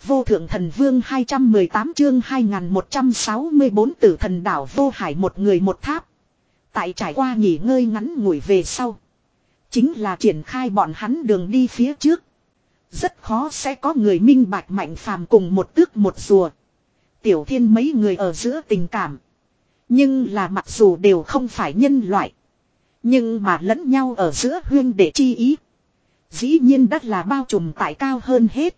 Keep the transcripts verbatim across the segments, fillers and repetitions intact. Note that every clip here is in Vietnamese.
vô thượng thần vương hai trăm mười tám chương hai nghìn một trăm sáu mươi bốn tử thần đảo vô hải một người một tháp. Tại trải qua nghỉ ngơi ngắn ngủi về sau. Chính là triển khai bọn hắn đường đi phía trước. Rất khó sẽ có người minh bạch Mạnh Phàm cùng một tước một rùa. Tiểu Thiên mấy người ở giữa tình cảm. Nhưng là mặc dù đều không phải nhân loại. Nhưng mà lẫn nhau ở giữa huyên đệ chi ý. Dĩ nhiên đất là bao trùm tại cao hơn hết.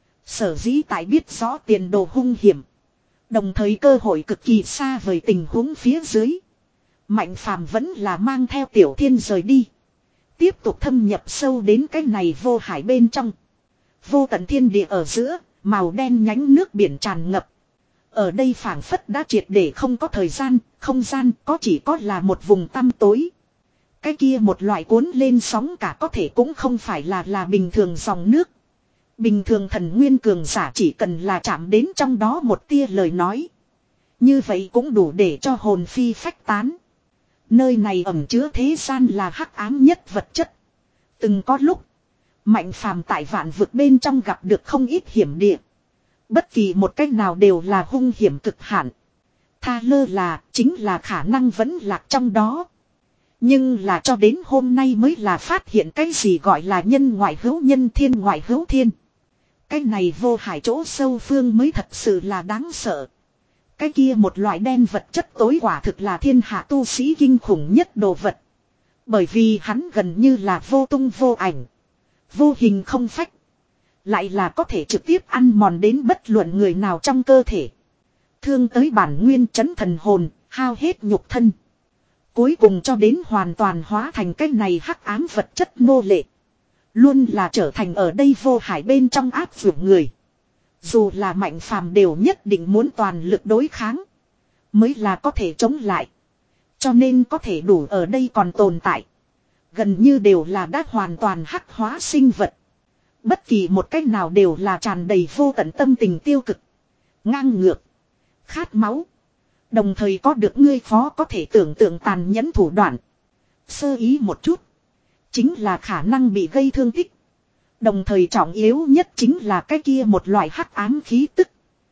Sở dĩ tại biết rõ tiền đồ hung hiểm. Đồng thời cơ hội cực kỳ xa vời tình huống phía dưới. Mạnh Phàm vẫn là mang theo Tiểu Thiên rời đi. Tiếp tục thâm nhập sâu đến cái này vô hải bên trong. Vô tận thiên địa ở giữa, màu đen nhánh nước biển tràn ngập. Ở đây phảng phất đã triệt để không có thời gian, không gian có chỉ có là một vùng tăm tối. Cái kia một loại cuốn lên sóng cả có thể cũng không phải là là bình thường dòng nước. Bình thường thần nguyên cường giả chỉ cần là chạm đến trong đó một tia lời nói. Như vậy cũng đủ để cho hồn phi phách tán. Nơi này ẩn chứa thế gian là hắc ám nhất vật chất. Từng có lúc, Mạnh Phàm tại vạn vực bên trong gặp được không ít hiểm địa. Bất kỳ một cách nào đều là hung hiểm cực hạn. Tha lơ là, chính là khả năng vẫn lạc trong đó. Nhưng là cho đến hôm nay mới là phát hiện cái gì gọi là nhân ngoại hữu nhân thiên ngoại hữu thiên. Cái này vô hải chỗ sâu phương mới thật sự là đáng sợ. Cái kia một loại đen vật chất tối quả thực là thiên hạ tu sĩ kinh khủng nhất đồ vật. Bởi vì hắn gần như là vô tung vô ảnh. Vô hình không phách. Lại là có thể trực tiếp ăn mòn đến bất luận người nào trong cơ thể. Thương tới bản nguyên chấn thần hồn, hao hết nhục thân. Cuối cùng cho đến hoàn toàn hóa thành cái này hắc ám vật chất nô lệ. Luôn là trở thành ở đây vô hải bên trong áp dụng người. Dù là Mạnh Phàm đều nhất định muốn toàn lực đối kháng. Mới là có thể chống lại. Cho nên có thể đủ ở đây còn tồn tại. Gần như đều là đã hoàn toàn hắc hóa sinh vật. Bất kỳ một cách nào đều là tràn đầy vô tận tâm tình tiêu cực. Ngang ngược. Khát máu. Đồng thời có được ngươi khó có thể tưởng tượng tàn nhẫn thủ đoạn. Sơ ý một chút. Chính là khả năng bị gây thương tích. Đồng thời trọng yếu nhất chính là cái kia một loại hắc ám khí tức.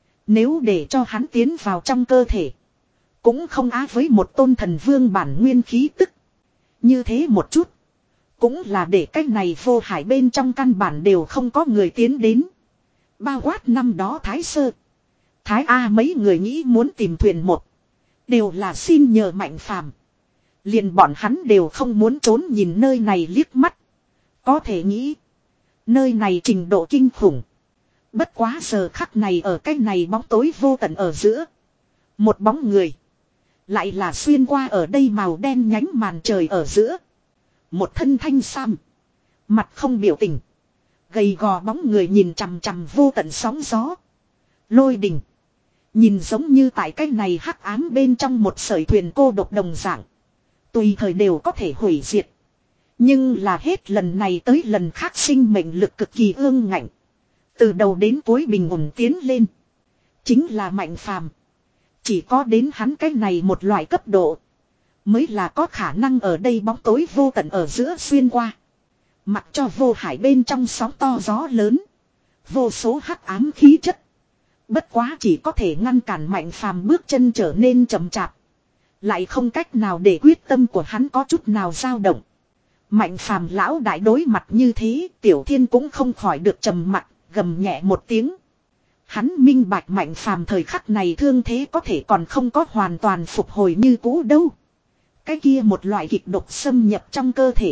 Nếu để cho hắn tiến vào trong cơ thể. Cũng không á với một tôn thần vương bản nguyên khí tức. Như thế một chút. Cũng là để cái này vô hải bên trong căn bản đều không có người tiến đến. Bao quát năm đó Thái Sơ. Thái A mấy người nghĩ muốn tìm thuyền một. Đều là xin nhờ Mạnh Phàm. Liền bọn hắn đều không muốn trốn nhìn nơi này liếc mắt. Có thể nghĩ. Nơi này trình độ kinh khủng. Bất quá giờ khắc này ở cái này bóng tối vô tận ở giữa. Một bóng người. Lại là xuyên qua ở đây màu đen nhánh màn trời ở giữa. Một thân thanh sam. Mặt không biểu tình. Gầy gò bóng người nhìn chằm chằm vô tận sóng gió. Lôi đình. Nhìn giống như tại cái này hắc ám bên trong một sợi thuyền cô độc đồng dạng. Tùy thời đều có thể hủy diệt. Nhưng là hết lần này tới lần khác sinh mệnh lực cực kỳ ương ngạnh. Từ đầu đến cuối bình ổn tiến lên. Chính là Mạnh Phàm. Chỉ có đến hắn cái này một loại cấp độ. Mới là có khả năng ở đây bóng tối vô tận ở giữa xuyên qua. Mặc cho vô hải bên trong sóng to gió lớn. Vô số hắc ám khí chất. Bất quá chỉ có thể ngăn cản Mạnh Phàm bước chân trở nên chậm chạp. Lại không cách nào để quyết tâm của hắn có chút nào dao động. Mạnh Phàm lão đại đối mặt như thế, Tiểu Thiên cũng không khỏi được trầm mặc, gầm nhẹ một tiếng. Hắn minh bạch Mạnh Phàm thời khắc này thương thế có thể còn không có hoàn toàn phục hồi như cũ đâu. Cái kia một loại kịch độc xâm nhập trong cơ thể.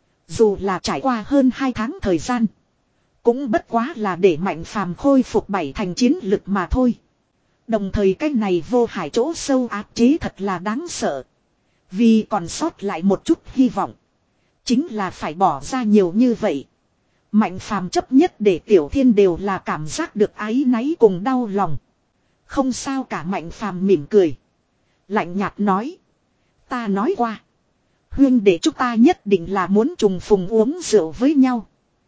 Dù là trải qua hơn hai tháng thời gian. Cũng bất quá là để Mạnh Phàm khôi phục bảy thành chiến lực mà thôi. Đồng thời cái này vô hải chỗ sâu áp chế thật là đáng sợ. Vì còn sót lại một chút hy vọng. Chính là phải bỏ ra nhiều như vậy. Mạnh Phàm chấp nhất để Tiểu Thiên đều là cảm giác được áy náy cùng đau lòng. Không sao cả, Mạnh Phàm mỉm cười. Lạnh nhạt nói. Ta nói qua. Huyên để chúng ta nhất định là muốn trùng phùng uống rượu với nhau.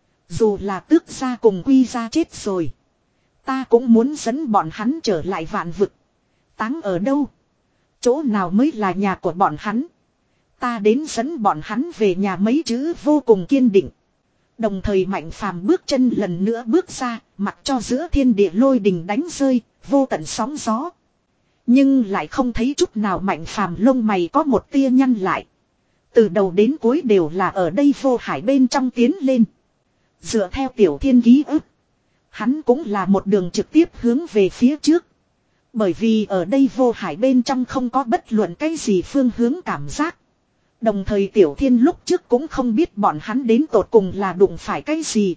Dù là tước gia cùng quy gia chết rồi. Ta cũng muốn dẫn bọn hắn trở lại vạn vực. Táng ở đâu? Chỗ nào mới là nhà của bọn hắn? Ta đến dẫn bọn hắn về nhà mấy chữ vô cùng kiên định. Đồng thời Mạnh Phàm bước chân lần nữa bước ra, mặc cho giữa thiên địa lôi đình đánh rơi, vô tận sóng gió. Nhưng lại không thấy chút nào Mạnh Phàm lông mày có một tia nhăn lại. Từ đầu đến cuối đều là ở đây vô hải bên trong tiến lên. Dựa theo Tiểu Thiên ký ức, hắn cũng là một đường trực tiếp hướng về phía trước. Bởi vì ở đây vô hải bên trong không có bất luận cái gì phương hướng cảm giác. Đồng thời Tiểu Thiên lúc trước cũng không biết bọn hắn đến tột cùng là đụng phải cái gì.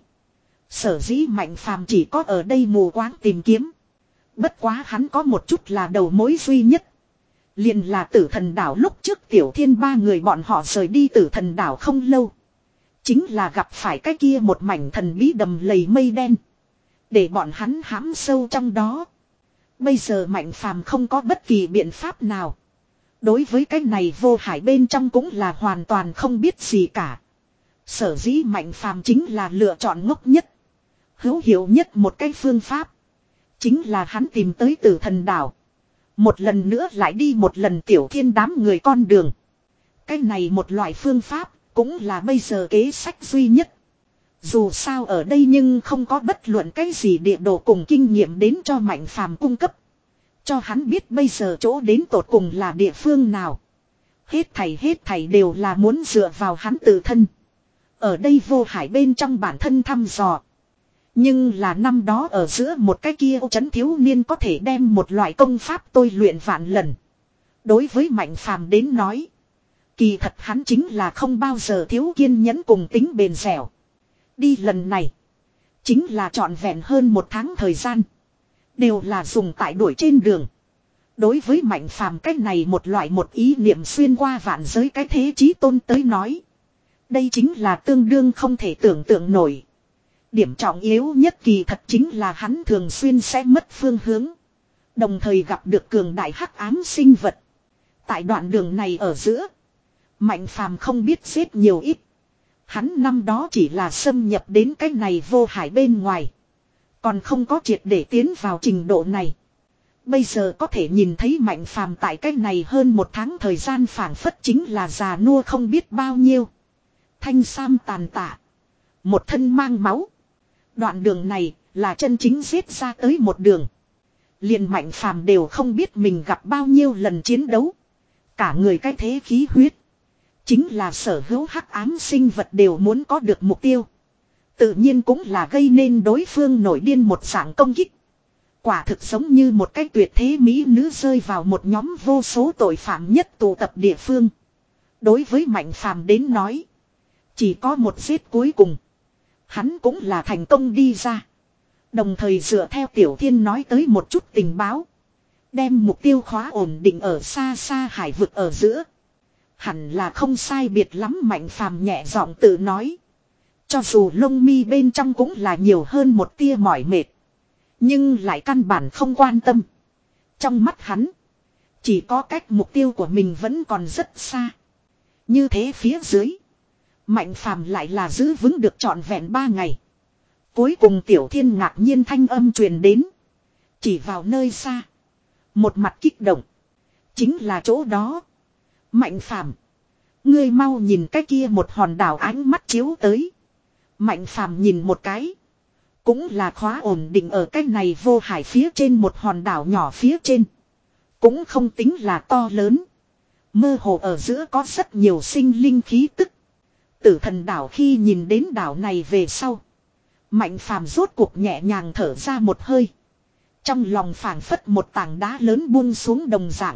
Sở dĩ Mạnh Phàm chỉ có ở đây mù quáng tìm kiếm. Bất quá hắn có một chút là đầu mối duy nhất. Liền là Tử Thần Đảo lúc trước Tiểu Thiên ba người bọn họ rời đi Tử Thần Đảo không lâu. Chính là gặp phải cái kia một mảnh thần bí đầm lầy mây đen. Để bọn hắn hãm sâu trong đó. Bây giờ Mạnh Phàm không có bất kỳ biện pháp nào. Đối với cái này vô hải bên trong cũng là hoàn toàn không biết gì cả. Sở dĩ Mạnh Phàm chính là lựa chọn ngốc nhất. Hữu hiệu nhất một cái phương pháp. Chính là hắn tìm tới Tử Thần Đảo. Một lần nữa lại đi một lần Tiểu Thiên đám người con đường. Cái này một loại phương pháp cũng là bây giờ kế sách duy nhất. Dù sao ở đây nhưng không có bất luận cái gì địa đồ cùng kinh nghiệm đến cho Mạnh Phàm cung cấp. Cho hắn biết bây giờ chỗ đến tột cùng là địa phương nào. Hết thảy hết thảy đều là muốn dựa vào hắn tự thân. Ở đây vô hải bên trong bản thân thăm dò. Nhưng là năm đó ở giữa một cái kia ô trấn thiếu niên có thể đem một loại công pháp tôi luyện vạn lần. Đối với Mạnh Phàm đến nói. Kỳ thật hắn chính là không bao giờ thiếu kiên nhẫn cùng tính bền dẻo. Đi lần này. Chính là trọn vẹn hơn một tháng thời gian. Đều là dùng tại đuổi trên đường. Đối với Mạnh Phàm cách này một loại một ý niệm xuyên qua vạn giới cái thế chí tôn tới nói. Đây chính là tương đương không thể tưởng tượng nổi. Điểm trọng yếu nhất kỳ thật chính là hắn thường xuyên sẽ mất phương hướng. Đồng thời gặp được cường đại hắc ám sinh vật. Tại đoạn đường này ở giữa. Mạnh Phàm không biết giết nhiều ít. Hắn năm đó chỉ là xâm nhập đến cái này vô hải bên ngoài. Còn không có triệt để tiến vào trình độ này. Bây giờ có thể nhìn thấy Mạnh Phàm tại cái này hơn một tháng thời gian phảng phất chính là già nua không biết bao nhiêu. Thanh sam tàn tạ. Một thân mang máu. Đoạn đường này là chân chính giết ra tới một đường. Liền Mạnh Phàm đều không biết mình gặp bao nhiêu lần chiến đấu. Cả người cái thế khí huyết. Chính là sở hữu hắc ám sinh vật đều muốn có được mục tiêu. Tự nhiên cũng là gây nên đối phương nổi điên một dạng công kích. Quả thực giống như một cái tuyệt thế mỹ nữ rơi vào một nhóm vô số tội phạm nhất tụ tập địa phương. Đối với Mạnh Phàm đến nói. Chỉ có một giết cuối cùng. Hắn cũng là thành công đi ra. Đồng thời dựa theo Tiểu Thiên nói tới một chút tình báo. Đem mục tiêu khóa ổn định ở xa xa hải vực ở giữa. Hẳn là không sai biệt lắm Mạnh Phàm nhẹ giọng tự nói. Cho dù lông mi bên trong cũng là nhiều hơn một tia mỏi mệt. Nhưng lại căn bản không quan tâm. Trong mắt hắn. Chỉ có cách mục tiêu của mình vẫn còn rất xa. Như thế phía dưới. Mạnh Phàm lại là giữ vững được trọn vẹn ba ngày. Cuối cùng Tiểu Thiên ngạc nhiên thanh âm truyền đến. Chỉ vào nơi xa. Một mặt kích động. Chính là chỗ đó. Mạnh Phàm, ngươi mau nhìn cái kia một hòn đảo ánh mắt chiếu tới. Mạnh Phàm nhìn một cái. Cũng là khóa ổn định ở cái này vô hải phía trên một hòn đảo nhỏ phía trên. Cũng không tính là to lớn. Mơ hồ ở giữa có rất nhiều sinh linh khí tức. Tử Thần Đảo khi nhìn đến đảo này về sau. Mạnh Phàm rốt cuộc nhẹ nhàng thở ra một hơi. Trong lòng phảng phất một tảng đá lớn buông xuống đồng dạng.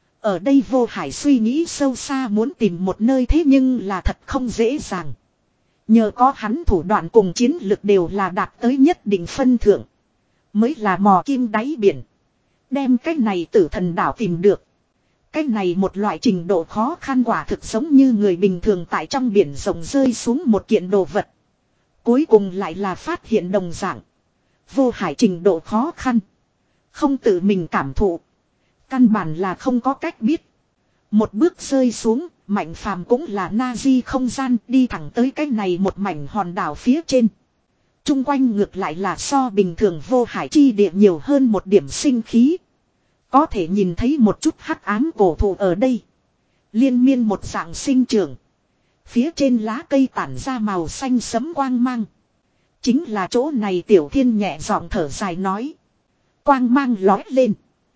Ở đây vô hải suy nghĩ sâu xa muốn tìm một nơi thế nhưng là thật không dễ dàng. Nhờ có hắn thủ đoạn cùng chiến lực đều là đạt tới nhất định phân thượng. Mới là mò kim đáy biển. Đem cái này Tử Thần Đảo tìm được. Cái này một loại trình độ khó khăn quả thực giống như người bình thường tại trong biển rộng rơi xuống một kiện đồ vật. Cuối cùng lại là phát hiện đồng dạng. Vô hải trình độ khó khăn. Không tự mình cảm thụ. Căn bản là không có cách biết. Một bước rơi xuống, Mạnh Phàm cũng là na di không gian đi thẳng tới cái này một mảnh hòn đảo phía trên. Trung quanh ngược lại là so bình thường vô hải chi địa nhiều hơn một điểm sinh khí. Có thể nhìn thấy một chút hắc ám cổ thụ ở đây. Liên miên một dạng sinh trưởng. Phía trên lá cây tản ra màu xanh sẫm quang mang. Chính là chỗ này Tiểu Thiên nhẹ giọng thở dài nói. Quang mang lói lên.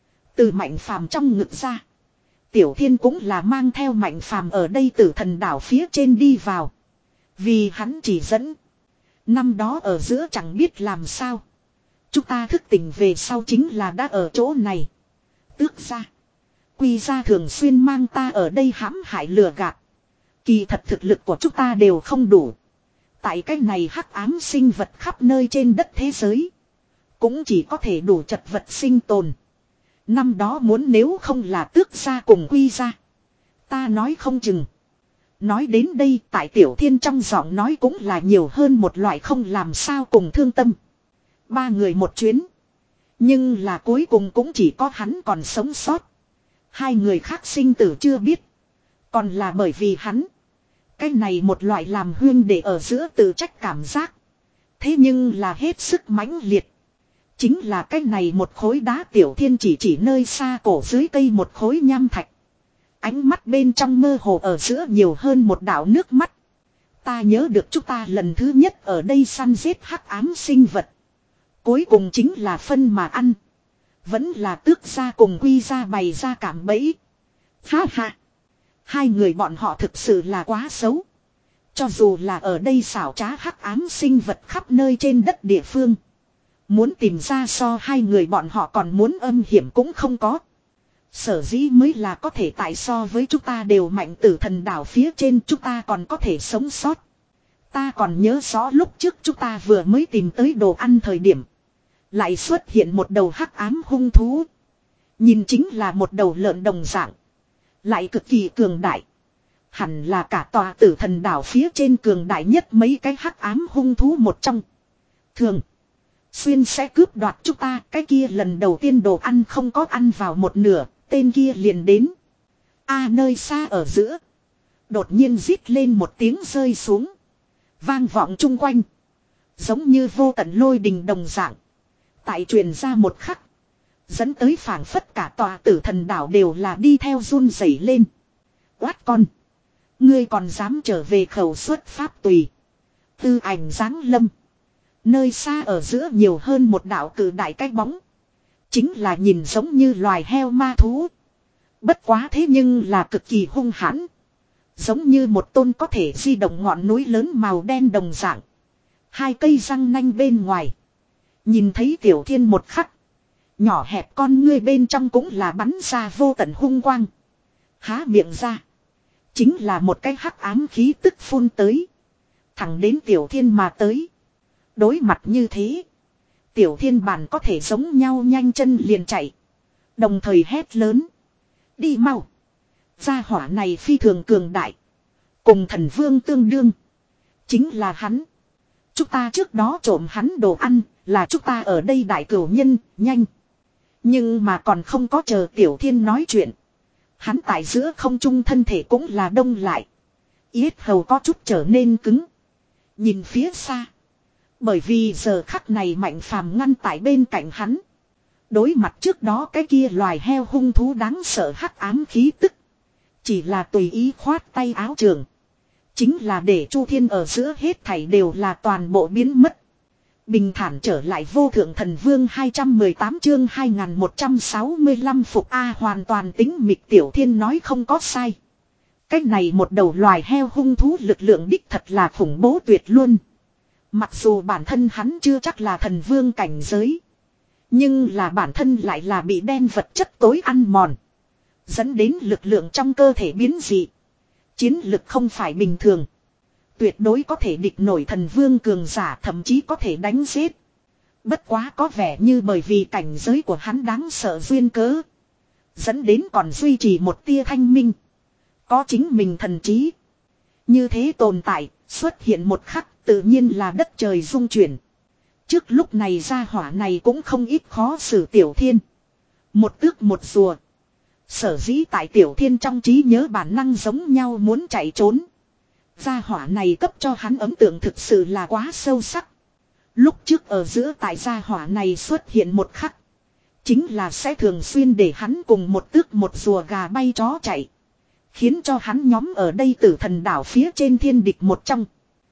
Từ Mạnh Phàm trong ngực ra. Tiểu Thiên cũng là mang theo Mạnh Phàm ở đây Tử Thần đảo phía trên đi vào. Vì hắn chỉ dẫn. Năm đó ở giữa chẳng biết làm sao. Chúng ta thức tỉnh về sau chính là đã ở chỗ này. Tước ra. Quy ra thường xuyên mang ta ở đây hãm hại lừa gạt. Kỳ thật thực lực của chúng ta đều không đủ. Tại cái này hắc ám sinh vật khắp nơi trên đất thế giới. Cũng chỉ có thể đủ chật vật sinh tồn. Năm đó muốn nếu không là tước ra cùng quy ra. Ta nói không chừng. Nói đến đây tại Tiểu Thiên trong giọng nói cũng là nhiều hơn một loại không làm sao cùng thương tâm. Ba người một chuyến. Nhưng là cuối cùng cũng chỉ có hắn còn sống sót. Hai người khác sinh tử chưa biết. Còn là bởi vì hắn. Cái này một loại làm huyên để ở giữa tự trách cảm giác. Thế nhưng là hết sức mãnh liệt. Chính là cái này một khối đá Tiểu Thiên chỉ chỉ nơi xa cổ dưới cây một khối nham thạch. Ánh mắt bên trong mơ hồ ở giữa nhiều hơn một đạo nước mắt. Ta nhớ được chúng ta lần thứ nhất ở đây săn giết hắc ám sinh vật. Cuối cùng chính là phân mà ăn. Vẫn là tước ra cùng quy ra bày ra cảm bẫy. Ha ha. Hai người bọn họ thực sự là quá xấu. Cho dù là ở đây xảo trá hắc ám sinh vật khắp nơi trên đất địa phương. Muốn tìm ra so hai người bọn họ còn muốn âm hiểm cũng không có. Sở dĩ mới là có thể tại so với chúng ta đều mạnh Tử Thần đảo phía trên chúng ta còn có thể sống sót. Ta còn nhớ rõ lúc trước chúng ta vừa mới tìm tới đồ ăn thời điểm. Lại xuất hiện một đầu hắc ám hung thú. Nhìn chính là một đầu lợn đồng dạng. Lại cực kỳ cường đại. Hẳn là cả tòa Tử Thần đảo phía trên cường đại nhất mấy cái hắc ám hung thú một trong. Thường. Xuyên sẽ cướp đoạt chúng ta. Cái kia lần đầu tiên đồ ăn không có ăn vào một nửa. Tên kia liền đến. A nơi xa ở giữa. Đột nhiên rít lên một tiếng rơi xuống. Vang vọng chung quanh. Giống như vô tận lôi đình đồng dạng. Tại truyền ra một khắc. Dẫn tới phảng phất cả tòa Tử Thần đảo đều là đi theo run rẩy lên. Quát con. Ngươi còn dám trở về khẩu xuất pháp tùy. Tư ảnh giáng lâm. Nơi xa ở giữa nhiều hơn một đạo cử đại cái bóng. Chính là nhìn giống như loài heo ma thú. Bất quá thế nhưng là cực kỳ hung hãn. Giống như một tôn có thể di động ngọn núi lớn màu đen đồng dạng. Hai cây răng nanh bên ngoài. Nhìn thấy Tiểu Thiên một khắc. Nhỏ hẹp con ngươi bên trong cũng là bắn ra vô tận hung quang. Há miệng ra. Chính là một cái hắc ám khí tức phun tới. Thẳng đến Tiểu Thiên mà tới. Đối mặt như thế. Tiểu Thiên bản có thể giống nhau nhanh chân liền chạy. Đồng thời hét lớn. Đi mau. Gia hỏa này phi thường cường đại. Cùng thần vương tương đương. Chính là hắn. Chúng ta trước đó trộm hắn đồ ăn. Là chúng ta ở đây đại cửu nhân. Nhanh. Nhưng mà còn không có chờ Tiểu Thiên nói chuyện. Hắn tại giữa không trung thân thể cũng là đông lại. Yết hầu có chút trở nên cứng. Nhìn phía xa. Bởi vì giờ khắc này Mạnh Phàm ngăn tại bên cạnh hắn. Đối mặt trước đó cái kia loài heo hung thú đáng sợ hắc ám khí tức. Chỉ là tùy ý khoát tay áo trường. Chính là để Chu Thiên ở giữa hết thảy đều là toàn bộ biến mất. Bình thản trở lại vô thượng thần vương hai trăm mười tám chương hai nghìn một trăm sáu mươi lăm phục A hoàn toàn tính mịch. Tiểu Thiên nói không có sai. Cách này một đầu loài heo hung thú lực lượng đích thật là khủng bố tuyệt luôn. Mặc dù bản thân hắn chưa chắc là thần vương cảnh giới. Nhưng là bản thân lại là bị đen vật chất tối ăn mòn. Dẫn đến lực lượng trong cơ thể biến dị. Chiến lực không phải bình thường. Tuyệt đối có thể địch nổi thần vương cường giả, thậm chí có thể đánh giết. Bất quá có vẻ như bởi vì cảnh giới của hắn đáng sợ duyên cớ. Dẫn đến còn duy trì một tia thanh minh. Có chính mình thần trí. Như thế tồn tại, xuất hiện một khắc tự nhiên là đất trời rung chuyển. Trước lúc này gia hỏa này cũng không ít khó xử Tiểu Thiên. Một tước một rùa. Sở dĩ tại Tiểu Thiên trong trí nhớ bản năng giống nhau muốn chạy trốn. Gia hỏa này cấp cho hắn ấn tượng thực sự là quá sâu sắc. Lúc trước ở giữa tại gia hỏa này xuất hiện một khắc. Chính là sẽ thường xuyên để hắn cùng một tước một rùa gà bay chó chạy. Khiến cho hắn nhóm ở đây tử thần đảo phía trên thiên địch một trong.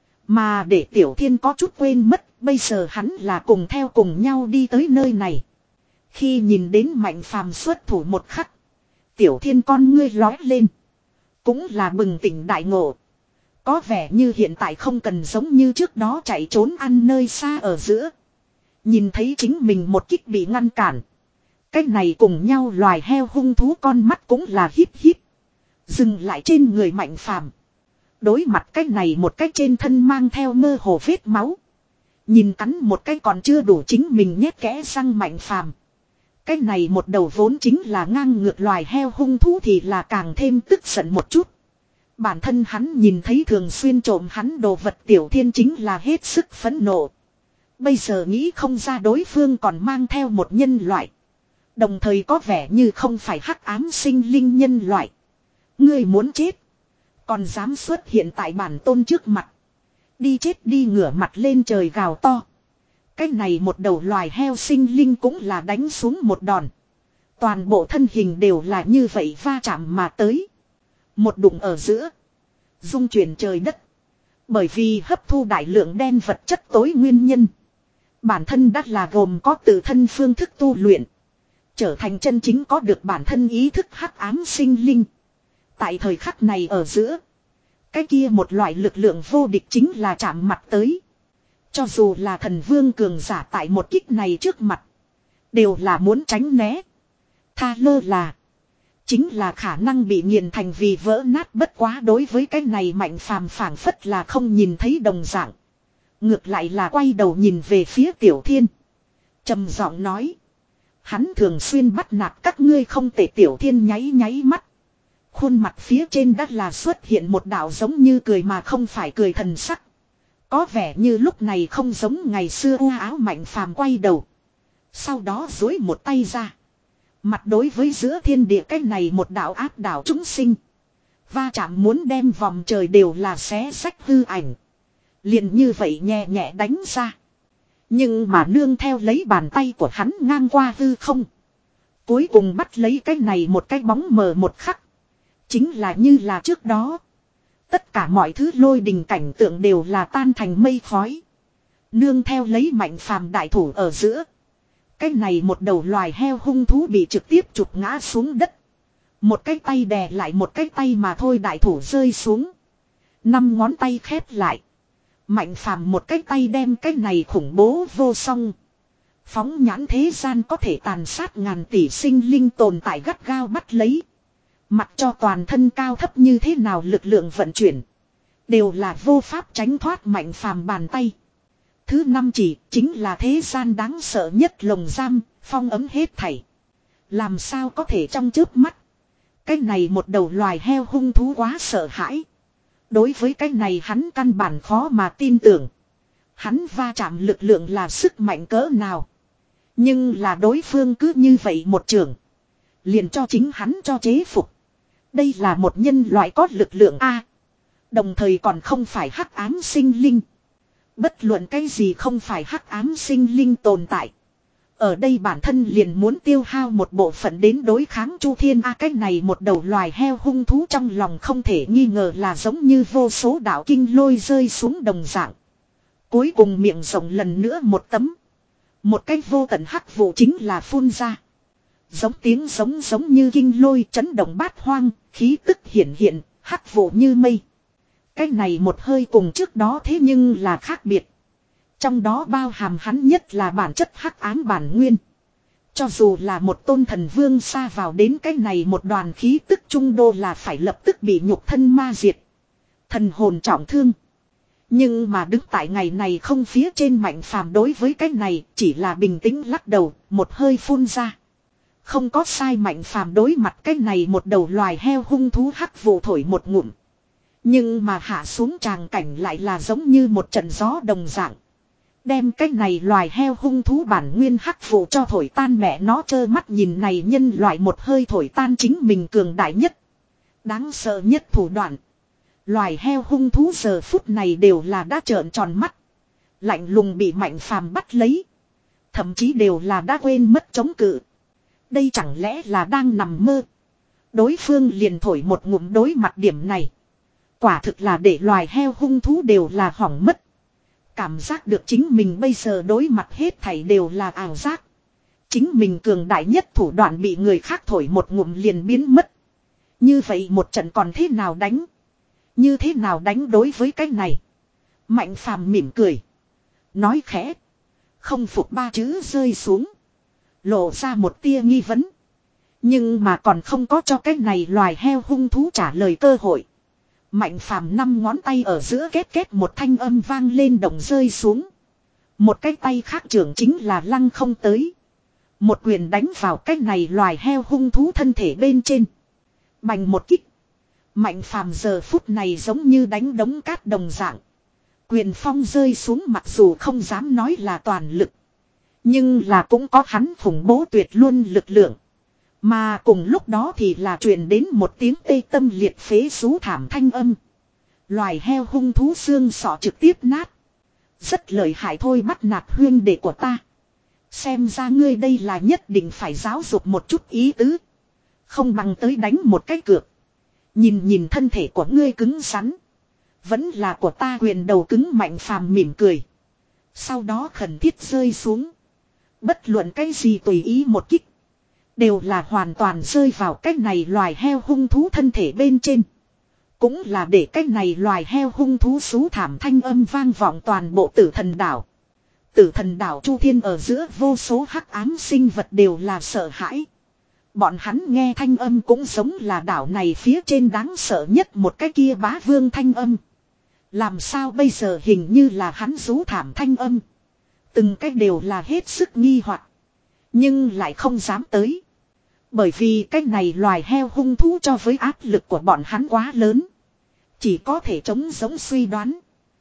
Mà để Tiểu Thiên có chút quên mất, bây giờ hắn là cùng theo cùng nhau đi tới nơi này. Khi nhìn đến Mạnh Phàm xuất thủ một khắc, Tiểu Thiên con ngươi lói lên. Cũng là bừng tỉnh đại ngộ. Có vẻ như hiện tại không cần giống như trước đó chạy trốn ăn nơi xa ở giữa. Nhìn thấy chính mình một kích bị ngăn cản. Cái này cùng nhau loài heo hung thú con mắt cũng là híp híp. Dừng lại trên người Mạnh Phàm. Đối mặt cái này một cái trên thân mang theo mơ hồ vết máu. Nhìn cắn một cái còn chưa đủ chính mình nhét kẽ răng Mạnh Phàm. Cái này một đầu vốn chính là ngang ngược loài heo hung thú thì là càng thêm tức giận một chút. Bản thân hắn nhìn thấy thường xuyên trộm hắn đồ vật Tiểu Thiên chính là hết sức phẫn nộ. Bây giờ nghĩ không ra đối phương còn mang theo một nhân loại. Đồng thời có vẻ như không phải hắc ám sinh linh nhân loại. Ngươi muốn chết. Còn dám xuất hiện tại bản tôn trước mặt. Đi chết đi ngửa mặt lên trời gào to. Cái này một đầu loài heo sinh linh cũng là đánh xuống một đòn. Toàn bộ thân hình đều là như vậy va chạm mà tới. Một đụng ở giữa. Dung chuyển trời đất. Bởi vì hấp thu đại lượng đen vật chất tối nguyên nhân. Bản thân đắt là gồm có tự thân phương thức tu luyện. Trở thành chân chính có được bản thân ý thức hắc ám sinh linh. Tại thời khắc này ở giữa. Cái kia một loại lực lượng vô địch chính là chạm mặt tới. Cho dù là thần vương cường giả tại một kích này trước mặt. Đều là muốn tránh né. Tha lơ là. Chính là khả năng bị nghiền thành vì vỡ nát bất quá đối với cái này Mạnh Phàm phảng phất là không nhìn thấy đồng dạng. Ngược lại là quay đầu nhìn về phía Tiểu Thiên. Trầm giọng nói. Hắn thường xuyên bắt nạt các ngươi không tệ Tiểu Thiên nháy nháy mắt. Khuôn mặt phía trên đã là xuất hiện một đạo giống như cười mà không phải cười thần sắc. Có vẻ như lúc này không giống ngày xưa u áo Mạnh Phàm quay đầu. Sau đó duỗi một tay ra. Mặt đối với giữa thiên địa cái này một đạo áp đảo chúng sinh. Va chạm muốn đem vòng trời đều là xé sách hư ảnh. Liền như vậy nhẹ nhẹ đánh ra. Nhưng mà nương theo lấy bàn tay của hắn ngang qua hư không. Cuối cùng bắt lấy cái này một cái bóng mờ một khắc. Chính là như là trước đó. Tất cả mọi thứ lôi đình cảnh tượng đều là tan thành mây khói. Nương theo lấy Mạnh Phàm đại thủ ở giữa. Cái này một đầu loài heo hung thú bị trực tiếp chụp ngã xuống đất. Một cái tay đè lại một cái tay mà thôi đại thủ rơi xuống. Năm ngón tay khép lại. Mạnh Phàm một cái tay đem cái này khủng bố vô song. Phóng nhãn thế gian có thể tàn sát ngàn tỷ sinh linh tồn tại gắt gao bắt lấy. Mặc cho toàn thân cao thấp như thế nào lực lượng vận chuyển. Đều là vô pháp tránh thoát Mạnh Phàm bàn tay. Thứ năm chỉ chính là thế gian đáng sợ nhất lồng giam, phong ấm hết thảy. Làm sao có thể trong chớp mắt. Cái này một đầu loài heo hung thú quá sợ hãi. Đối với cái này hắn căn bản khó mà tin tưởng. Hắn va chạm lực lượng là sức mạnh cỡ nào. Nhưng là đối phương cứ như vậy một trường. Liền cho chính hắn cho chế phục. Đây là một nhân loại có lực lượng A. Đồng thời còn không phải hắc ám sinh linh. Bất luận cái gì không phải hắc ám sinh linh tồn tại. Ở đây bản thân liền muốn tiêu hao một bộ phận đến đối kháng Chu Thiên A. Cái này một đầu loài heo hung thú trong lòng không thể nghi ngờ là giống như vô số đạo kinh lôi rơi xuống đồng dạng. Cuối cùng miệng rộng lần nữa một tấm. Một cái vô tận hắc vụ chính là phun ra. Giống tiếng giống giống như kinh lôi chấn động bát hoang, khí tức hiển hiện, hắc vụ như mây. Cái này một hơi cùng trước đó thế nhưng là khác biệt. Trong đó bao hàm hắn nhất là bản chất hắc ám bản nguyên. Cho dù là một tôn thần vương xa vào đến cái này một đoàn khí tức trung đô là phải lập tức bị nhục thân ma diệt. Thần hồn trọng thương. Nhưng mà đứng tại ngày này không phía trên Mạnh Phàm đối với cái này chỉ là bình tĩnh lắc đầu, một hơi phun ra. Không có sai Mạnh Phàm đối mặt cái này một đầu loài heo hung thú hắc vụ thổi một ngụm. Nhưng mà hạ xuống tràng cảnh lại là giống như một trận gió đồng dạng. Đem cái này loài heo hung thú bản nguyên hắc vụ cho thổi tan mẹ nó trơ mắt nhìn này nhân loại một hơi thổi tan chính mình cường đại nhất. Đáng sợ nhất thủ đoạn. Loài heo hung thú giờ phút này đều là đã trợn tròn mắt. Lạnh lùng bị Mạnh Phàm bắt lấy. Thậm chí đều là đã quên mất chống cự. Đây chẳng lẽ là đang nằm mơ. Đối phương liền thổi một ngụm đối mặt điểm này. Quả thực là để loài heo hung thú đều là hỏng mất. Cảm giác được chính mình bây giờ đối mặt hết thảy đều là ảo giác. Chính mình cường đại nhất thủ đoạn bị người khác thổi một ngụm liền biến mất. Như vậy một trận còn thế nào đánh? Như thế nào đánh đối với cái này? Mạnh phàm mỉm cười. Nói khẽ. Không phục ba chữ rơi xuống. Lộ ra một tia nghi vấn. Nhưng mà còn không có cho cái này loài heo hung thú trả lời cơ hội. Mạnh phàm năm ngón tay ở giữa kết kết một thanh âm vang lên đồng rơi xuống. Một cái tay khác trưởng chính là lăng không tới. Một quyền đánh vào cái này loài heo hung thú thân thể bên trên. Bành một kích. Mạnh phàm giờ phút này giống như đánh đống cát đồng dạng. Quyền phong rơi xuống mặc dù không dám nói là toàn lực. Nhưng là cũng có hắn khủng bố tuyệt luôn lực lượng. Mà cùng lúc đó thì là truyền đến một tiếng tê tâm liệt phế rú thảm thanh âm. Loài heo hung thú xương sọ trực tiếp nát. Rất lợi hại thôi bắt nạt huyên đệ của ta. Xem ra ngươi đây là nhất định phải giáo dục một chút ý tứ. Không bằng tới đánh một cái cược. Nhìn nhìn thân thể của ngươi cứng rắn. Vẫn là của ta quyền đầu cứng mạnh phàm mỉm cười. Sau đó khẩn thiết rơi xuống. Bất luận cái gì tùy ý một kích. Đều là hoàn toàn rơi vào cái này loài heo hung thú thân thể bên trên. Cũng là để cái này loài heo hung thú xú thảm thanh âm vang vọng toàn bộ tử thần đảo. Tử thần đảo Chu Thiên ở giữa vô số hắc ám sinh vật đều là sợ hãi. Bọn hắn nghe thanh âm cũng giống là đảo này phía trên đáng sợ nhất một cái kia bá vương thanh âm. Làm sao bây giờ hình như là hắn rú thảm thanh âm. Từng cái đều là hết sức nghi hoặc. Nhưng lại không dám tới. Bởi vì cái này loài heo hung thú cho với áp lực của bọn hắn quá lớn. Chỉ có thể chống giống suy đoán.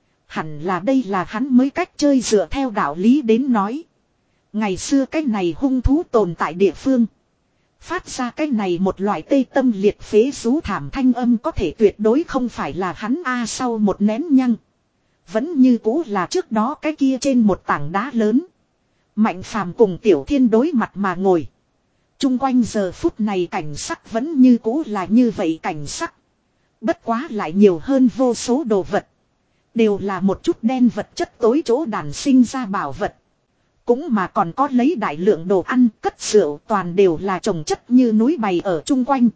Hẳn là đây là hắn mới cách chơi dựa theo đạo lý đến nói. Ngày xưa cái này hung thú tồn tại địa phương. Phát ra cái này một loại tê tâm liệt phế rú thảm thanh âm có thể tuyệt đối không phải là hắn a sau một nén nhăng. Vẫn như cũ là trước đó cái kia trên một tảng đá lớn. Mạnh phàm cùng Tiểu Thiên đối mặt mà ngồi. Trung quanh giờ phút này cảnh sắc vẫn như cũ là như vậy cảnh sắc. Bất quá lại nhiều hơn vô số đồ vật. Đều là một chút đen vật chất tối chỗ đản sinh ra bảo vật. Cũng mà còn có lấy đại lượng đồ ăn cất rượu toàn đều là trồng chất như núi bày ở chung quanh.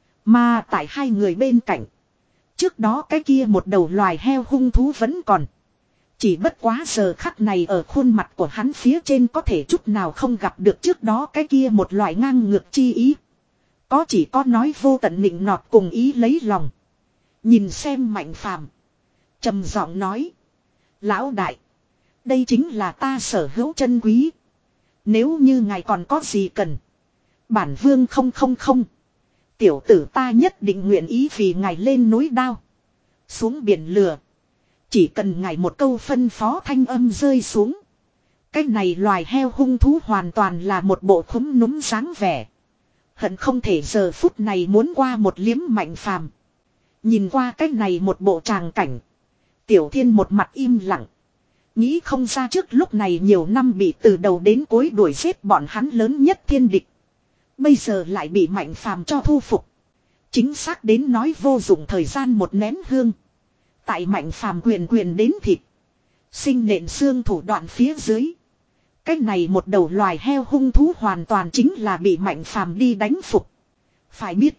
Mà tại hai người bên cạnh. Trước đó cái kia một đầu loài heo hung thú vẫn còn. Chỉ bất quá giờ khắc này ở khuôn mặt của hắn phía trên có thể chút nào không gặp được trước đó cái kia một loại ngang ngược chi ý. Có chỉ có nói vô tận nịnh nọt cùng ý lấy lòng. Nhìn xem Mạnh Phàm trầm giọng nói. Lão đại. Đây chính là ta sở hữu chân quý. Nếu như ngài còn có gì cần. Bản vương không không không. Tiểu tử ta nhất định nguyện ý vì ngài lên núi đao. Xuống biển lửa. Chỉ cần ngài một câu phân phó thanh âm rơi xuống. Cái này loài heo hung thú hoàn toàn là một bộ khúm núm dáng vẻ. Hận không thể giờ phút này muốn qua một liếm Mạnh Phàm. Nhìn qua cái này một bộ tràng cảnh. Tiểu Thiên một mặt im lặng. Nghĩ không ra trước lúc này nhiều năm bị từ đầu đến cuối đuổi giết bọn hắn lớn nhất thiên địch. Bây giờ lại bị Mạnh Phàm cho thu phục. Chính xác đến nói vô dụng thời gian một nén hương. Tại Mạnh Phàm quyền quyền đến thịt. Sinh nện xương thủ đoạn phía dưới. Cái này một đầu loài heo hung thú hoàn toàn chính là bị Mạnh Phàm đi đánh phục. Phải biết.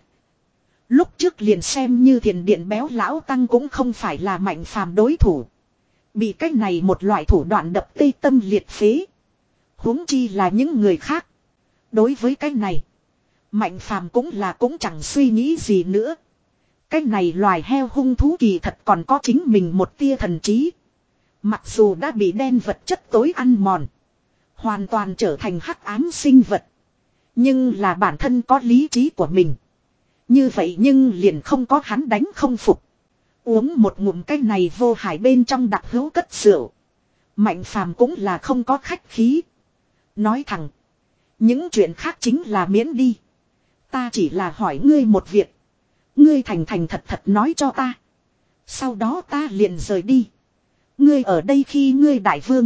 Lúc trước liền xem như thiền điện béo lão tăng cũng không phải là Mạnh Phàm đối thủ. Bị cái này một loại thủ đoạn đập tê tâm liệt phế. Huống chi là những người khác. Đối với cái này. Mạnh Phàm cũng là cũng chẳng suy nghĩ gì nữa. Cái này loài heo hung thú kỳ thật còn có chính mình một tia thần trí. Mặc dù đã bị đen vật chất tối ăn mòn. Hoàn toàn trở thành hắc ám sinh vật. Nhưng là bản thân có lý trí của mình. Như vậy nhưng liền không có hắn đánh không phục. Uống một ngụm cái này vô hải bên trong đặc hữu cất rượu. Mạnh Phàm cũng là không có khách khí. Nói thẳng. Những chuyện khác chính là miễn đi. Ta chỉ là hỏi ngươi một việc. Ngươi thành thành thật thật nói cho ta. Sau đó ta liền rời đi. Ngươi ở đây khi ngươi đại vương.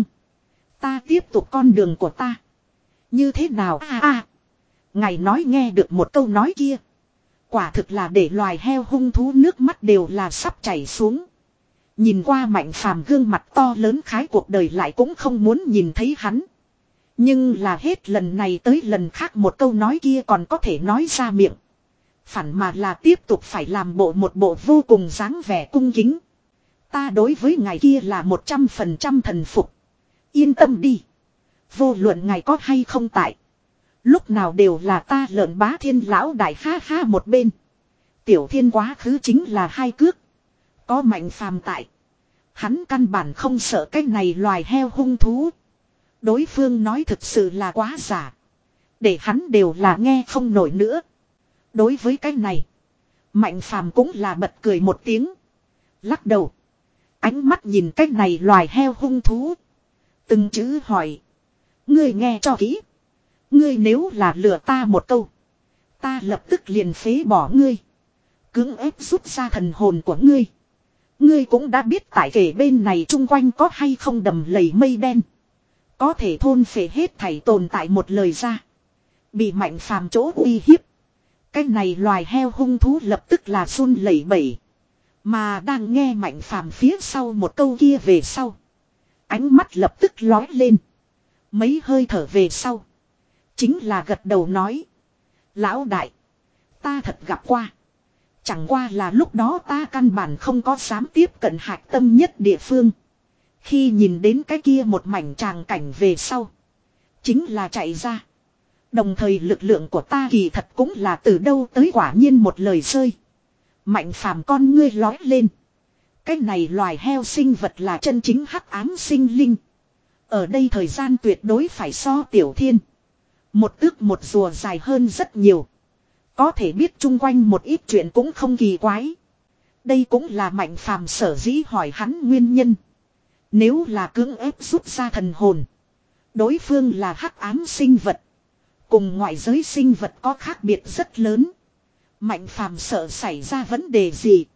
Ta tiếp tục con đường của ta. Như thế nào à à. Ngài nói nghe được một câu nói kia. Quả thực là để loài heo hung thú nước mắt đều là sắp chảy xuống. Nhìn qua Mạnh Phàm gương mặt to lớn khái cuộc đời lại cũng không muốn nhìn thấy hắn. Nhưng là hết lần này tới lần khác một câu nói kia còn có thể nói ra miệng. Phản mà là tiếp tục phải làm bộ một bộ vô cùng dáng vẻ cung kính. Ta đối với ngài kia là một trăm phần trăm thần phục. Yên tâm đi. Vô luận ngài có hay không tại. Lúc nào đều là ta lợn bá thiên lão đại ha ha một bên. Tiểu thiên quá khứ chính là hai cước. Có Mạnh Phàm tại. Hắn căn bản không sợ cái này loài heo hung thú. Đối phương nói thực sự là quá giả. Để hắn đều là nghe không nổi nữa. Đối với cái này. Mạnh Phàm cũng là bật cười một tiếng. Lắc đầu. Ánh mắt nhìn cái này loài heo hung thú. Từng chữ hỏi. Ngươi nghe cho kỹ. Ngươi nếu là lừa ta một câu. Ta lập tức liền phế bỏ ngươi. Cưỡng ép rút ra thần hồn của ngươi. Ngươi cũng đã biết tại kể bên này chung quanh có hay không đầm lầy mây đen. Có thể thôn phệ hết thảy tồn tại một lời ra. Bị Mạnh Phàm chỗ uy hiếp. Cái này loài heo hung thú lập tức là run lẩy bẩy. Mà đang nghe Mạnh Phàm phía sau một câu kia về sau. Ánh mắt lập tức lói lên. Mấy hơi thở về sau. Chính là gật đầu nói. Lão đại. Ta thật gặp qua. Chẳng qua là lúc đó ta căn bản không có dám tiếp cận hạch tâm nhất địa phương. Khi nhìn đến cái kia một mảnh tràng cảnh về sau. Chính là chạy ra. Đồng thời lực lượng của ta kỳ thật cũng là từ đâu tới quả nhiên một lời rơi. Mạnh Phàm con ngươi lói lên. Cái này loài heo sinh vật là chân chính hắc ám sinh linh. Ở đây thời gian tuyệt đối phải so Tiểu Thiên. Một tước một rùa dài hơn rất nhiều. Có thể biết chung quanh một ít chuyện cũng không kỳ quái. Đây cũng là Mạnh Phàm sở dĩ hỏi hắn nguyên nhân. Nếu là cưỡng ép rút ra thần hồn. Đối phương là hắc ám sinh vật. Cùng ngoại giới sinh vật có khác biệt rất lớn. Mạnh Phàm sợ xảy ra vấn đề gì.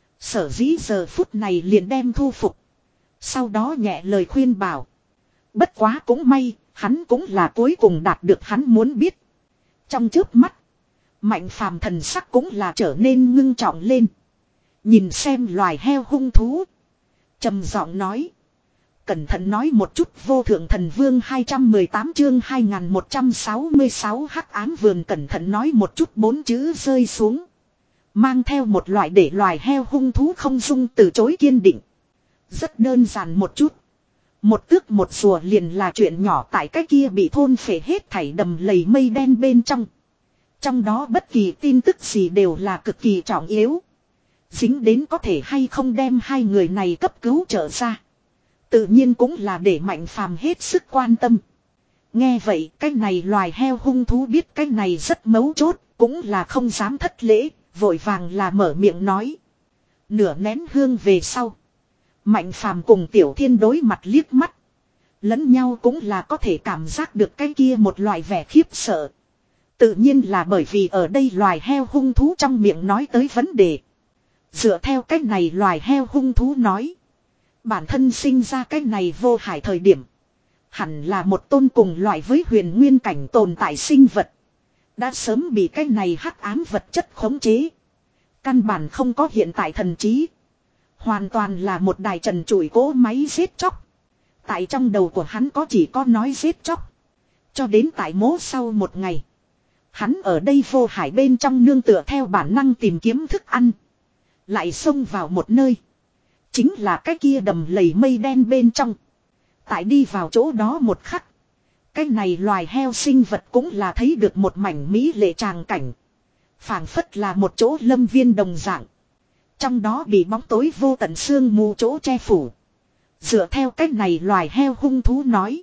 Sở dĩ giờ phút này liền đem thu phục. Sau đó nhẹ lời khuyên bảo. Bất quá cũng may, hắn cũng là cuối cùng đạt được hắn muốn biết. Trong chớp mắt, Mạnh Phàm thần sắc cũng là trở nên ngưng trọng lên. Nhìn xem loài heo hung thú. Trầm giọng nói. Cẩn thận nói một chút vô thượng thần vương hai trăm mười tám chương hai nghìn một trăm sáu mươi sáu hắc ám vườn cẩn thận nói một chút bốn chữ rơi xuống. Mang theo một loại để loài heo hung thú không dung từ chối kiên định. Rất đơn giản một chút. Một tước một rùa liền là chuyện nhỏ tại cái kia bị thôn phệ hết thảy đầm lầy mây đen bên trong. Trong đó bất kỳ tin tức gì đều là cực kỳ trọng yếu. Dính đến có thể hay không đem hai người này cấp cứu trở ra. Tự nhiên cũng là để Mạnh Phàm hết sức quan tâm. Nghe vậy cái này loài heo hung thú biết cái này rất mấu chốt. Cũng là không dám thất lễ. Vội vàng là mở miệng nói. Nửa nén hương về sau. Mạnh Phàm cùng Tiểu Thiên đối mặt liếc mắt. Lẫn nhau cũng là có thể cảm giác được cái kia một loại vẻ khiếp sợ. Tự nhiên là bởi vì ở đây loài heo hung thú trong miệng nói tới vấn đề. Dựa theo cách này loài heo hung thú nói. Bản thân sinh ra cách này vô hải thời điểm. Hẳn là một tôn cùng loại với huyền nguyên cảnh tồn tại sinh vật. Đã sớm bị cái này hắc ám vật chất khống chế. Căn bản không có hiện tại thần trí. Hoàn toàn là một đài trần trụi cỗ máy giết chóc. Tại trong đầu của hắn có chỉ có nói giết chóc. Cho đến tại mố sau một ngày. Hắn ở đây vô hải bên trong nương tựa theo bản năng tìm kiếm thức ăn. Lại xông vào một nơi. Chính là cái kia đầm lầy mây đen bên trong. Tại đi vào chỗ đó một khắc. Cái này loài heo sinh vật cũng là thấy được một mảnh mỹ lệ tràng cảnh. Phảng phất là một chỗ lâm viên đồng dạng. Trong đó bị bóng tối vô tận sương mù chỗ che phủ. Dựa theo cách này loài heo hung thú nói.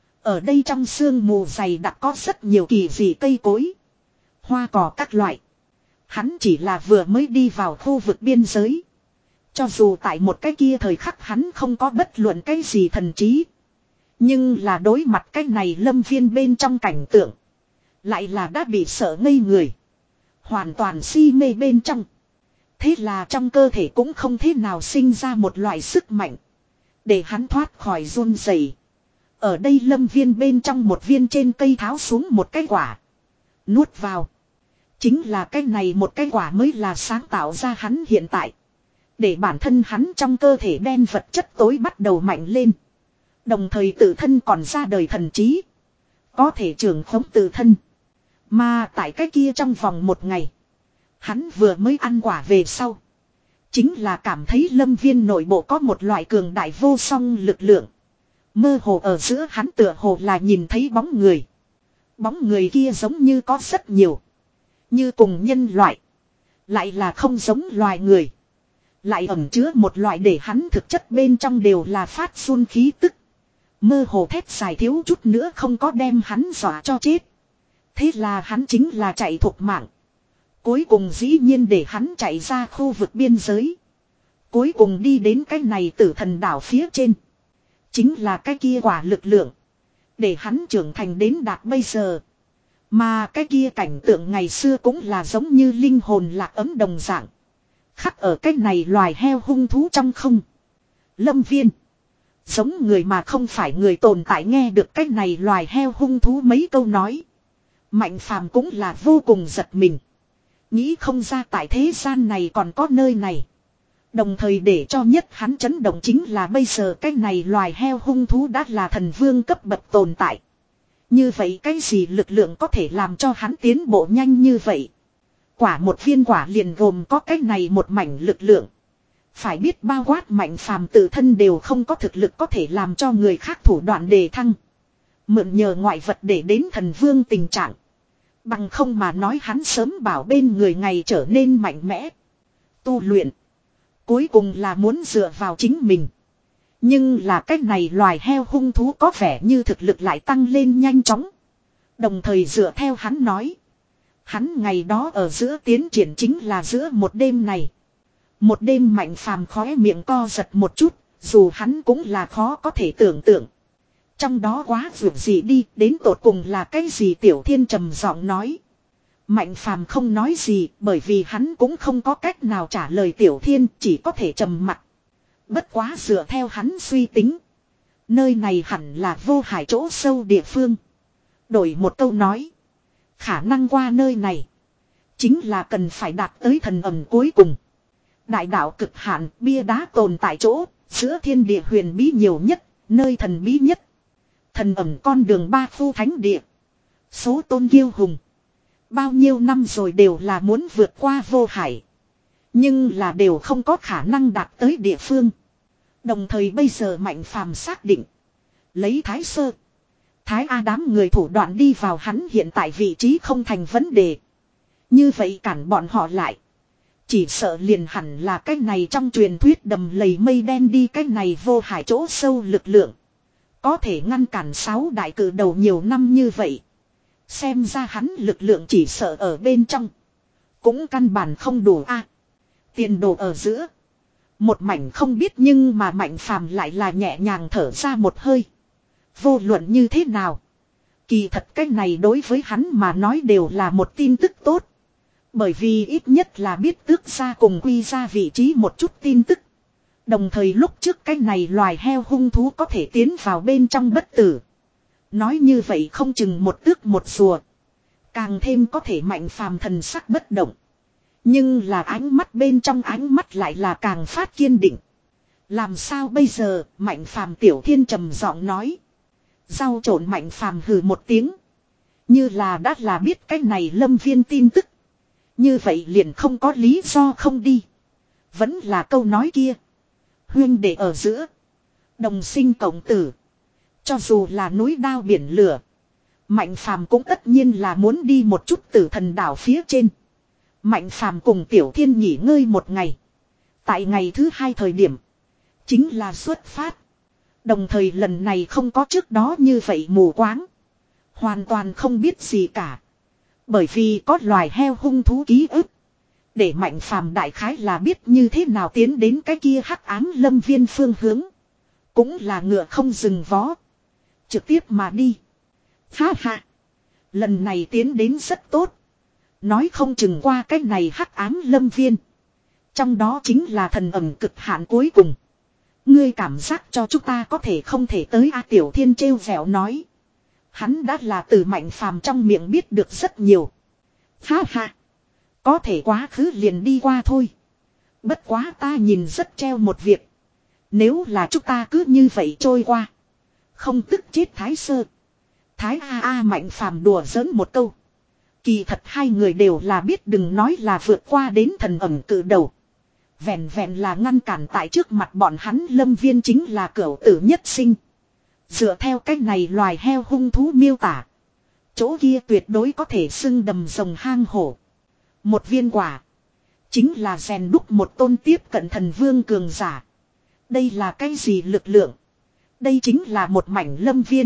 Ở đây trong sương mù dày đặc có rất nhiều kỳ dị cây cối. Hoa cỏ các loại. Hắn chỉ là vừa mới đi vào khu vực biên giới. Cho dù tại một cái kia thời khắc hắn không có bất luận cái gì thần trí. Nhưng là đối mặt cái này lâm viên bên trong cảnh tượng. Lại là đã bị sợ ngây người. Hoàn toàn si mê bên trong. Thế là trong cơ thể cũng không thế nào sinh ra một loại sức mạnh. Để hắn thoát khỏi run rẩy. Ở đây lâm viên bên trong một viên trên cây tháo xuống một cái quả. Nuốt vào. Chính là cái này một cái quả mới là sáng tạo ra hắn hiện tại. Để bản thân hắn trong cơ thể đen vật chất tối bắt đầu mạnh lên. Đồng thời tự thân còn ra đời thần trí. Có thể trưởng khống tự thân. Mà tại cái kia trong vòng một ngày. Hắn vừa mới ăn quả về sau. Chính là cảm thấy lâm viên nội bộ có một loại cường đại vô song lực lượng. Mơ hồ ở giữa hắn tựa hồ là nhìn thấy bóng người. Bóng người kia giống như có rất nhiều. Như cùng nhân loại. Lại là không giống loài người. Lại ẩn chứa một loại để hắn thực chất bên trong đều là phát phun khí tức. Mơ hồ thét dài thiếu chút nữa không có đem hắn dọa cho chết. Thế là hắn chính là chạy thục mạng. Cuối cùng dĩ nhiên để hắn chạy ra khu vực biên giới. Cuối cùng đi đến cái này tử thần đảo phía trên. Chính là cái kia quả lực lượng. Để hắn trưởng thành đến đạt bây giờ. Mà cái kia cảnh tượng ngày xưa cũng là giống như linh hồn lạc ấm đồng dạng. Khắc ở cái này loài heo hung thú trong không. Lâm Viên. Giống người mà không phải người tồn tại nghe được cái này loài heo hung thú mấy câu nói. Mạnh Phàm cũng là vô cùng giật mình. Nghĩ không ra tại thế gian này còn có nơi này. Đồng thời để cho nhất hắn chấn động chính là bây giờ cái này loài heo hung thú đã là thần vương cấp bậc tồn tại. Như vậy cái gì lực lượng có thể làm cho hắn tiến bộ nhanh như vậy? Quả một viên quả liền gồm có cái này một mảnh lực lượng. Phải biết bao quát Mạnh Phàm tự thân đều không có thực lực có thể làm cho người khác thủ đoạn đề thăng. Mượn nhờ ngoại vật để đến thần vương tình trạng. Bằng không mà nói hắn sớm bảo bên người ngày trở nên mạnh mẽ. Tu luyện. Cuối cùng là muốn dựa vào chính mình. Nhưng là cách này loài heo hung thú có vẻ như thực lực lại tăng lên nhanh chóng. Đồng thời dựa theo hắn nói. Hắn ngày đó ở giữa tiến triển chính là giữa một đêm này. Một đêm Mạnh Phàm khóe miệng co giật một chút. Dù hắn cũng là khó có thể tưởng tượng. Trong đó quá vượt gì đi, đến tột cùng là cái gì Tiểu Thiên trầm giọng nói. Mạnh Phàm không nói gì, bởi vì hắn cũng không có cách nào trả lời Tiểu Thiên, chỉ có thể trầm mặc. Bất quá dựa theo hắn suy tính. Nơi này hẳn là vô hải chỗ sâu địa phương. Đổi một câu nói. Khả năng qua nơi này. Chính là cần phải đạt tới thần ẩm cuối cùng. Đại đạo cực hạn, bia đá tồn tại chỗ, giữa thiên địa huyền bí nhiều nhất, nơi thần bí nhất. Thần ẩm con đường ba phu thánh địa. Số tôn kiêu hùng. Bao nhiêu năm rồi đều là muốn vượt qua vô hải. Nhưng là đều không có khả năng đạt tới địa phương. Đồng thời bây giờ Mạnh Phàm xác định. Lấy Thái Sơ. Thái A đám người thủ đoạn đi vào hắn hiện tại vị trí không thành vấn đề. Như vậy cản bọn họ lại. Chỉ sợ liền hẳn là cái này trong truyền thuyết đầm lầy mây đen đi cái này vô hải chỗ sâu lực lượng. Có thể ngăn cản sáu đại cử đầu nhiều năm như vậy. Xem ra hắn lực lượng chỉ sợ ở bên trong. Cũng căn bản không đủ a. Tiền đồ ở giữa. Một mảnh không biết nhưng mà Mạnh Phàm lại là nhẹ nhàng thở ra một hơi. Vô luận như thế nào. Kỳ thật cái này đối với hắn mà nói đều là một tin tức tốt. Bởi vì ít nhất là biết tước ra cùng quy ra vị trí một chút tin tức. Đồng thời lúc trước cái này loài heo hung thú có thể tiến vào bên trong bất tử. Nói như vậy không chừng một tước một rùa. Càng thêm có thể Mạnh Phàm thần sắc bất động. Nhưng là ánh mắt bên trong ánh mắt lại là càng phát kiên định. Làm sao bây giờ, Mạnh Phàm Tiểu Thiên trầm giọng nói. Rau trộn Mạnh Phàm hừ một tiếng. Như là đã là biết cái này Lâm Viên tin tức. Như vậy liền không có lý do không đi. Vẫn là câu nói kia. Huyên đệ ở giữa. Đồng sinh cộng tử. Cho dù là núi đao biển lửa. Mạnh Phàm cũng tất nhiên là muốn đi một chút tử thần đảo phía trên. Mạnh Phàm cùng Tiểu Thiên nghỉ ngơi một ngày. Tại ngày thứ hai thời điểm. Chính là xuất phát. Đồng thời lần này không có trước đó như vậy mù quáng. Hoàn toàn không biết gì cả. Bởi vì có loài heo hung thú ký ức. Để Mạnh Phàm đại khái là biết như thế nào tiến đến cái kia hắc ám lâm viên phương hướng. Cũng là ngựa không dừng vó. Trực tiếp mà đi. Ha ha. Lần này tiến đến rất tốt. Nói không chừng qua cái này hắc ám lâm viên. Trong đó chính là thần ẩm cực hạn cuối cùng. Ngươi cảm giác cho chúng ta có thể không thể tới A Tiểu Thiên trêu vẻo nói. Hắn đã là từ Mạnh Phàm trong miệng biết được rất nhiều. Ha ha. có thể quá khứ liền đi qua thôi. Bất quá ta nhìn rất treo một việc. Nếu là chúng ta cứ như vậy trôi qua. Không tức chết Thái Sơ. Thái A A Mạnh Phàm đùa giỡn một câu. Kỳ thật hai người đều là biết đừng nói là vượt qua đến thần ẩm cự đầu. Vẹn vẹn là ngăn cản tại trước mặt bọn hắn Lâm Viên chính là cửu tử nhất sinh. Dựa theo cách này loài heo hung thú miêu tả. Chỗ kia tuyệt đối có thể xưng đầm rồng hang hổ. Một viên quả. Chính là rèn đúc một tôn tiếp cận thần vương cường giả. Đây là cái gì lực lượng? Đây chính là một mảnh lâm viên.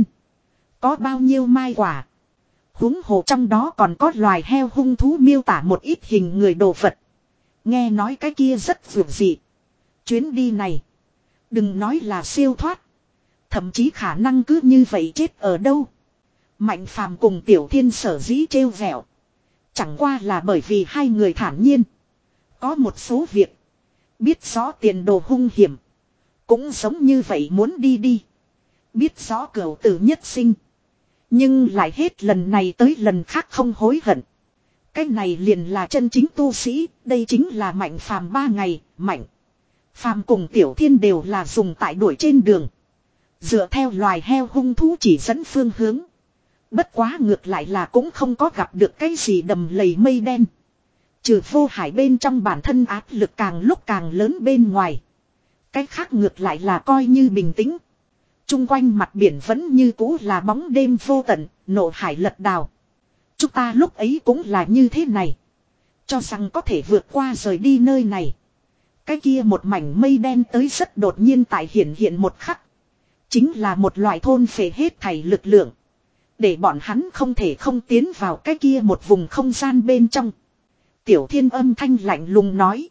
Có bao nhiêu mai quả? Huống hồ trong đó còn có loài heo hung thú miêu tả một ít hình người đồ vật. Nghe nói cái kia rất vượt dị. Chuyến đi này. Đừng nói là siêu thoát. Thậm chí khả năng cứ như vậy chết ở đâu. Mạnh Phàm cùng Tiểu Thiên sở dĩ trêu vẹo. Chẳng qua là bởi vì hai người thản nhiên. Có một số việc. Biết rõ tiền đồ hung hiểm. Cũng giống như vậy muốn đi đi. Biết rõ cửu tử nhất sinh. Nhưng lại hết lần này tới lần khác không hối hận. Cái này liền là chân chính tu sĩ. Đây chính là Mạnh Phàm ba ngày. Mạnh Phàm cùng Tiểu Thiên đều là dùng tại đuổi trên đường. Dựa theo loài heo hung thú chỉ dẫn phương hướng. Bất quá ngược lại là cũng không có gặp được cái gì đầm lầy mây đen. Trừ vô hải bên trong bản thân áp lực càng lúc càng lớn bên ngoài. Cái khác ngược lại là coi như bình tĩnh. Trung quanh mặt biển vẫn như cũ là bóng đêm vô tận, nộ hải lật đào. Chúng ta lúc ấy cũng là như thế này. Cho rằng có thể vượt qua rời đi nơi này. Cái kia một mảnh mây đen tới rất đột nhiên tại hiện hiện một khắc. Chính là một loại thôn phệ hết thảy lực lượng. Để bọn hắn không thể không tiến vào cái kia một vùng không gian bên trong. Tiểu Thiên âm thanh lạnh lùng nói.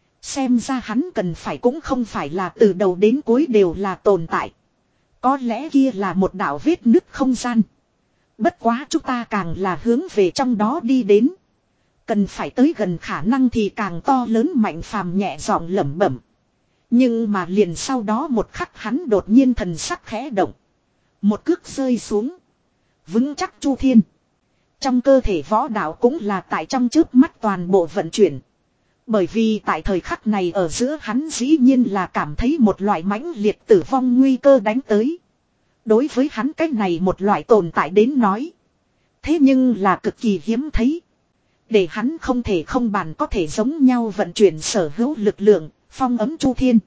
Xem ra hắn cần phải cũng không phải là từ đầu đến cuối đều là tồn tại. Có lẽ kia là một đạo vết nứt không gian. Bất quá chúng ta càng là hướng về trong đó đi đến. Cần phải tới gần khả năng thì càng to lớn. Mạnh Phàm nhẹ giọng lẩm bẩm. Nhưng mà liền sau đó một khắc hắn đột nhiên thần sắc khẽ động. Một cước rơi xuống. Vững chắc Chu Thiên. Trong cơ thể võ đạo cũng là tại trong chớp mắt toàn bộ vận chuyển. Bởi vì tại thời khắc này ở giữa hắn dĩ nhiên là cảm thấy một loại mãnh liệt tử vong nguy cơ đánh tới. Đối với hắn cách này một loại tồn tại đến nói. Thế nhưng là cực kỳ hiếm thấy. Để hắn không thể không bàn có thể giống nhau vận chuyển sở hữu lực lượng, phong ấm Chu Thiên.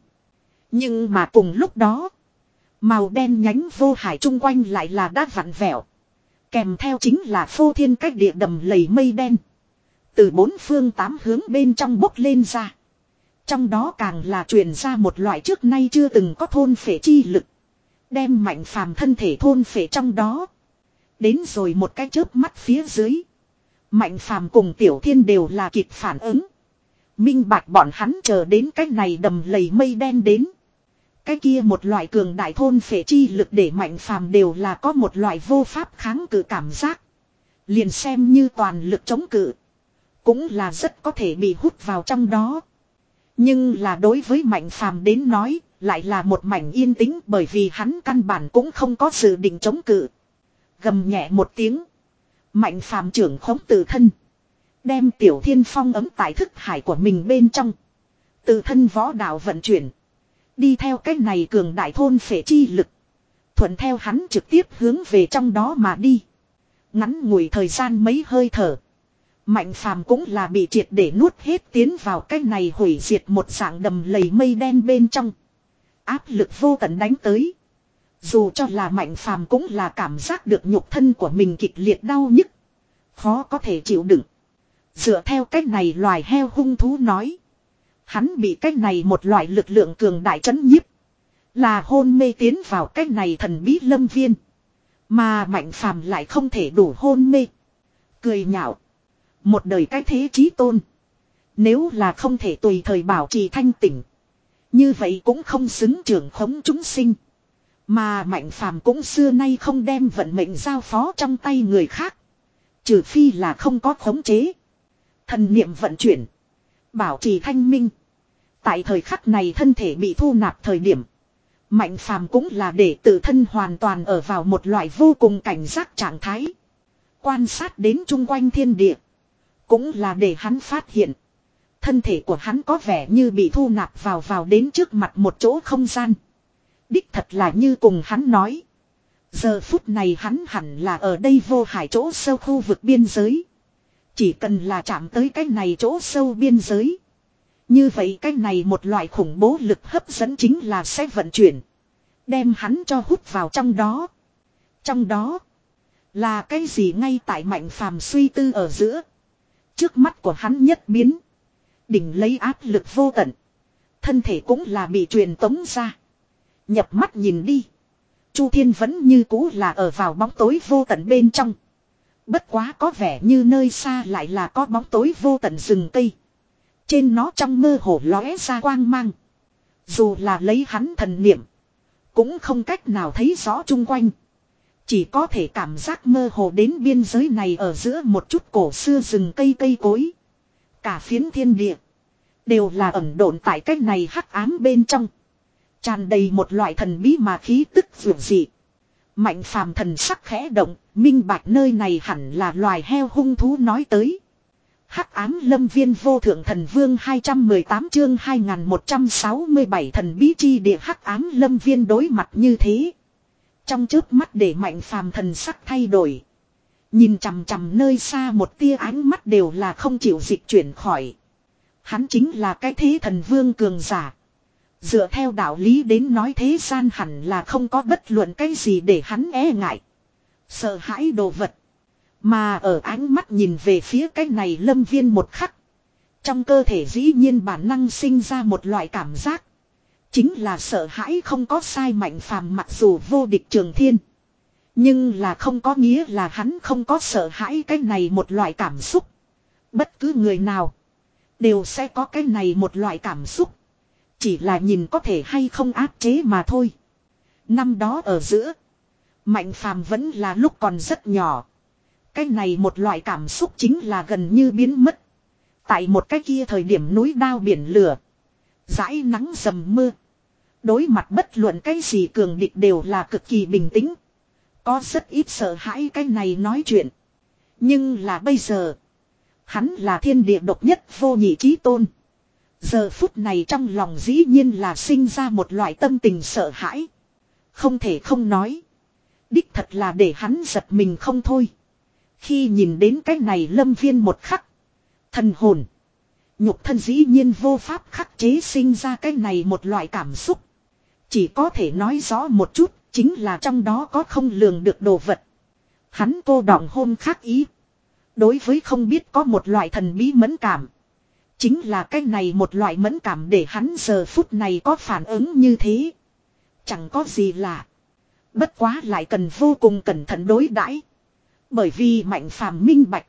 Nhưng mà cùng lúc đó, màu đen nhánh vô hải chung quanh lại là đã vặn vẹo. Kèm theo chính là phô thiên cách địa đầm lầy mây đen. Từ bốn phương tám hướng bên trong bốc lên ra. Trong đó càng là truyền ra một loại trước nay chưa từng có thôn phệ chi lực. Đem Mạnh Phàm thân thể thôn phệ trong đó. Đến rồi một cái chớp mắt phía dưới. Mạnh Phàm cùng Tiểu Thiên đều là kịp phản ứng. Minh bạch bọn hắn chờ đến cái này đầm lầy mây đen đến. Cái kia một loại cường đại thôn phệ chi lực để Mạnh Phàm đều là có một loại vô pháp kháng cự cảm giác. Liền xem như toàn lực chống cự. Cũng là rất có thể bị hút vào trong đó. Nhưng là đối với Mạnh Phàm đến nói, lại là một mảnh yên tĩnh bởi vì hắn căn bản cũng không có dự định chống cự. Gầm nhẹ một tiếng. Mạnh Phàm trưởng khống tự thân. Đem Tiểu Thiên phong ấm tại thức hải của mình bên trong. Tự thân võ đạo vận chuyển. Đi theo cách này cường đại thôn phệ chi lực. Thuận theo hắn trực tiếp hướng về trong đó mà đi. Ngắn ngủi thời gian mấy hơi thở. Mạnh Phàm cũng là bị triệt để nuốt hết tiến vào cái này hủy diệt một dạng đầm lầy mây đen bên trong. Áp lực vô tận đánh tới. Dù cho là Mạnh Phàm cũng là cảm giác được nhục thân của mình kịch liệt đau nhức. Khó có thể chịu đựng. Dựa theo cách này loài heo hung thú nói. Hắn bị cách này một loại lực lượng cường đại trấn nhiếp. Là hôn mê tiến vào cách này thần bí lâm viên. Mà Mạnh Phàm lại không thể đủ hôn mê. Cười nhạo. Một đời cái thế chí tôn. Nếu là không thể tùy thời bảo trì thanh tỉnh. Như vậy cũng không xứng trưởng khống chúng sinh. Mà Mạnh Phàm cũng xưa nay không đem vận mệnh giao phó trong tay người khác. Trừ phi là không có khống chế. Thần niệm vận chuyển. Bảo trì thanh minh. Tại thời khắc này thân thể bị thu nạp thời điểm. Mạnh Phàm cũng là để tự thân hoàn toàn ở vào một loại vô cùng cảnh giác trạng thái. Quan sát đến chung quanh thiên địa. Cũng là để hắn phát hiện. Thân thể của hắn có vẻ như bị thu nạp vào vào đến trước mặt một chỗ không gian. Đích thật là như cùng hắn nói. Giờ phút này hắn hẳn là ở đây vô hải chỗ sâu khu vực biên giới. Chỉ cần là chạm tới cái này chỗ sâu biên giới. Như vậy cái này một loại khủng bố lực hấp dẫn chính là sẽ vận chuyển. Đem hắn cho hút vào trong đó. Trong đó là cái gì ngay tại Mạnh Phàm suy tư ở giữa. Trước mắt của hắn nhất biến. Đỉnh lấy áp lực vô tận. Thân thể cũng là bị truyền tống ra. Nhập mắt nhìn đi. Chu Thiên vẫn như cũ là ở vào bóng tối vô tận bên trong. Bất quá có vẻ như nơi xa lại là có bóng tối vô tận rừng cây. Trên nó trong mơ hồ lóe ra quang mang. Dù là lấy hắn thần niệm. Cũng không cách nào thấy rõ chung quanh. Chỉ có thể cảm giác mơ hồ đến biên giới này ở giữa một chút cổ xưa rừng cây cây cối. Cả phiến thiên địa. Đều là ẩn độn tại cách này hắc ám bên trong. Tràn đầy một loại thần bí mà khí tức vượt dị. Mạnh Phàm thần sắc khẽ động. Minh bạch nơi này hẳn là loài heo hung thú nói tới. Hắc ám lâm viên vô thượng thần vương hai trăm mười tám chương hai nghìn một trăm sáu mươi bảy thần bí chi địa hắc ám lâm viên đối mặt như thế. Trong chớp mắt để Mạnh Phàm thần sắc thay đổi. Nhìn chằm chằm nơi xa một tia ánh mắt đều là không chịu dịch chuyển khỏi. Hắn chính là cái thế thần vương cường giả. Dựa theo đạo lý đến nói thế gian hẳn là không có bất luận cái gì để hắn e ngại. Sợ hãi đồ vật. Mà ở ánh mắt nhìn về phía cái này lâm viên một khắc. Trong cơ thể dĩ nhiên bản năng sinh ra một loại cảm giác. Chính là sợ hãi không có sai. Mạnh Phàm mặc dù vô địch trường thiên. Nhưng là không có nghĩa là hắn không có sợ hãi cái này một loại cảm xúc. Bất cứ người nào đều sẽ có cái này một loại cảm xúc. Chỉ là nhìn có thể hay không áp chế mà thôi. Năm đó ở giữa. Mạnh Phàm vẫn là lúc còn rất nhỏ. Cái này một loại cảm xúc chính là gần như biến mất. Tại một cái kia thời điểm núi đao biển lửa. Dãi nắng dầm mưa. Đối mặt bất luận cái gì cường địch đều là cực kỳ bình tĩnh. Có rất ít sợ hãi cái này nói chuyện. Nhưng là bây giờ. Hắn là thiên địa độc nhất vô nhị chí tôn. Giờ phút này trong lòng dĩ nhiên là sinh ra một loại tâm tình sợ hãi. Không thể không nói. Đích thật là để hắn giật mình không thôi. Khi nhìn đến cái này lâm viên một khắc. Thần hồn. Nhục thân dĩ nhiên vô pháp khắc chế sinh ra cái này một loại cảm xúc. Chỉ có thể nói rõ một chút. Chính là trong đó có không lường được đồ vật. Hắn cô đọng hôm khác ý. Đối với không biết có một loại thần bí mẫn cảm. Chính là cái này một loại mẫn cảm để hắn giờ phút này có phản ứng như thế. Chẳng có gì lạ. Bất quá lại cần vô cùng cẩn thận đối đãi. Bởi vì Mạnh Phàm minh bạch.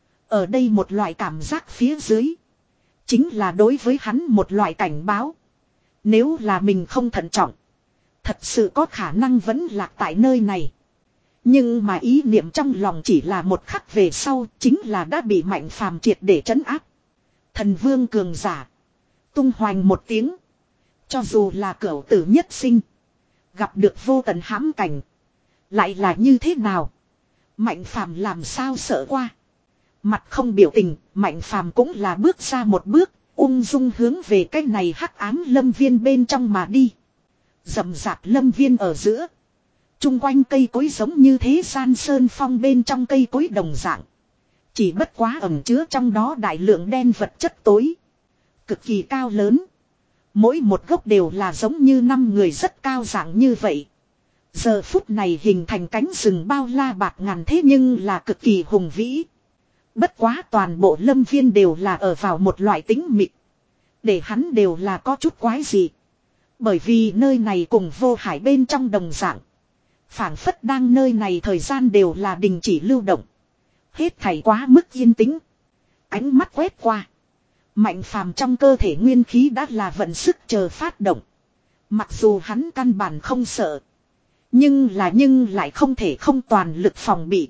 Ở đây một loại cảm giác phía dưới. Chính là đối với hắn một loại cảnh báo. Nếu là mình không thận trọng. Thật sự có khả năng vẫn lạc tại nơi này. Nhưng mà ý niệm trong lòng chỉ là một khắc về sau. Chính là đã bị Mạnh Phàm triệt để trấn áp. Thần vương cường giả. Tung hoành một tiếng. Cho dù là cửu tử nhất sinh. Gặp được vô tận hãm cảnh. Lại là như thế nào? Mạnh Phàm làm sao sợ qua. Mặt không biểu tình. Mạnh Phàm cũng là bước ra một bước. Ung dung hướng về cái này hắc ám lâm viên bên trong mà đi. Rậm rạp lâm viên ở giữa. Trung quanh cây cối giống như thế gian sơn phong bên trong cây cối đồng dạng. Chỉ bất quá ẩn chứa trong đó đại lượng đen vật chất tối. Cực kỳ cao lớn. Mỗi một gốc đều là giống như năm người rất cao dạng như vậy. Giờ phút này hình thành cánh rừng bao la bạc ngàn thế nhưng là cực kỳ hùng vĩ. Bất quá toàn bộ lâm viên đều là ở vào một loại tĩnh mịch. Để hắn đều là có chút quái dị. Bởi vì nơi này cùng vô hải bên trong đồng dạng. Phảng phất đang nơi này thời gian đều là đình chỉ lưu động. Hết thảy quá mức yên tĩnh. Ánh mắt quét qua. Mạnh Phàm trong cơ thể nguyên khí đã là vận sức chờ phát động. Mặc dù hắn căn bản không sợ. Nhưng là nhưng lại không thể không toàn lực phòng bị.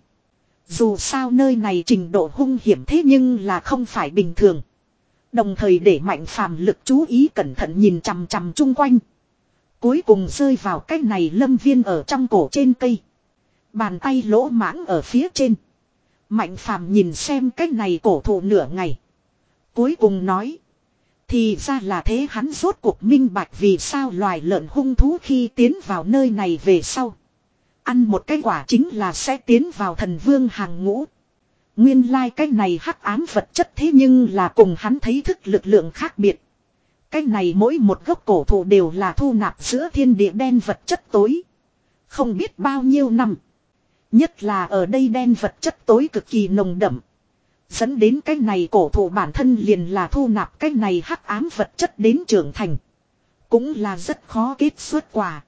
Dù sao nơi này trình độ hung hiểm thế nhưng là không phải bình thường. Đồng thời để Mạnh Phàm lực chú ý cẩn thận nhìn chằm chằm chung quanh. Cuối cùng rơi vào cái này lâm viên ở trong cổ trên cây. Bàn tay lỗ mãng ở phía trên. Mạnh phàm nhìn xem cái này cổ thụ nửa ngày. Cuối cùng nói. Thì ra là thế, hắn rốt cuộc minh bạch vì sao loài lợn hung thú khi tiến vào nơi này về sau. Ăn một cái quả chính là sẽ tiến vào thần vương hàng ngũ. Nguyên lai like cái này hắc ám vật chất thế nhưng là cùng hắn thấy thức lực lượng khác biệt. Cái này mỗi một gốc cổ thụ đều là thu nạp giữa thiên địa đen vật chất tối. Không biết bao nhiêu năm. Nhất là ở đây đen vật chất tối cực kỳ nồng đậm. Dẫn đến cái này cổ thụ bản thân liền là thu nạp cái này hắc ám vật chất đến trưởng thành. Cũng là rất khó kết xuất quả.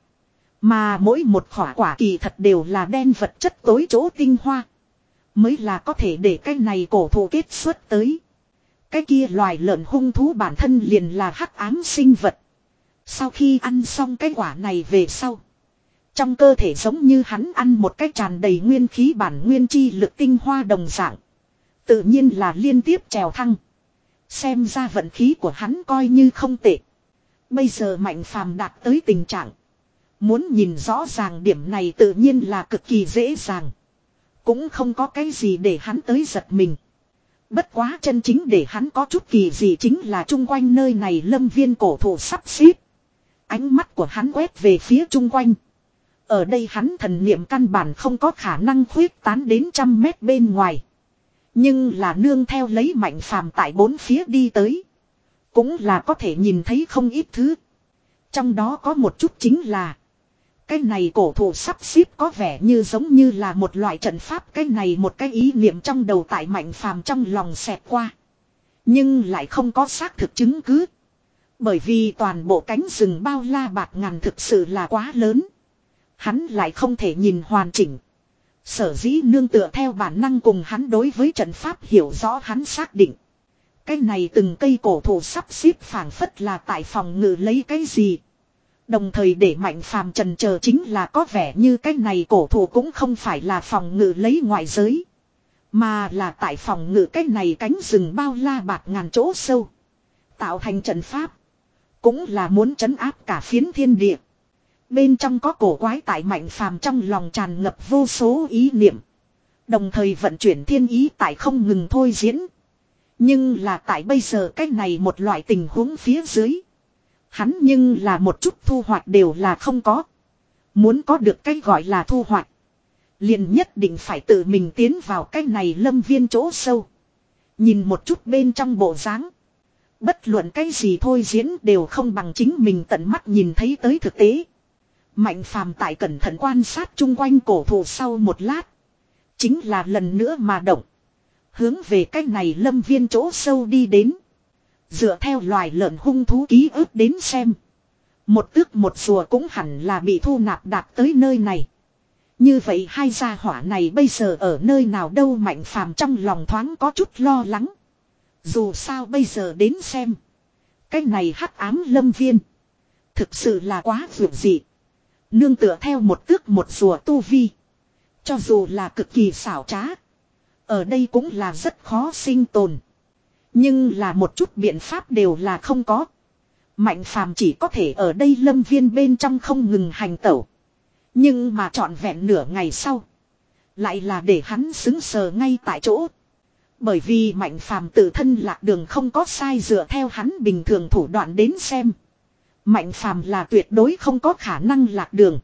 Mà mỗi một khỏa quả kỳ thật đều là đen vật chất tối chỗ tinh hoa. Mới là có thể để cái này cổ thụ kết xuất tới. Cái kia loài lợn hung thú bản thân liền là hắc ám sinh vật. Sau khi ăn xong cái quả này về sau. Trong cơ thể giống như hắn ăn một cái tràn đầy nguyên khí bản nguyên chi lực tinh hoa đồng dạng. Tự nhiên là liên tiếp trèo thăng. Xem ra vận khí của hắn coi như không tệ. Bây giờ Mạnh Phàm đạt tới tình trạng. Muốn nhìn rõ ràng điểm này tự nhiên là cực kỳ dễ dàng. Cũng không có cái gì để hắn tới giật mình. Bất quá chân chính để hắn có chút kỳ gì chính là chung quanh nơi này lâm viên cổ thụ sắp xếp. Ánh mắt của hắn quét về phía chung quanh. Ở đây hắn thần niệm căn bản không có khả năng khuyết tán đến trăm mét bên ngoài. Nhưng là nương theo lấy Mạnh Phàm tại bốn phía đi tới. Cũng là có thể nhìn thấy không ít thứ. Trong đó có một chút chính là. Cái này cổ thụ sắp xếp có vẻ như giống như là một loại trận pháp. Cái này một cái ý niệm trong đầu tại Mạnh Phàm trong lòng xẹt qua. Nhưng lại không có xác thực chứng cứ. Bởi vì toàn bộ cánh rừng bao la bạt ngàn thực sự là quá lớn. Hắn lại không thể nhìn hoàn chỉnh. Sở dĩ nương tựa theo bản năng cùng hắn đối với trận pháp hiểu rõ hắn xác định. Cái này từng cây cổ thụ sắp xếp phảng phất là tại phòng ngự lấy cái gì. Đồng thời để Mạnh Phàm trần chờ chính là có vẻ như cái này cổ thụ cũng không phải là phòng ngự lấy ngoại giới. Mà là tại phòng ngự cái này cánh rừng bao la bạt ngàn chỗ sâu. Tạo thành trận pháp. Cũng là muốn trấn áp cả phiến thiên địa. Bên trong có cổ quái tại Mạnh Phàm trong lòng tràn ngập vô số ý niệm. Đồng thời vận chuyển thiên ý tại không ngừng thôi diễn. Nhưng là tại bây giờ cái này một loại tình huống phía dưới. Hắn nhưng là một chút thu hoạch đều là không có. Muốn có được cái gọi là thu hoạch. Liền nhất định phải tự mình tiến vào cái này lâm viên chỗ sâu. Nhìn một chút bên trong bộ dáng. Bất luận cái gì thôi diễn đều không bằng chính mình tận mắt nhìn thấy tới thực tế. Mạnh Phàm tại cẩn thận quan sát chung quanh cổ thụ sau một lát. Chính là lần nữa mà động. Hướng về cái này lâm viên chỗ sâu đi đến. Dựa theo loài lợn hung thú ký ức đến xem. Một tước một rùa cũng hẳn là bị thu nạp đạt tới nơi này. Như vậy hai gia hỏa này bây giờ ở nơi nào đâu, Mạnh Phàm trong lòng thoáng có chút lo lắng. Dù sao bây giờ đến xem. Cái này hắc ám lâm viên. Thực sự là quá vượt dị. Nương tựa theo một tước một rùa tu vi. Cho dù là cực kỳ xảo trá. Ở đây cũng là rất khó sinh tồn. Nhưng là một chút biện pháp đều là không có. Mạnh Phàm chỉ có thể ở đây lâm viên bên trong không ngừng hành tẩu. Nhưng mà trọn vẹn nửa ngày sau. Lại là để hắn xứng sờ ngay tại chỗ. Bởi vì Mạnh Phàm tự thân lạc đường không có sai, dựa theo hắn bình thường thủ đoạn đến xem. Mạnh Phàm là tuyệt đối không có khả năng lạc đường.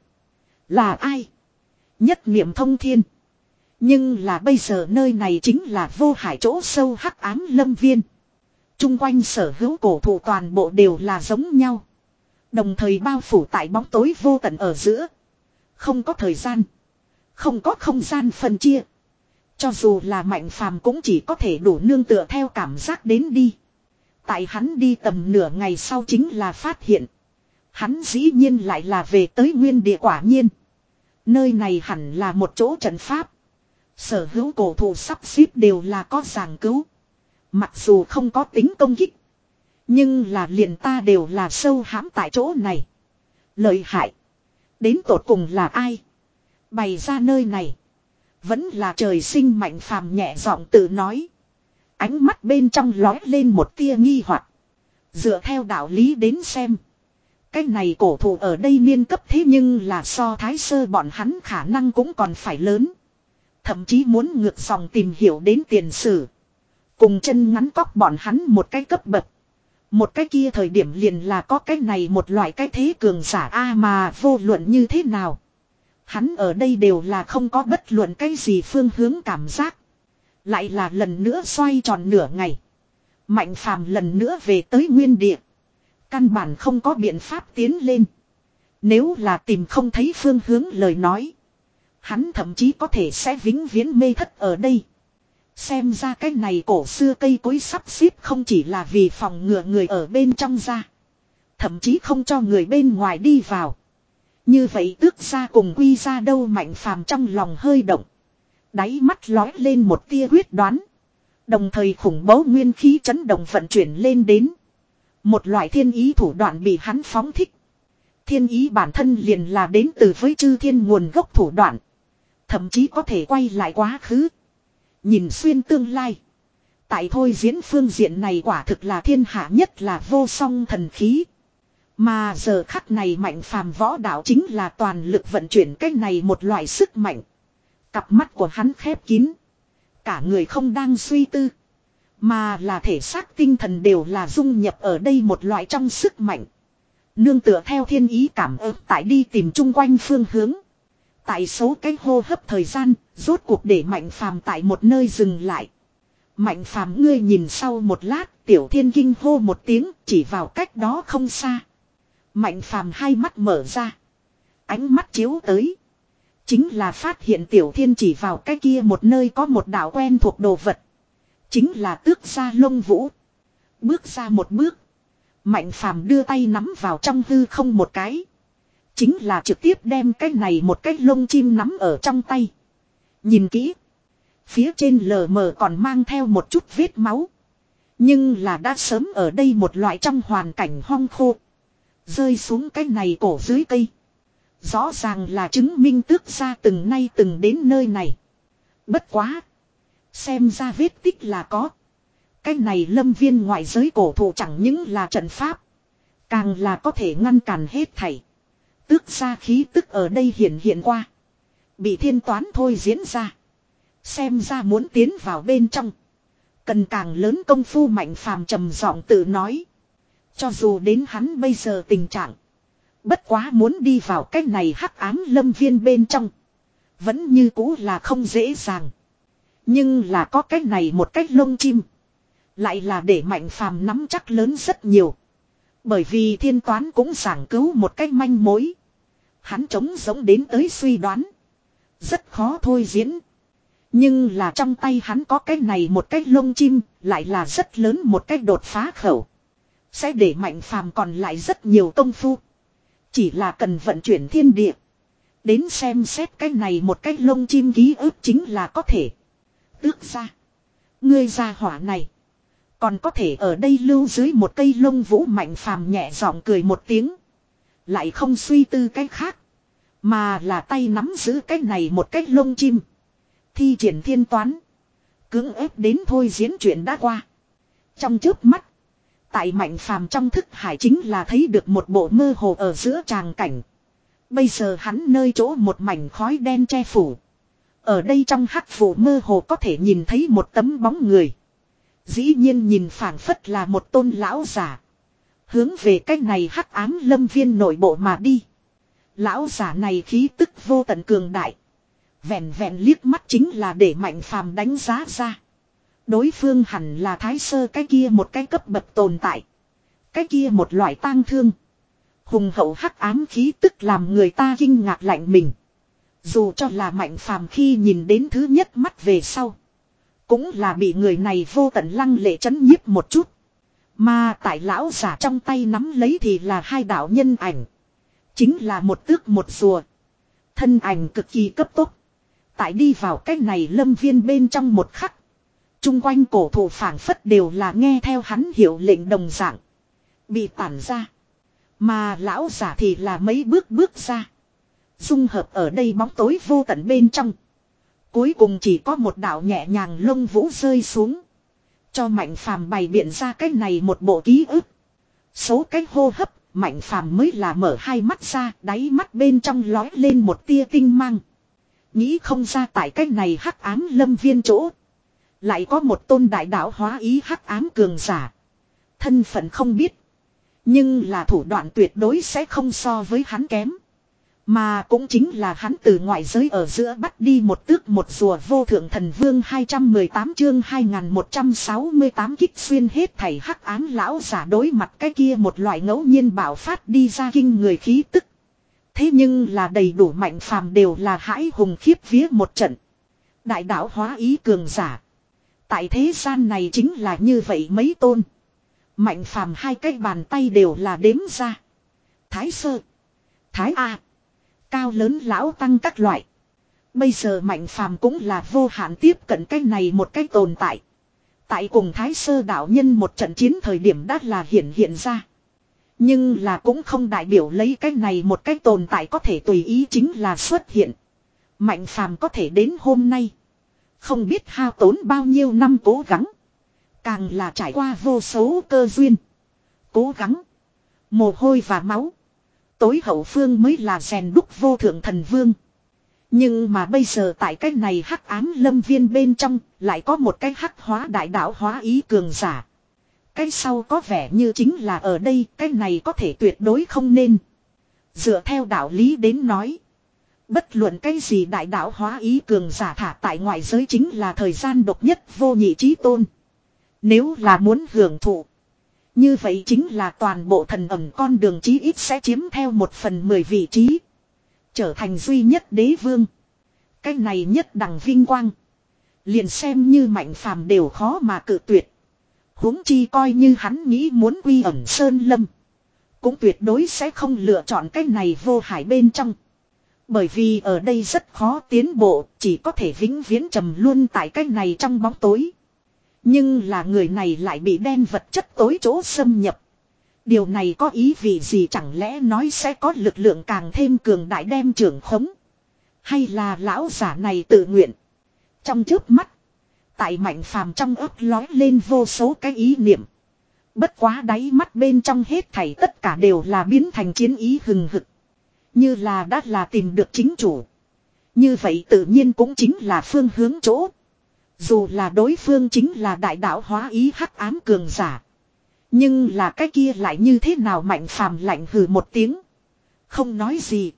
Là ai? Nhất niệm thông thiên. Nhưng là bây giờ nơi này chính là vô hải chỗ sâu hắc ám lâm viên. Trung quanh sở hữu cổ thụ toàn bộ đều là giống nhau. Đồng thời bao phủ tại bóng tối vô tận ở giữa. Không có thời gian. Không có không gian phân chia. Cho dù là Mạnh Phàm cũng chỉ có thể đủ nương tựa theo cảm giác đến đi. Tại hắn đi tầm nửa ngày sau chính là phát hiện. Hắn dĩ nhiên lại là về tới nguyên địa, quả nhiên. Nơi này hẳn là một chỗ trận pháp. Sở hữu cổ thụ sắp xếp đều là có giảng cứu. Mặc dù không có tính công kích. Nhưng là liền ta đều là sâu hãm tại chỗ này. Lợi hại. Đến tột cùng là ai? Bày ra nơi này. Vẫn là trời sinh, Mạnh Phàm nhẹ giọng tự nói. Ánh mắt bên trong lóe lên một tia nghi hoặc. Dựa theo đạo lý đến xem. Cái này cổ thụ ở đây niên cấp thế nhưng là so Thái Sơ bọn hắn khả năng cũng còn phải lớn. Thậm chí muốn ngược dòng tìm hiểu đến tiền sử. Cùng chân ngắn cóc bọn hắn một cái cấp bậc. Một cái kia thời điểm liền là có cái này một loại cái thế cường giả A mà vô luận như thế nào. Hắn ở đây đều là không có bất luận cái gì phương hướng cảm giác. Lại là lần nữa xoay tròn nửa ngày. Mạnh phàm lần nữa về tới nguyên địa. Căn bản không có biện pháp tiến lên. Nếu là tìm không thấy phương hướng lời nói. Hắn thậm chí có thể sẽ vĩnh viễn mê thất ở đây. Xem ra cái này cổ xưa cây cối sắp xếp không chỉ là vì phòng ngừa người ở bên trong ra. Thậm chí không cho người bên ngoài đi vào. Như vậy tước ra cùng quy ra đâu Mạnh phàm trong lòng hơi động. Đáy mắt lói lên một tia quyết đoán. Đồng thời khủng bố nguyên khí chấn động vận chuyển lên đến. Một loại thiên ý thủ đoạn bị hắn phóng thích. Thiên ý bản thân liền là đến từ với chư thiên nguồn gốc thủ đoạn. Thậm chí có thể quay lại quá khứ. Nhìn xuyên tương lai. Tại thôi diễn phương diện này quả thực là thiên hạ nhất là vô song thần khí. Mà giờ khắc này Mạnh phàm võ đạo chính là toàn lực vận chuyển cái này một loại sức mạnh. Cặp mắt của hắn khép kín. Cả người không đang suy tư. Mà là thể xác tinh thần đều là dung nhập ở đây một loại trong sức mạnh. Nương tựa theo thiên ý cảm ứng tại đi tìm chung quanh phương hướng. Tại số cái hô hấp thời gian, rốt cuộc để Mạnh phàm tại một nơi dừng lại. Mạnh phàm ngươi nhìn sau một lát, Tiểu Thiên kinh hô một tiếng, chỉ vào cách đó không xa. Mạnh phàm hai mắt mở ra. Ánh mắt chiếu tới. Chính là phát hiện Tiểu Thiên chỉ vào cái kia một nơi có một đạo quen thuộc đồ vật. Chính là tước ra lông vũ. Bước ra một bước. Mạnh phàm đưa tay nắm vào trong hư không một cái. Chính là trực tiếp đem cái này một cái lông chim nắm ở trong tay. Nhìn kỹ. Phía trên lờ mờ còn mang theo một chút vết máu. Nhưng là đã sớm ở đây một loại trong hoàn cảnh hoang khô. Rơi xuống cái này cổ dưới cây. Rõ ràng là chứng minh tước ra từng nay từng đến nơi này. Bất quá. Xem ra vết tích là có. Cái này lâm viên ngoại giới cổ thụ chẳng những là trận pháp. Càng là có thể ngăn cản hết thảy. Tước ra khí tức ở đây hiện hiện qua. Bị thiên toán thôi diễn ra. Xem ra muốn tiến vào bên trong. Cần càng lớn công phu Mạnh phàm trầm giọng tự nói. Cho dù đến hắn bây giờ tình trạng. Bất quá muốn đi vào cách này hắc ám lâm viên bên trong. Vẫn như cũ là không dễ dàng. Nhưng là có cách này một cách lông chim. Lại là để Mạnh phàm nắm chắc lớn rất nhiều. Bởi vì thiên toán cũng giảng cứu một cách manh mối. Hắn trống giống đến tới suy đoán. Rất khó thôi diễn. Nhưng là trong tay hắn có cái này một cái lông chim. Lại là rất lớn một cái đột phá khẩu. Sẽ để Mạnh phàm còn lại rất nhiều công phu. Chỉ là cần vận chuyển thiên địa. Đến xem xét cái này một cái lông chim ký ức chính là có thể. Tước ra. Ngươi ra hỏa này. Còn có thể ở đây lưu dưới một cây lông vũ Mạnh phàm nhẹ giọng cười một tiếng. Lại không suy tư cái khác. Mà là tay nắm giữ cái này một cái lông chim. Thi triển thiên toán. Cưỡng ép đến thôi diễn chuyện đã qua. Trong chớp mắt. Tại Mạnh phàm trong thức hải chính là thấy được một bộ mơ hồ ở giữa tràng cảnh. Bây giờ hắn nơi chỗ một mảnh khói đen che phủ. Ở đây trong hắc vụ mơ hồ có thể nhìn thấy một tấm bóng người. Dĩ nhiên nhìn phảng phất là một tôn lão giả. Hướng về cái này hắc ám lâm viên nội bộ mà đi. Lão giả này khí tức vô tận cường đại. Vẹn vẹn liếc mắt chính là để Mạnh phàm đánh giá ra. Đối phương hẳn là thái sơ cái kia một cái cấp bậc tồn tại. Cái kia một loại tang thương. Hùng hậu hắc ám khí tức làm người ta kinh ngạc lạnh mình. Dù cho là Mạnh phàm khi nhìn đến thứ nhất mắt về sau. Cũng là bị người này vô tận lăng lệ chấn nhiếp một chút. Mà tại lão giả trong tay nắm lấy thì là hai đạo nhân ảnh. Chính là một tước một rùa. Thân ảnh cực kỳ cấp tốc. Tại đi vào cái này lâm viên bên trong một khắc. Trung quanh cổ thụ phảng phất đều là nghe theo hắn hiệu lệnh đồng dạng. Bị tản ra. Mà lão giả thì là mấy bước bước ra. Dung hợp ở đây bóng tối vô tận bên trong. Cuối cùng chỉ có một đạo nhẹ nhàng lông vũ rơi xuống. Cho Mạnh phàm bày biện ra cái này một bộ ký ức. Số cách hô hấp, Mạnh phàm mới là mở hai mắt ra, đáy mắt bên trong lói lên một tia tinh mang. Nghĩ không ra tại cách này hắc ám lâm viên chỗ. Lại có một tôn đại đạo hóa ý hắc ám cường giả. Thân phận không biết. Nhưng là thủ đoạn tuyệt đối sẽ không so với hắn kém. Mà cũng chính là hắn từ ngoại giới ở giữa bắt đi một tước một rùa vô thượng thần vương hai trăm mười tám chương hai nghìn một trăm sáu mươi tám kích xuyên hết thảy hắc ám lão giả đối mặt cái kia một loại ngẫu nhiên bạo phát đi ra kinh người khí tức. Thế nhưng là đầy đủ mạnh phàm đều là hãi hùng khiếp vía một trận. Đại đạo hóa ý cường giả. Tại thế gian này chính là như vậy mấy tôn. Mạnh phàm hai cái bàn tay đều là đếm ra. Thái sơ. Thái A. Cao lớn lão tăng các loại. Bây giờ mạnh phàm cũng là vô hạn tiếp cận cái này một cái tồn tại. Tại cùng thái sơ đạo nhân một trận chiến thời điểm đã là hiện hiện ra. Nhưng là cũng không đại biểu lấy cái này một cái tồn tại có thể tùy ý chính là xuất hiện. Mạnh phàm có thể đến hôm nay. Không biết hao tốn bao nhiêu năm cố gắng. Càng là trải qua vô số cơ duyên. Cố gắng. Mồ hôi và máu. Tối hậu phương mới là rèn đúc vô thượng thần vương. Nhưng mà bây giờ tại cái này hắc ám lâm viên bên trong. Lại có một cái hắc hóa đại đạo hóa ý cường giả. Cái sau có vẻ như chính là ở đây. Cái này có thể tuyệt đối không nên. Dựa theo đạo lý đến nói. Bất luận cái gì đại đạo hóa ý cường giả thả tại ngoại giới chính là thời gian độc nhất vô nhị chí tôn. Nếu là muốn hưởng thụ. Như vậy chính là toàn bộ thần ẩm con đường chí ít sẽ chiếm theo một phần mười vị trí. Trở thành duy nhất đế vương. Cái này nhất đẳng vinh quang. Liền xem như mạnh phàm đều khó mà cự tuyệt. Huống chi coi như hắn nghĩ muốn quy ẩn sơn lâm. Cũng tuyệt đối sẽ không lựa chọn cái này vô hải bên trong. Bởi vì ở đây rất khó tiến bộ, chỉ có thể vĩnh viễn trầm luôn tại cái này trong bóng tối. Nhưng là người này lại bị đen vật chất tối chỗ xâm nhập. Điều này có ý vị gì chẳng lẽ nói sẽ có lực lượng càng thêm cường đại đem trưởng khống. Hay là lão giả này tự nguyện. Trong chớp mắt. Tại mạnh phàm trong ấp lói lên vô số cái ý niệm. Bất quá đáy mắt bên trong hết thảy tất cả đều là biến thành chiến ý hừng hực. Như là đã là tìm được chính chủ. Như vậy tự nhiên cũng chính là phương hướng chỗ. Dù là đối phương chính là đại đạo hóa ý hắc ám cường giả. Nhưng là cái kia lại như thế nào mạnh phàm lạnh hừ một tiếng. Không nói gì.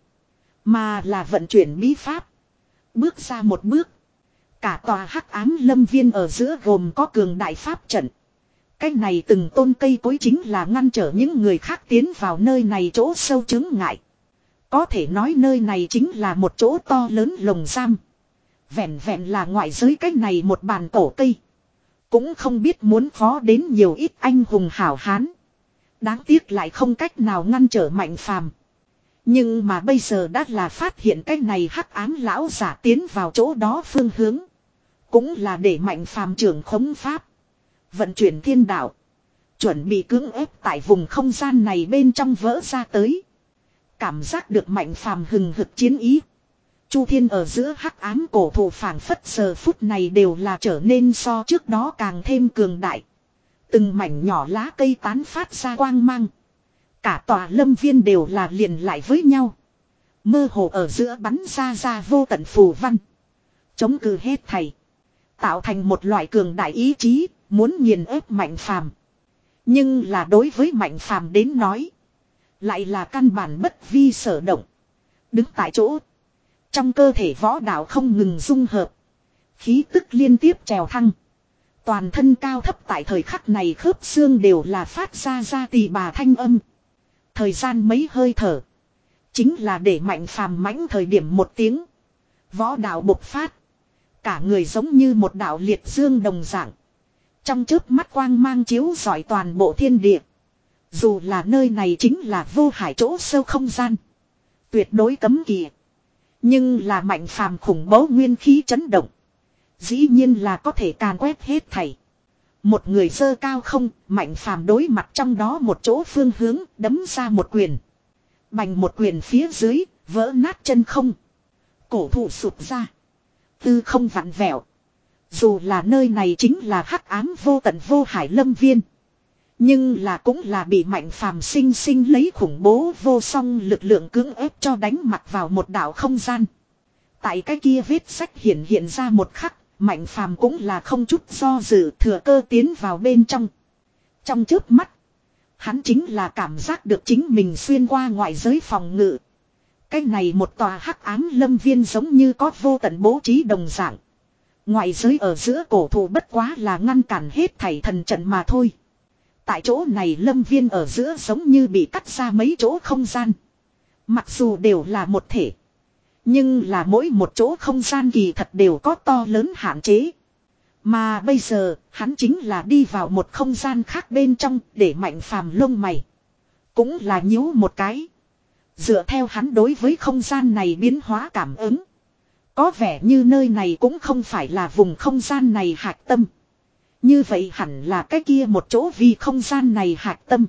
Mà là vận chuyển bí pháp. Bước ra một bước. Cả tòa hắc ám lâm viên ở giữa gồm có cường đại pháp trận. Cái này từng tôn cây cối chính là ngăn trở những người khác tiến vào nơi này chỗ sâu chứng ngại. Có thể nói nơi này chính là một chỗ to lớn lồng giam. Vẹn vẹn là ngoại giới cái này một bàn cổ cây. Cũng không biết muốn khó đến nhiều ít anh hùng hảo hán. Đáng tiếc lại không cách nào ngăn trở mạnh phàm. Nhưng mà bây giờ đã là phát hiện cái này hắc ám lão giả tiến vào chỗ đó phương hướng. Cũng là để mạnh phàm trưởng khống pháp. Vận chuyển thiên đạo. Chuẩn bị cưỡng ép tại vùng không gian này bên trong vỡ ra tới. Cảm giác được mạnh phàm hừng hực chiến ý. Chu thiên ở giữa hắc ám cổ thụ phảng phất giờ phút này đều là trở nên so trước đó càng thêm cường đại. Từng mảnh nhỏ lá cây tán phát ra quang mang. Cả tòa lâm viên đều là liền lại với nhau. Mơ hồ ở giữa bắn ra ra vô tận phù văn. Chống cự hết thầy. Tạo thành một loại cường đại ý chí, muốn nghiền ép mạnh phàm. Nhưng là đối với mạnh phàm đến nói. Lại là căn bản bất vi sở động. Đứng tại chỗ. Trong cơ thể võ đạo không ngừng dung hợp. Khí tức liên tiếp trèo thăng. Toàn thân cao thấp tại thời khắc này khớp xương đều là phát ra ra tỳ bà thanh âm. Thời gian mấy hơi thở. Chính là để mạnh phàm mãnh thời điểm một tiếng. Võ đạo bộc phát. Cả người giống như một đạo liệt dương đồng dạng. Trong chớp mắt quang mang chiếu rọi toàn bộ thiên địa. Dù là nơi này chính là vô hải chỗ sâu không gian. Tuyệt đối cấm kỵ. Nhưng là mạnh phàm khủng bố nguyên khí chấn động. Dĩ nhiên là có thể càn quét hết thảy. Một người dơ cao không, mạnh phàm đối mặt trong đó một chỗ phương hướng, đấm ra một quyền. Bành một quyền phía dưới, vỡ nát chân không. Cổ thụ sụp ra. Tư không vặn vẹo. Dù là nơi này chính là hắc ám vô tận vô hải lâm viên. Nhưng là cũng là bị mạnh phàm sinh sinh lấy khủng bố vô song lực lượng cưỡng ép cho đánh mặt vào một đảo không gian. Tại cái kia vết sách hiện hiện ra một khắc, Mạnh Phàm cũng là không chút do dự thừa cơ tiến vào bên trong. Trong chớp mắt, hắn chính là cảm giác được chính mình xuyên qua ngoại giới phòng ngự. Cái này một tòa hắc ám lâm viên giống như có vô tận bố trí đồng dạng. Ngoại giới ở giữa cổ thụ bất quá là ngăn cản hết thảy thần trận mà thôi. Tại chỗ này lâm viên ở giữa giống như bị cắt ra mấy chỗ không gian. Mặc dù đều là một thể. Nhưng là mỗi một chỗ không gian kỳ thật đều có to lớn hạn chế. Mà bây giờ, hắn chính là đi vào một không gian khác bên trong để Mạnh Phàm lông mày. Cũng là nhíu một cái. Dựa theo hắn đối với không gian này biến hóa cảm ứng. Có vẻ như nơi này cũng không phải là vùng không gian này hạch tâm. Như vậy hẳn là cái kia một chỗ vì không gian này hạch tâm.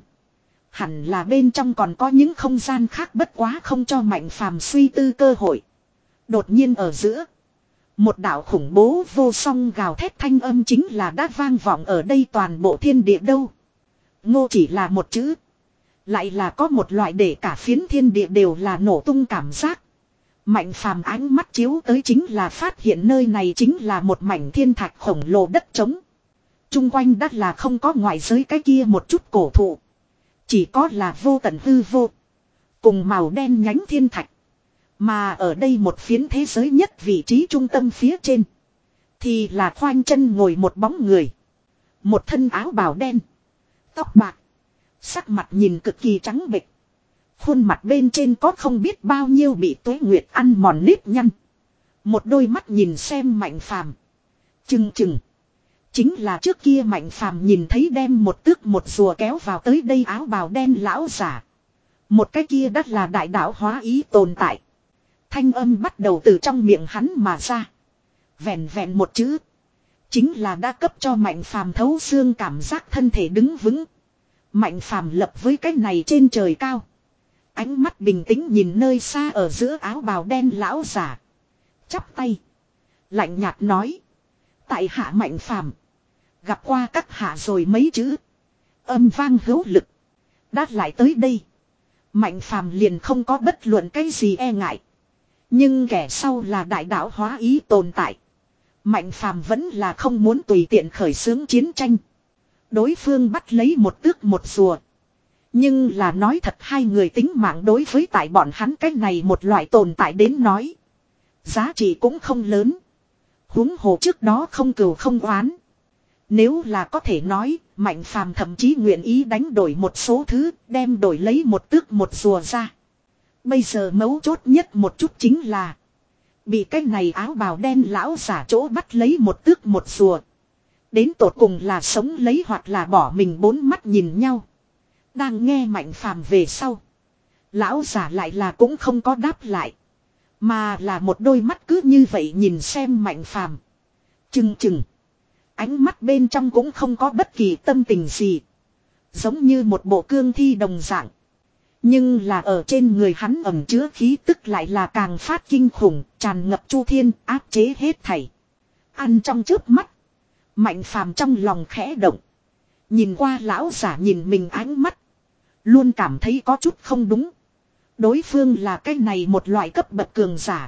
Hẳn là bên trong còn có những không gian khác bất quá không cho Mạnh Phàm suy tư cơ hội. Đột nhiên ở giữa. Một đạo khủng bố vô song gào thét thanh âm chính là đã vang vọng ở đây toàn bộ thiên địa đâu. Ngô chỉ là một chữ. Lại là có một loại để cả phiến thiên địa đều là nổ tung cảm giác. Mạnh Phàm ánh mắt chiếu tới chính là phát hiện nơi này chính là một mảnh thiên thạch khổng lồ đất trống. Trung quanh đất là không có ngoại giới cái kia một chút cổ thụ. Chỉ có là vô tận hư vô. Cùng màu đen nhánh thiên thạch. Mà ở đây một phiến thế giới nhất vị trí trung tâm phía trên. Thì là khoanh chân ngồi một bóng người. Một thân áo bào đen. Tóc bạc. Sắc mặt nhìn cực kỳ trắng bệch. Khuôn mặt bên trên có không biết bao nhiêu bị tuế nguyệt ăn mòn nếp nhăn. Một đôi mắt nhìn xem Mạnh Phàm. Chừng chừng. Chính là trước kia Mạnh Phàm nhìn thấy đem một tước một rùa kéo vào tới đây áo bào đen lão giả. Một cái kia đắt là đại đạo hóa ý tồn tại. Thanh âm bắt đầu từ trong miệng hắn mà ra. Vẹn vẹn một chữ. Chính là đã cấp cho Mạnh Phàm thấu xương cảm giác thân thể đứng vững. Mạnh Phàm lập với cái này trên trời cao. Ánh mắt bình tĩnh nhìn nơi xa ở giữa áo bào đen lão giả. Chắp tay. Lạnh nhạt nói. Tại hạ Mạnh Phàm gặp qua các hạ rồi mấy chữ. Âm vang hữu lực. Đát lại tới đây. Mạnh Phàm liền không có bất luận cái gì e ngại. Nhưng kẻ sau là đại đạo hóa ý tồn tại. Mạnh Phàm vẫn là không muốn tùy tiện khởi xướng chiến tranh. Đối phương bắt lấy một tước một rùa. Nhưng là nói thật hai người tính mạng đối với tại bọn hắn cái này một loại tồn tại đến nói. Giá trị cũng không lớn. Huống hồ trước đó không cừu không oán. Nếu là có thể nói, Mạnh Phàm thậm chí nguyện ý đánh đổi một số thứ, đem đổi lấy một tước một rùa ra. Bây giờ mấu chốt nhất một chút chính là bị cái này áo bào đen lão giả chỗ bắt lấy một tước một rùa. Đến tột cùng là sống lấy hoặc là bỏ mình bốn mắt nhìn nhau. Đang nghe Mạnh Phàm về sau. Lão giả lại là cũng không có đáp lại. Mà là một đôi mắt cứ như vậy nhìn xem Mạnh Phàm. Chừng chừng. Ánh mắt bên trong cũng không có bất kỳ tâm tình gì. Giống như một bộ cương thi đồng dạng. Nhưng là ở trên người hắn ẩn chứa khí tức lại là càng phát kinh khủng, tràn ngập chu thiên, áp chế hết thảy. Ăn trong chớp mắt. Mạnh Phàm trong lòng khẽ động. Nhìn qua lão giả nhìn mình ánh mắt. Luôn cảm thấy có chút không đúng. Đối phương là cái này một loại cấp bậc cường giả.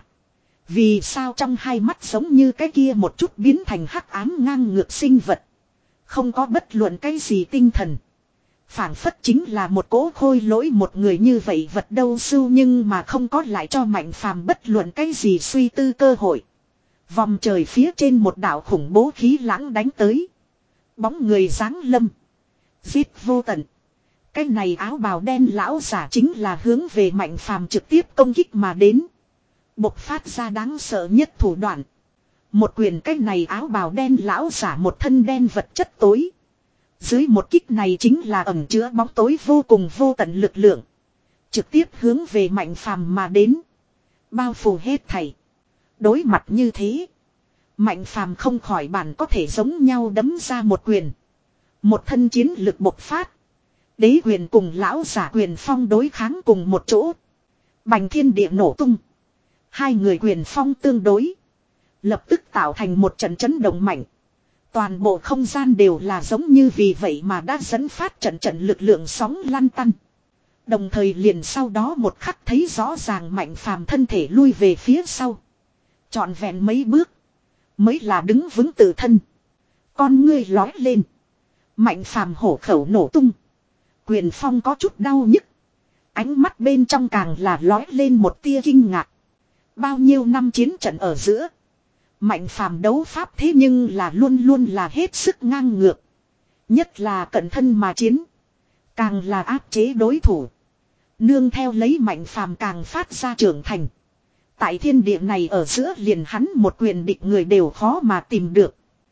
Vì sao trong hai mắt giống như cái kia một chút biến thành hắc ám ngang ngược sinh vật. Không có bất luận cái gì tinh thần. Phản phất chính là một cỗ khôi lỗi một người như vậy vật đâu sưu nhưng mà không có lại cho Mạnh Phàm bất luận cái gì suy tư cơ hội. Vòng trời phía trên một đạo khủng bố khí lãng đánh tới. Bóng người giáng lâm. Giết vô tận. Cái này áo bào đen lão giả chính là hướng về Mạnh Phàm trực tiếp công kích mà đến. Bộc phát ra đáng sợ nhất thủ đoạn. Một quyền cái này áo bào đen lão giả một thân đen vật chất tối. Dưới một kích này chính là ẩn chứa bóng tối vô cùng vô tận lực lượng. Trực tiếp hướng về Mạnh Phàm mà đến. Bao phủ hết thảy. Đối mặt như thế. Mạnh Phàm không khỏi bản có thể giống nhau đấm ra một quyền. Một thân chiến lực bộc phát. Đế quyền cùng lão giả quyền phong đối kháng cùng một chỗ. Bành thiên địa nổ tung. Hai người quyền phong tương đối. Lập tức tạo thành một trận chấn động mạnh. Toàn bộ không gian đều là giống như vì vậy mà đã dẫn phát trận trận lực lượng sóng lăn tăn. Đồng thời liền sau đó một khắc thấy rõ ràng Mạnh Phàm thân thể lui về phía sau. Trọn vẹn mấy bước. Mới là đứng vững tự thân. Con ngươi lói lên. Mạnh phàm hổ khẩu nổ tung. Quyền phong có chút đau nhức. Ánh mắt bên trong càng là lói lên một tia kinh ngạc. Bao nhiêu năm chiến trận ở giữa. Mạnh phàm đấu pháp thế nhưng là luôn luôn là hết sức ngang ngược. Nhất là cận thân mà chiến. Càng là áp chế đối thủ. Nương theo lấy mạnh phàm càng phát ra trưởng thành. Tại thiên địa này ở giữa liền hắn một quyền địch người đều khó mà tìm được.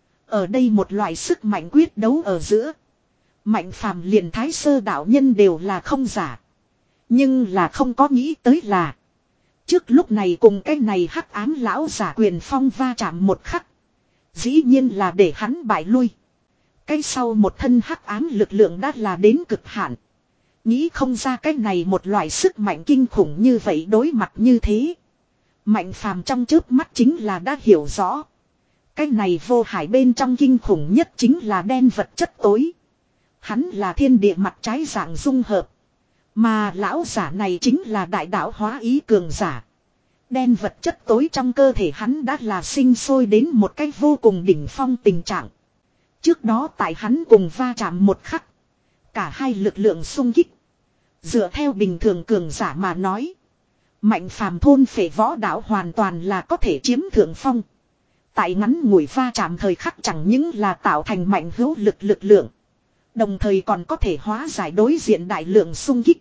Ở đây một loại sức mạnh quyết đấu ở giữa. Mạnh phàm liền thái sơ đạo nhân đều là không giả. Nhưng là không có nghĩ tới là. Trước lúc này cùng cái này hắc ám lão giả quyền phong va chạm một khắc. Dĩ nhiên là để hắn bại lui. Cái sau một thân hắc ám lực lượng đã là đến cực hạn. Nghĩ không ra cái này một loại sức mạnh kinh khủng như vậy đối mặt như thế. Mạnh phàm trong chớp mắt chính là đã hiểu rõ. Cái này vô hải bên trong kinh khủng nhất chính là đen vật chất tối. Hắn là thiên địa mặt trái dạng dung hợp. Mà lão giả này chính là đại đạo hóa ý cường giả. Đen vật chất tối trong cơ thể hắn đã là sinh sôi đến một cách vô cùng đỉnh phong tình trạng. Trước đó tại hắn cùng va chạm một khắc. Cả hai lực lượng xung kích. Dựa theo bình thường cường giả mà nói. Mạnh phàm thôn phệ võ đạo hoàn toàn là có thể chiếm thượng phong. Tại ngắn ngủi va chạm thời khắc chẳng những là tạo thành mạnh hữu lực lực lượng. Đồng thời còn có thể hóa giải đối diện đại lượng xung kích.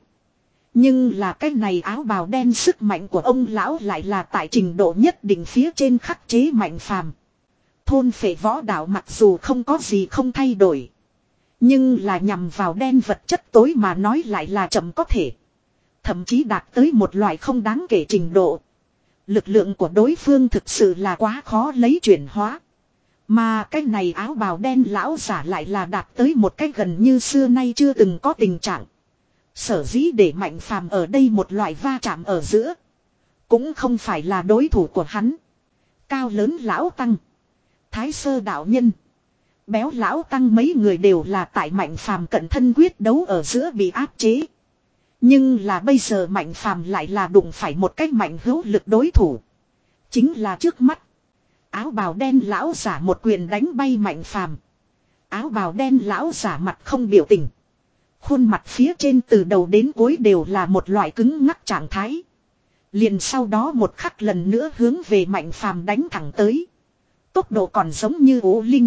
Nhưng là cái này áo bào đen sức mạnh của ông lão lại là tại trình độ nhất định phía trên khắc chế mạnh phàm. Thôn phệ võ đạo mặc dù không có gì không thay đổi. Nhưng là nhằm vào đen vật chất tối mà nói lại là chậm có thể. Thậm chí đạt tới một loại không đáng kể trình độ. Lực lượng của đối phương thực sự là quá khó lấy chuyển hóa. Mà cái này áo bào đen lão giả lại là đạt tới một cái gần như xưa nay chưa từng có tình trạng. Sở dĩ để mạnh phàm ở đây một loại va chạm ở giữa. Cũng không phải là đối thủ của hắn. Cao lớn lão tăng. Thái sơ đạo nhân. Béo lão tăng mấy người đều là tại mạnh phàm cận thân quyết đấu ở giữa bị áp chế. Nhưng là bây giờ mạnh phàm lại là đụng phải một cách mạnh hữu lực đối thủ. Chính là trước mắt. Áo bào đen lão giả một quyền đánh bay mạnh phàm. Áo bào đen lão giả mặt không biểu tình. Khuôn mặt phía trên từ đầu đến cuối đều là một loại cứng ngắc trạng thái. Liền sau đó một khắc lần nữa hướng về mạnh phàm đánh thẳng tới. Tốc độ còn giống như ố linh.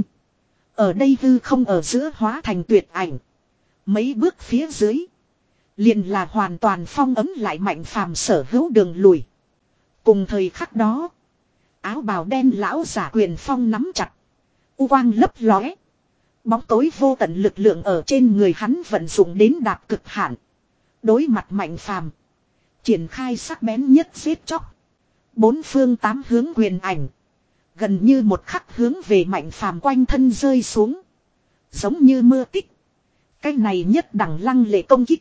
Ở đây hư không ở giữa hóa thành tuyệt ảnh. Mấy bước phía dưới. Liền là hoàn toàn phong ấm lại mạnh phàm sở hữu đường lùi. Cùng thời khắc đó. Áo bào đen lão giả quyền phong nắm chặt. U quang lấp lóe. Bóng tối vô tận lực lượng ở trên người hắn vận dụng đến đạt cực hạn. Đối mặt mạnh phàm. Triển khai sắc bén nhất giết chóc. Bốn phương tám hướng quyền ảnh. Gần như một khắc hướng về mạnh phàm quanh thân rơi xuống. Giống như mưa tích. Cái này nhất đẳng lăng lệ công kích.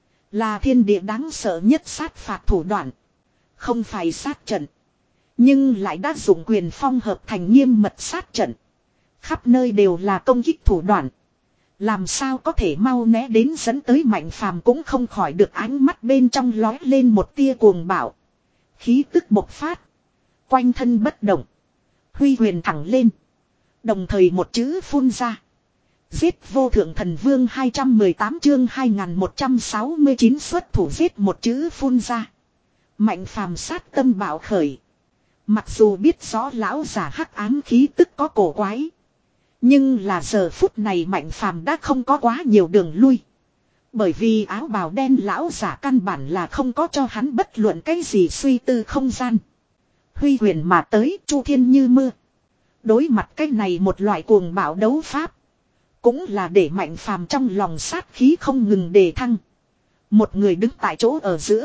Là thiên địa đáng sợ nhất sát phạt thủ đoạn. Không phải sát trận. Nhưng lại đã dùng quyền phong hợp thành nghiêm mật sát trận. Khắp nơi đều là công kích thủ đoạn. Làm sao có thể mau né đến dẫn tới mạnh phàm cũng không khỏi được ánh mắt bên trong lói lên một tia cuồng bạo. Khí tức bộc phát. Quanh thân bất động. Huy quyền thẳng lên. Đồng thời một chữ phun ra. Giết vô thượng thần vương hai trăm mười tám chương hai nghìn một trăm sáu mươi chín xuất thủ giết một chữ phun ra. Mạnh phàm sát tâm bạo khởi. Mặc dù biết rõ lão giả hắc ám khí tức có cổ quái. Nhưng là giờ phút này mạnh phàm đã không có quá nhiều đường lui. Bởi vì áo bào đen lão giả căn bản là không có cho hắn bất luận cái gì suy tư không gian. Huy quyền mà tới chu thiên như mưa. Đối mặt cái này một loại cuồng bạo đấu pháp. Cũng là để mạnh phàm trong lòng sát khí không ngừng đề thăng. Một người đứng tại chỗ ở giữa.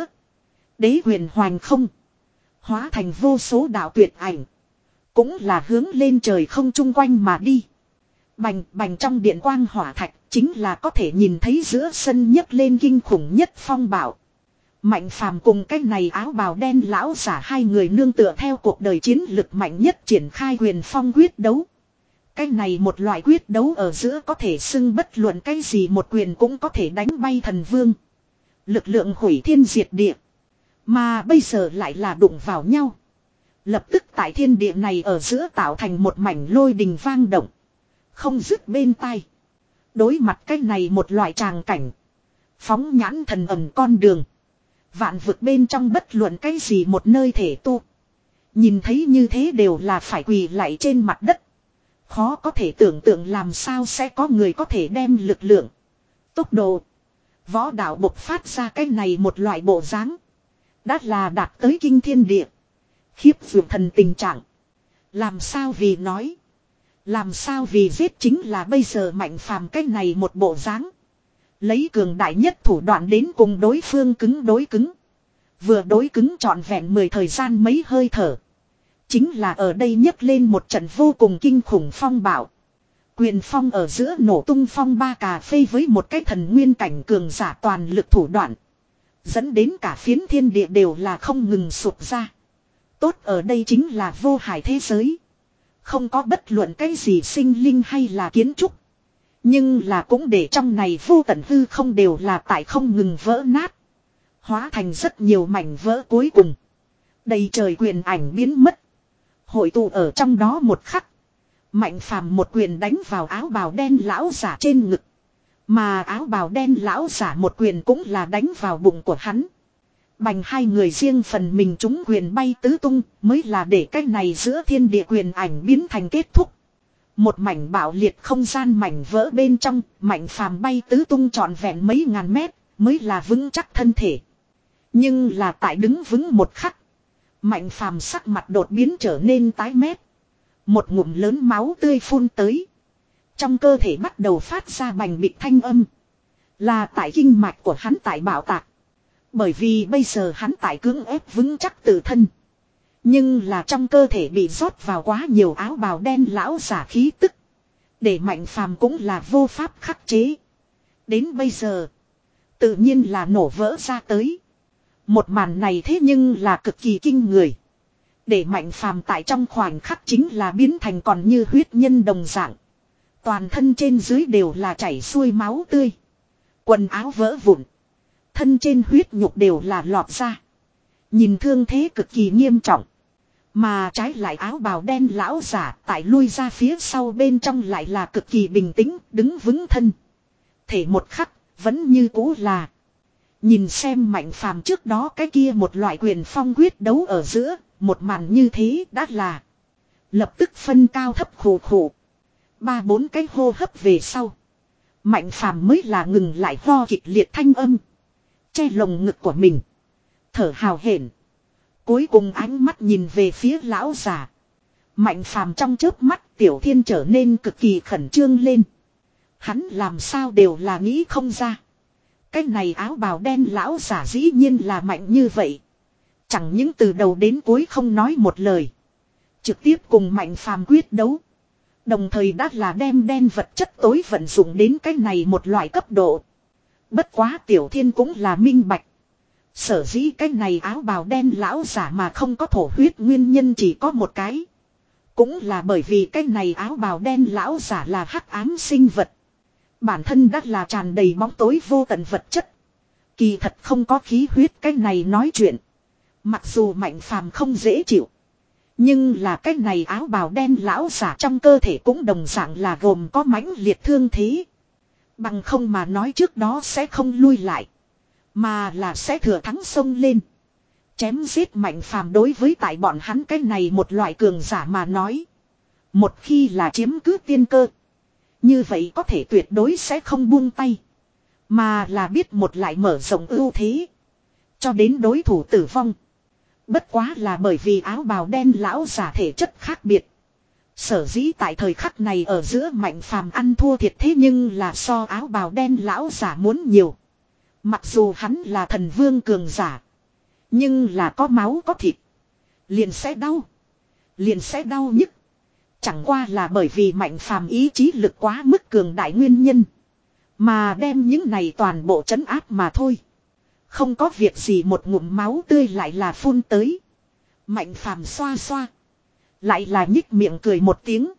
Đế huyền hoành không. Hóa thành vô số đạo tuyệt ảnh. Cũng là hướng lên trời không chung quanh mà đi. Bành bành trong điện quang hỏa thạch. Chính là có thể nhìn thấy giữa sân nhấc lên kinh khủng nhất phong bạo. Mạnh phàm cùng cái này áo bào đen lão giả hai người nương tựa theo cuộc đời chiến lực mạnh nhất triển khai huyền phong quyết đấu. Cái này một loại quyết đấu ở giữa có thể xưng bất luận cái gì một quyền cũng có thể đánh bay thần vương. Lực lượng hủy thiên diệt địa. Mà bây giờ lại là đụng vào nhau. Lập tức tại thiên địa này ở giữa tạo thành một mảnh lôi đình vang động. Không dứt bên tai. Đối mặt cái này một loại tràng cảnh. Phóng nhãn thần ẩn con đường. Vạn vực bên trong bất luận cái gì một nơi thể tu. Nhìn thấy như thế đều là phải quỳ lạy trên mặt đất. Khó có thể tưởng tượng làm sao sẽ có người có thể đem lực lượng, tốc độ, võ đạo bộc phát ra cái này một loại bộ dáng. Đã là đạt tới kinh thiên địa. Khiếp vượt thần tình trạng. Làm sao vì nói. Làm sao vì giết chính là bây giờ Mạnh Phàm cái này một bộ dáng. Lấy cường đại nhất thủ đoạn đến cùng đối phương cứng đối cứng. Vừa đối cứng trọn vẹn mười thời gian mấy hơi thở. Chính là ở đây nhấc lên một trận vô cùng kinh khủng phong bạo. Quyền phong ở giữa nổ tung phong ba cà phê với một cái thần nguyên cảnh cường giả toàn lực thủ đoạn. Dẫn đến cả phiến thiên địa đều là không ngừng sụp ra. Tốt ở đây chính là vô hải thế giới. Không có bất luận cái gì sinh linh hay là kiến trúc. Nhưng là cũng để trong này vô tận hư không đều là tại không ngừng vỡ nát. Hóa thành rất nhiều mảnh vỡ cuối cùng. Đầy trời quyền ảnh biến mất. Hội tụ ở trong đó một khắc. Mạnh Phàm một quyền đánh vào áo bào đen lão giả trên ngực. Mà áo bào đen lão giả một quyền cũng là đánh vào bụng của hắn. Bành hai người riêng phần mình trúng quyền bay tứ tung mới là để cái này giữa thiên địa quyền ảnh biến thành kết thúc. Một mảnh bạo liệt không gian mảnh vỡ bên trong, Mạnh Phàm bay tứ tung trọn vẹn mấy ngàn mét mới là vững chắc thân thể. Nhưng là tại đứng vững một khắc. Mạnh Phàm sắc mặt đột biến trở nên tái mét. Một ngụm lớn máu tươi phun tới. Trong cơ thể bắt đầu phát ra bành bịch thanh âm. Là tại kinh mạch của hắn tại bạo tạc. Bởi vì bây giờ hắn tại cưỡng ép vững chắc tự thân. Nhưng là trong cơ thể bị rót vào quá nhiều áo bào đen lão giả khí tức. Để Mạnh Phàm cũng là vô pháp khắc chế. Đến bây giờ. Tự nhiên là nổ vỡ ra tới. Một màn này thế nhưng là cực kỳ kinh người. Để Mạnh Phàm tại trong khoảnh khắc chính là biến thành còn như huyết nhân đồng dạng. Toàn thân trên dưới đều là chảy xuôi máu tươi. Quần áo vỡ vụn. Thân trên huyết nhục đều là lọt ra. Nhìn thương thế cực kỳ nghiêm trọng. Mà trái lại áo bào đen lão giả tại lui ra phía sau bên trong lại là cực kỳ bình tĩnh, đứng vững thân. Thể một khắc, vẫn như cũ là. Nhìn xem Mạnh Phàm trước đó cái kia một loại quyền phong quyết đấu ở giữa, một màn như thế đã là. Lập tức phân cao thấp khổ khổ. Ba bốn cái hô hấp về sau. Mạnh Phàm mới là ngừng lại ho kịch liệt thanh âm. Che lồng ngực của mình. Thở hào hển. Cuối cùng ánh mắt nhìn về phía lão già. Mạnh Phàm trong chớp mắt Tiểu Thiên trở nên cực kỳ khẩn trương lên. Hắn làm sao đều là nghĩ không ra. Cái này áo bào đen lão giả dĩ nhiên là mạnh như vậy. Chẳng những từ đầu đến cuối không nói một lời. Trực tiếp cùng Mạnh Phàm quyết đấu. Đồng thời đã là đem đen vật chất tối vận dụng đến cái này một loại cấp độ. Bất quá Tiểu Thiên cũng là minh bạch. Sở dĩ cái này áo bào đen lão giả mà không có thổ huyết nguyên nhân chỉ có một cái. Cũng là bởi vì cái này áo bào đen lão giả là hắc ám sinh vật. Bản thân đã là tràn đầy bóng tối vô tận vật chất. Kỳ thật không có khí huyết cái này nói chuyện. Mặc dù Mạnh Phàm không dễ chịu. Nhưng là cái này áo bào đen lão giả trong cơ thể cũng đồng dạng là gồm có mãnh liệt thương thế. Bằng không mà nói trước đó sẽ không lui lại. Mà là sẽ thừa thắng xông lên. Chém giết Mạnh Phàm đối với tại bọn hắn cái này một loại cường giả mà nói. Một khi là chiếm cứ tiên cơ. Như vậy có thể tuyệt đối sẽ không buông tay. Mà là biết một lại mở rộng ưu thế. Cho đến đối thủ tử vong. Bất quá là bởi vì áo bào đen lão giả thể chất khác biệt. Sở dĩ tại thời khắc này ở giữa Mạnh Phàm ăn thua thiệt thế nhưng là so áo bào đen lão giả muốn nhiều. Mặc dù hắn là thần vương cường giả. Nhưng là có máu có thịt. Liền sẽ đau. Liền sẽ đau nhức. Chẳng qua là bởi vì Mạnh Phàm ý chí lực quá mức cường đại nguyên nhân. Mà đem những này toàn bộ trấn áp mà thôi. Không có việc gì một ngụm máu tươi lại là phun tới. Mạnh Phàm xoa xoa. Lại là nhích miệng cười một tiếng.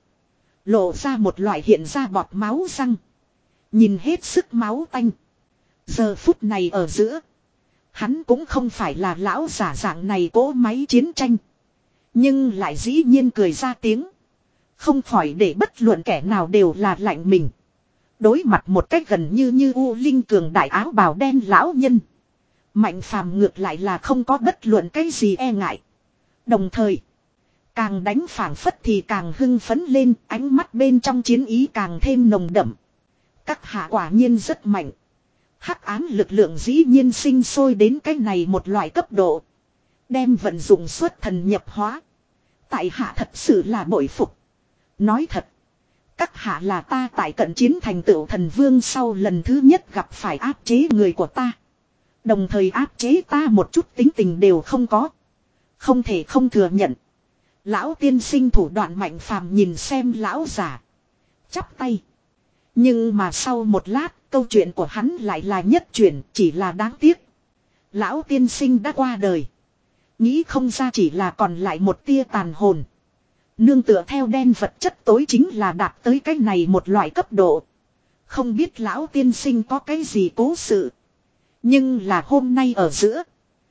Lộ ra một loại hiện ra bọt máu răng. Nhìn hết sức máu tanh. Giờ phút này ở giữa. Hắn cũng không phải là lão giả dạng này cỗ máy chiến tranh. Nhưng lại dĩ nhiên cười ra tiếng. Không khỏi để bất luận kẻ nào đều là lạnh mình. Đối mặt một cách gần như như U Linh cường đại áo bào đen lão nhân. Mạnh phàm ngược lại là không có bất luận cái gì e ngại. Đồng thời, càng đánh phảng phất thì càng hưng phấn lên, ánh mắt bên trong chiến ý càng thêm nồng đậm. Các hạ quả nhiên rất mạnh. Hắc ám lực lượng dĩ nhiên sinh sôi đến cái này một loại cấp độ. Đem vận dụng xuất thần nhập hóa. Tại hạ thật sự là bội phục. Nói thật. Các hạ là ta tại cận chiến thành tựu thần vương sau lần thứ nhất gặp phải áp chế người của ta. Đồng thời áp chế ta một chút tính tình đều không có. Không thể không thừa nhận. Lão tiên sinh thủ đoạn Mạnh Phàm nhìn xem lão giả. Chắp tay. Nhưng mà sau một lát, câu chuyện của hắn lại là nhất chuyển, chỉ là đáng tiếc. Lão tiên sinh đã qua đời. Nghĩ không ra chỉ là còn lại một tia tàn hồn. Nương tựa theo đen vật chất tối chính là đạt tới cái này một loại cấp độ. Không biết lão tiên sinh có cái gì cố sự. Nhưng là hôm nay ở giữa.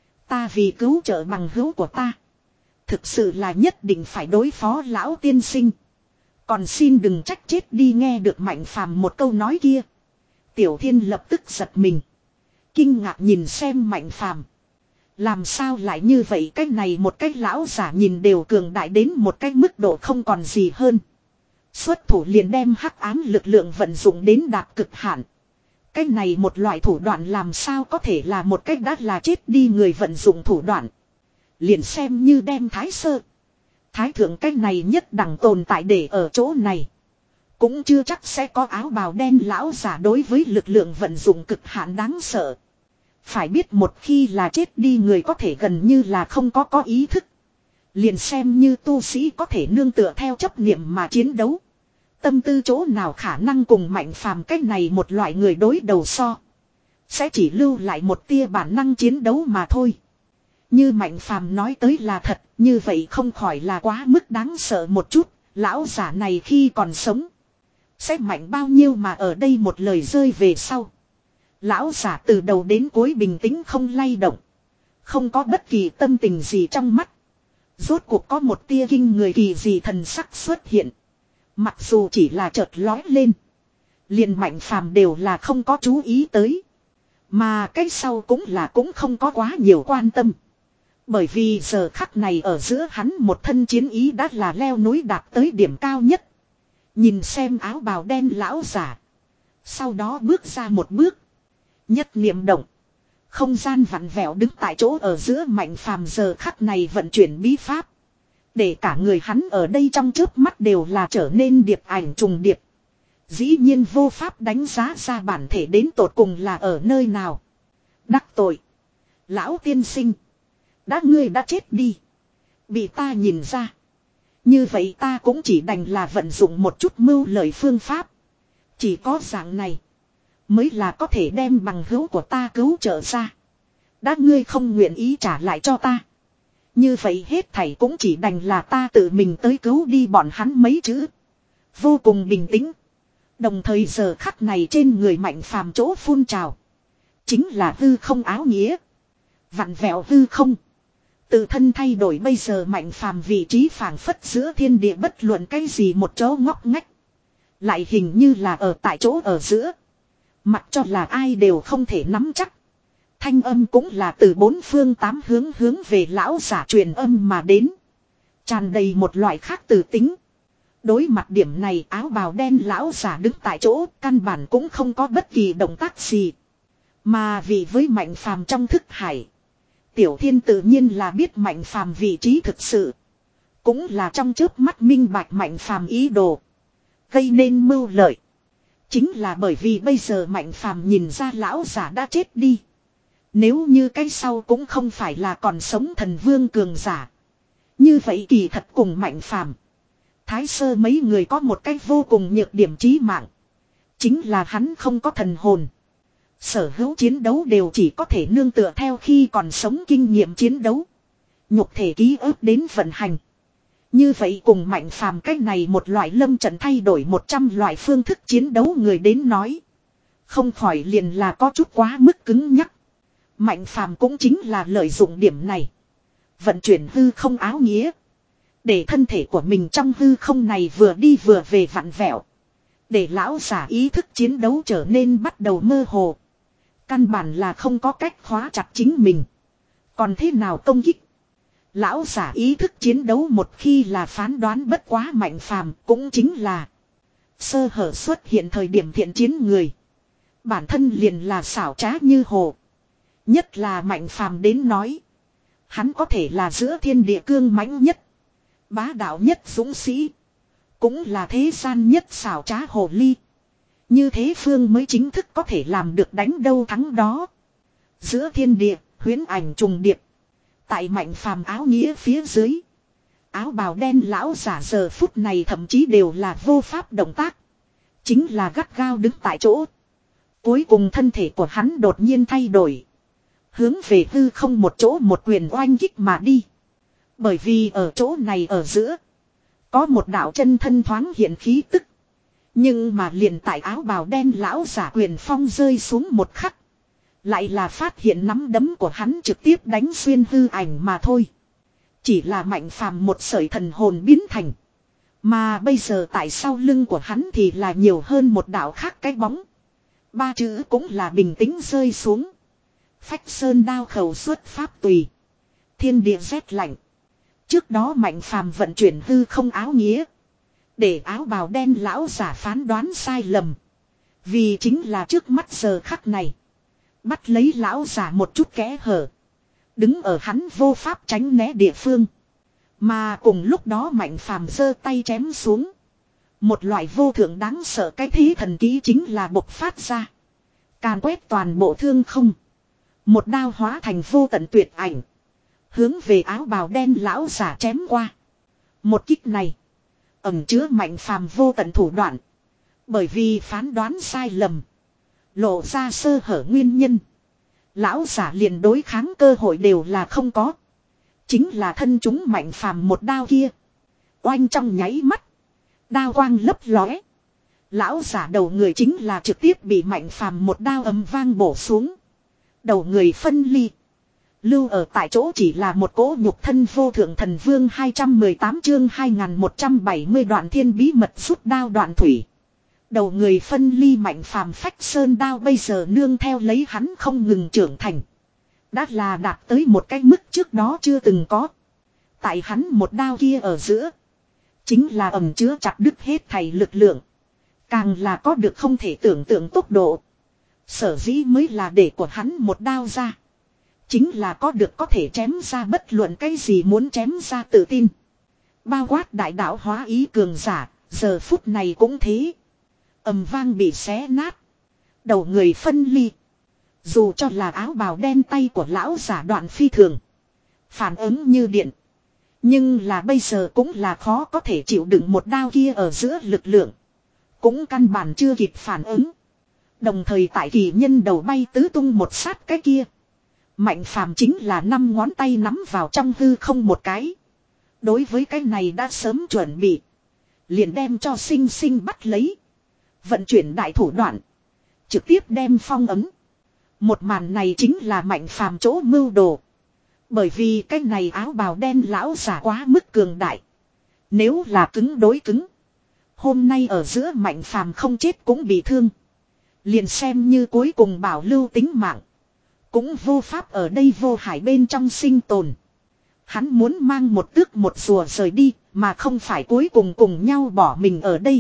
Ta vì cứu trợ bằng hữu của ta. Thực sự là nhất định phải đối phó lão tiên sinh. Còn xin đừng trách chết đi, nghe được Mạnh Phàm một câu nói kia. Tiểu Thiên lập tức giật mình. Kinh ngạc nhìn xem Mạnh Phàm. Làm sao lại như vậy, cái này một cái lão giả nhìn đều cường đại đến một cái mức độ không còn gì hơn. Xuất thủ liền đem hắc ám lực lượng vận dụng đến đạt cực hạn. Cái này một loại thủ đoạn làm sao có thể là một cách đã là chết đi người vận dụng thủ đoạn. Liền xem như đem thái sơ. Thái thượng cái này nhất đẳng tồn tại để ở chỗ này. Cũng chưa chắc sẽ có áo bào đen lão giả đối với lực lượng vận dụng cực hạn đáng sợ. Phải biết một khi là chết đi người có thể gần như là không có có ý thức. Liền xem như tu sĩ có thể nương tựa theo chấp niệm mà chiến đấu. Tâm tư chỗ nào khả năng cùng Mạnh Phàm cách này một loại người đối đầu so. Sẽ chỉ lưu lại một tia bản năng chiến đấu mà thôi. Như Mạnh Phàm nói tới là thật, như vậy không khỏi là quá mức đáng sợ một chút. Lão giả này khi còn sống sẽ mạnh bao nhiêu mà ở đây một lời rơi về sau. Lão giả từ đầu đến cuối bình tĩnh không lay động. Không có bất kỳ tâm tình gì trong mắt. Rốt cuộc có một tia kinh người kỳ dị thần sắc xuất hiện. Mặc dù chỉ là chợt lói lên. Liền Mạnh Phàm đều là không có chú ý tới. Mà cái sau cũng là cũng không có quá nhiều quan tâm. Bởi vì giờ khắc này ở giữa hắn một thân chiến ý đã là leo núi đạt tới điểm cao nhất. Nhìn xem áo bào đen lão giả. Sau đó bước ra một bước. Nhất niệm động. Không gian vặn vẹo đứng tại chỗ ở giữa Mạnh Phàm giờ khắc này vận chuyển bí pháp. Để cả người hắn ở đây trong chớp mắt đều là trở nên điệp ảnh trùng điệp. Dĩ nhiên vô pháp đánh giá ra bản thể đến tột cùng là ở nơi nào. Đắc tội. Lão tiên sinh. Đã ngươi đã chết đi. Bị ta nhìn ra. Như vậy ta cũng chỉ đành là vận dụng một chút mưu lợi phương pháp. Chỉ có dạng này. Mới là có thể đem bằng hữu của ta cứu trợ ra. Đã ngươi không nguyện ý trả lại cho ta. Như vậy hết thảy cũng chỉ đành là ta tự mình tới cứu đi bọn hắn mấy chữ. Vô cùng bình tĩnh. Đồng thời giờ khắc này trên người Mạnh Phàm chỗ phun trào. Chính là hư không áo nghĩa. Vặn vẹo hư không. Tự thân thay đổi bây giờ Mạnh Phàm vị trí phảng phất giữa thiên địa bất luận cái gì một chỗ ngóc ngách. Lại hình như là ở tại chỗ ở giữa. Mặc cho là ai đều không thể nắm chắc. Thanh âm cũng là từ bốn phương tám hướng hướng về lão giả truyền âm mà đến. Tràn đầy một loại khác từ tính. Đối mặt điểm này áo bào đen lão giả đứng tại chỗ căn bản cũng không có bất kỳ động tác gì. Mà vì với Mạnh Phàm trong thức hải. Tiểu Thiên tự nhiên là biết Mạnh Phàm vị trí thực sự. Cũng là trong chớp mắt minh bạch Mạnh Phàm ý đồ. Gây nên mưu lợi. Chính là bởi vì bây giờ Mạnh Phàm nhìn ra lão giả đã chết đi. Nếu như cái sau cũng không phải là còn sống thần vương cường giả. Như vậy kỳ thật cùng Mạnh Phàm Thái sơ mấy người có một cách vô cùng nhược điểm chí mạng. Chính là hắn không có thần hồn. Sở hữu chiến đấu đều chỉ có thể nương tựa theo khi còn sống kinh nghiệm chiến đấu. Nhục thể ký ức đến vận hành. Như vậy cùng Mạnh Phàm cách này một loại lâm trận thay đổi một trăm loại phương thức chiến đấu người đến nói. Không khỏi liền là có chút quá mức cứng nhắc. Mạnh Phàm cũng chính là lợi dụng điểm này. Vận chuyển hư không áo nghĩa. Để thân thể của mình trong hư không này vừa đi vừa về vặn vẹo. Để lão giả ý thức chiến đấu trở nên bắt đầu mơ hồ. Căn bản là không có cách khóa chặt chính mình. Còn thế nào công kích? Lão giả ý thức chiến đấu một khi là phán đoán bất quá Mạnh Phàm, cũng chính là sơ hở xuất hiện thời điểm thiện chiến người. Bản thân liền là xảo trá như hồ. Nhất là Mạnh Phàm đến nói. Hắn có thể là giữa thiên địa cương mãnh nhất, bá đạo nhất dũng sĩ. Cũng là thế gian nhất xảo trá hồ ly. Như thế Phương mới chính thức có thể làm được đánh đâu thắng đó. Giữa thiên địa, huyễn ảnh trùng điệp. Tại Mạnh Phàm áo nghĩa phía dưới. Áo bào đen lão giả giờ phút này thậm chí đều là vô pháp động tác. Chính là gắt gao đứng tại chỗ. Cuối cùng thân thể của hắn đột nhiên thay đổi. Hướng về hư không một chỗ một quyền oanh kích mà đi. Bởi vì ở chỗ này ở giữa. Có một đạo chân thân thoáng hiện khí tức. Nhưng mà liền tại áo bào đen lão giả quyền phong rơi xuống một khắc. Lại là phát hiện nắm đấm của hắn trực tiếp đánh xuyên hư ảnh mà thôi. Chỉ là Mạnh Phàm một sợi thần hồn biến thành. Mà bây giờ tại sau lưng của hắn thì là nhiều hơn một đạo khác cái bóng. Ba chữ cũng là bình tĩnh rơi xuống. Phách sơn đao khẩu xuất pháp tùy. Thiên địa rét lạnh. Trước đó Mạnh Phàm vận chuyển hư không áo nghĩa. Để áo bào đen lão giả phán đoán sai lầm. Vì chính là trước mắt giờ khắc này. Bắt lấy lão giả một chút kẽ hở. Đứng ở hắn vô pháp tránh né địa phương. Mà cùng lúc đó Mạnh Phàm giơ tay chém xuống. Một loại vô thượng đáng sợ cái thế thần ký chính là bộc phát ra. Càn quét toàn bộ thương không. Một đao hóa thành vô tận tuyệt ảnh. Hướng về áo bào đen lão giả chém qua. Một kích này. Ẩn chứa Mạnh Phàm vô tận thủ đoạn. Bởi vì phán đoán sai lầm. Lộ ra sơ hở nguyên nhân. Lão giả liền đối kháng cơ hội đều là không có. Chính là thân chúng Mạnh Phàm một đao kia. Oanh trong nháy mắt. Đao quang lấp lóe. Lão giả đầu người chính là trực tiếp bị Mạnh Phàm một đao ầm vang bổ xuống. Đầu người phân ly. Lưu ở tại chỗ chỉ là một cỗ nhục thân vô thượng thần vương hai trăm mười tám chương hai nghìn một trăm bảy mươi đoạn thiên bí mật rút đao đoạn thủy. Đầu người phân ly Mạnh Phàm phách sơn đao bây giờ nương theo lấy hắn không ngừng trưởng thành. Đã là đạt tới một cái mức trước đó chưa từng có. Tại hắn một đao kia ở giữa. Chính là ẩm chứa chặt đứt hết thảy lực lượng. Càng là có được không thể tưởng tượng tốc độ. Sở dĩ mới là để của hắn một đao ra. Chính là có được có thể chém ra bất luận cái gì muốn chém ra tự tin. Bao quát đại đạo hóa ý cường giả, giờ phút này cũng thế. Ầm vang bị xé nát. Đầu người phân ly. Dù cho là áo bào đen tay của lão giả đoạn phi thường. Phản ứng như điện. Nhưng là bây giờ cũng là khó có thể chịu đựng một đao kia ở giữa lực lượng. Cũng căn bản chưa kịp phản ứng. Đồng thời tại kỳ nhân đầu bay tứ tung một sát cái kia. Mạnh Phàm chính là năm ngón tay nắm vào trong hư không một cái. Đối với cái này đã sớm chuẩn bị. Liền đem cho sinh sinh bắt lấy. Vận chuyển đại thủ đoạn. Trực tiếp đem phong ấm. Một màn này chính là Mạnh Phàm chỗ mưu đồ. Bởi vì cái này áo bào đen lão giả quá mức cường đại. Nếu là cứng đối cứng. Hôm nay ở giữa Mạnh Phàm không chết cũng bị thương. Liền xem như cuối cùng bảo lưu tính mạng. Cũng vô pháp ở đây vô hải bên trong sinh tồn. Hắn muốn mang một tước một rùa rời đi. Mà không phải cuối cùng cùng nhau bỏ mình ở đây.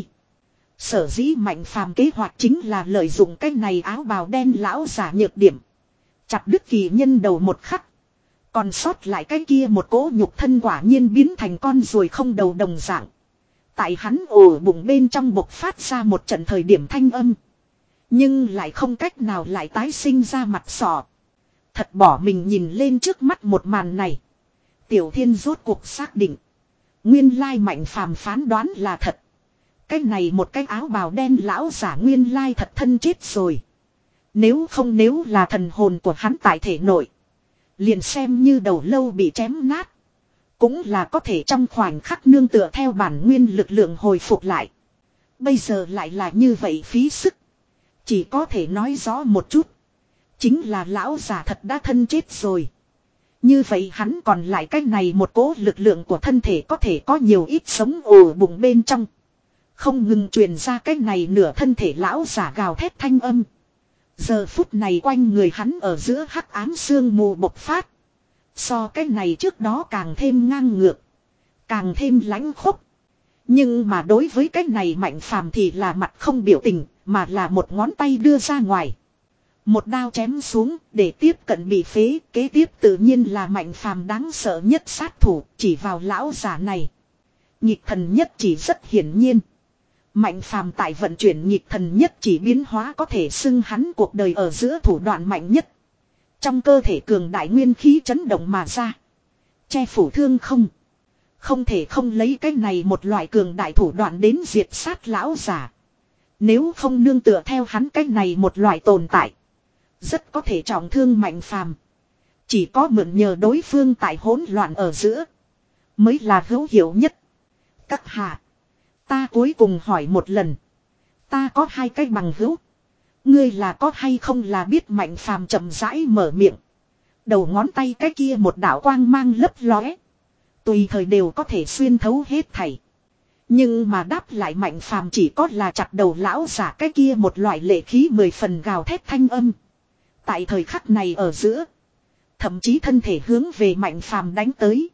Sở dĩ Mạnh Phàm kế hoạch chính là lợi dụng cái này áo bào đen lão giả nhược điểm. Chặt đứt kỳ nhân đầu một khắc. Còn sót lại cái kia một cỗ nhục thân quả nhiên biến thành con ruồi không đầu đồng dạng. Tại hắn ổ bụng bên trong bộc phát ra một trận thời điểm thanh âm. Nhưng lại không cách nào lại tái sinh ra mặt sọ. Thật bỏ mình nhìn lên trước mắt một màn này. Tiểu Thiên rốt cuộc xác định. Nguyên lai Mạnh Phàm phán đoán là thật. Cái này một cái áo bào đen lão giả nguyên lai thật thân chết rồi. Nếu không nếu là thần hồn của hắn tại thể nội. Liền xem như đầu lâu bị chém nát. Cũng là có thể trong khoảnh khắc nương tựa theo bản nguyên lực lượng hồi phục lại. Bây giờ lại là như vậy phí sức. Chỉ có thể nói rõ một chút. Chính là lão giả thật đã thân chết rồi. Như vậy hắn còn lại cái này một cỗ lực lượng của thân thể có thể có nhiều ít sống ồ bụng bên trong. Không ngừng truyền ra cái này nửa thân thể lão giả gào thét thanh âm. Giờ phút này quanh người hắn ở giữa hắc ám sương mù bộc phát. So cái này trước đó càng thêm ngang ngược. Càng thêm lãnh khốc. Nhưng mà đối với cái này Mạnh Phàm thì là mặt không biểu tình, mà là một ngón tay đưa ra ngoài. Một đao chém xuống để tiếp cận bị phế, kế tiếp tự nhiên là Mạnh Phàm đáng sợ nhất sát thủ chỉ vào lão giả này. Nhịp thần nhất chỉ rất hiển nhiên. Mạnh Phàm tại vận chuyển nhịp thần nhất chỉ biến hóa có thể xưng hắn cuộc đời ở giữa thủ đoạn mạnh nhất. Trong cơ thể cường đại nguyên khí chấn động mà ra. Che phủ thương không. Không thể không lấy cái này một loại cường đại thủ đoạn đến diệt sát lão giả. Nếu không nương tựa theo hắn cái này một loại tồn tại. Rất có thể trọng thương Mạnh Phàm. Chỉ có mượn nhờ đối phương tại hỗn loạn ở giữa. Mới là hữu hiệu nhất. Các hạ. Ta cuối cùng hỏi một lần. Ta có hai cái bằng hữu. Ngươi là có hay không là biết Mạnh Phàm chậm rãi mở miệng. Đầu ngón tay cái kia một đạo quang mang lấp lóe. Tùy thời đều có thể xuyên thấu hết thảy. Nhưng mà đáp lại Mạnh Phàm chỉ có là chặt đầu lão giả cái kia một loại lệ khí mười phần gào thét thanh âm. Tại thời khắc này ở giữa. Thậm chí thân thể hướng về Mạnh Phàm đánh tới.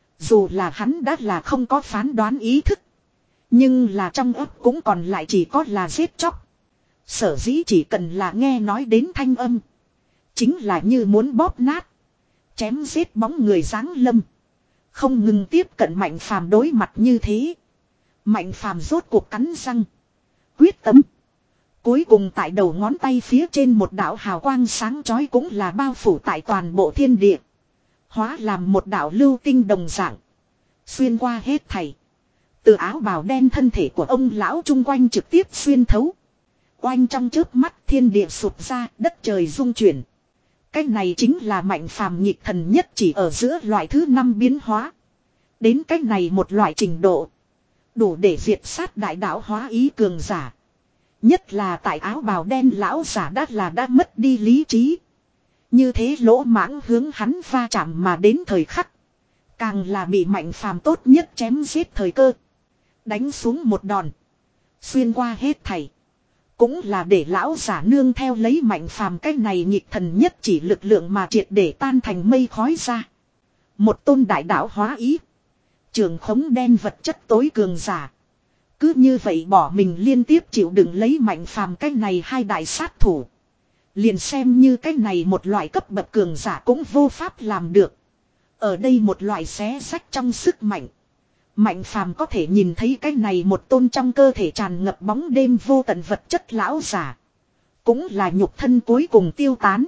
Dù là hắn đã là không có phán đoán ý thức. Nhưng là trong ấp cũng còn lại chỉ có là giết chóc. Sở dĩ chỉ cần là nghe nói đến thanh âm. Chính là như muốn bóp nát. Chém giết bóng người giáng lâm. Không ngừng tiếp cận Mạnh Phàm đối mặt như thế. Mạnh Phàm rốt cuộc cắn răng. Quyết tâm. Cuối cùng tại đầu ngón tay phía trên một đạo hào quang sáng chói cũng là bao phủ tại toàn bộ thiên địa. Hóa làm một đạo lưu tinh đồng dạng. Xuyên qua hết thảy. Từ áo bào đen thân thể của ông lão chung quanh trực tiếp xuyên thấu. Oanh trong chớp mắt thiên địa sụp ra, đất trời rung chuyển. Cái này chính là Mạnh Phàm nhịp thần nhất chỉ ở giữa loại thứ năm biến hóa. Đến cái này một loại trình độ. Đủ để diệt sát đại đạo hóa ý cường giả. Nhất là tại áo bào đen lão giả đã là đã mất đi lý trí. Như thế lỗ mãng hướng hắn va chạm mà đến thời khắc. Càng là bị Mạnh Phàm tốt nhất chém giết thời cơ. Đánh xuống một đòn. Xuyên qua hết thảy. Cũng là để lão giả nương theo lấy Mạnh Phàm cái này nhịp thần nhất chỉ lực lượng mà triệt để tan thành mây khói ra. Một tôn đại đạo hóa ý. Trường khống đen vật chất tối cường giả. Cứ như vậy bỏ mình liên tiếp chịu đựng lấy Mạnh Phàm cái này hai đại sát thủ. Liền xem như cái này một loại cấp bậc cường giả cũng vô pháp làm được. Ở đây một loại xé sách trong sức mạnh. Mạnh Phàm có thể nhìn thấy cái này một tôn trong cơ thể tràn ngập bóng đêm vô tận vật chất lão giả. Cũng là nhục thân cuối cùng tiêu tán.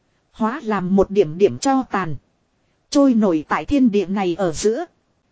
Hóa làm một điểm điểm cho tàn. Trôi nổi tại thiên địa này ở giữa.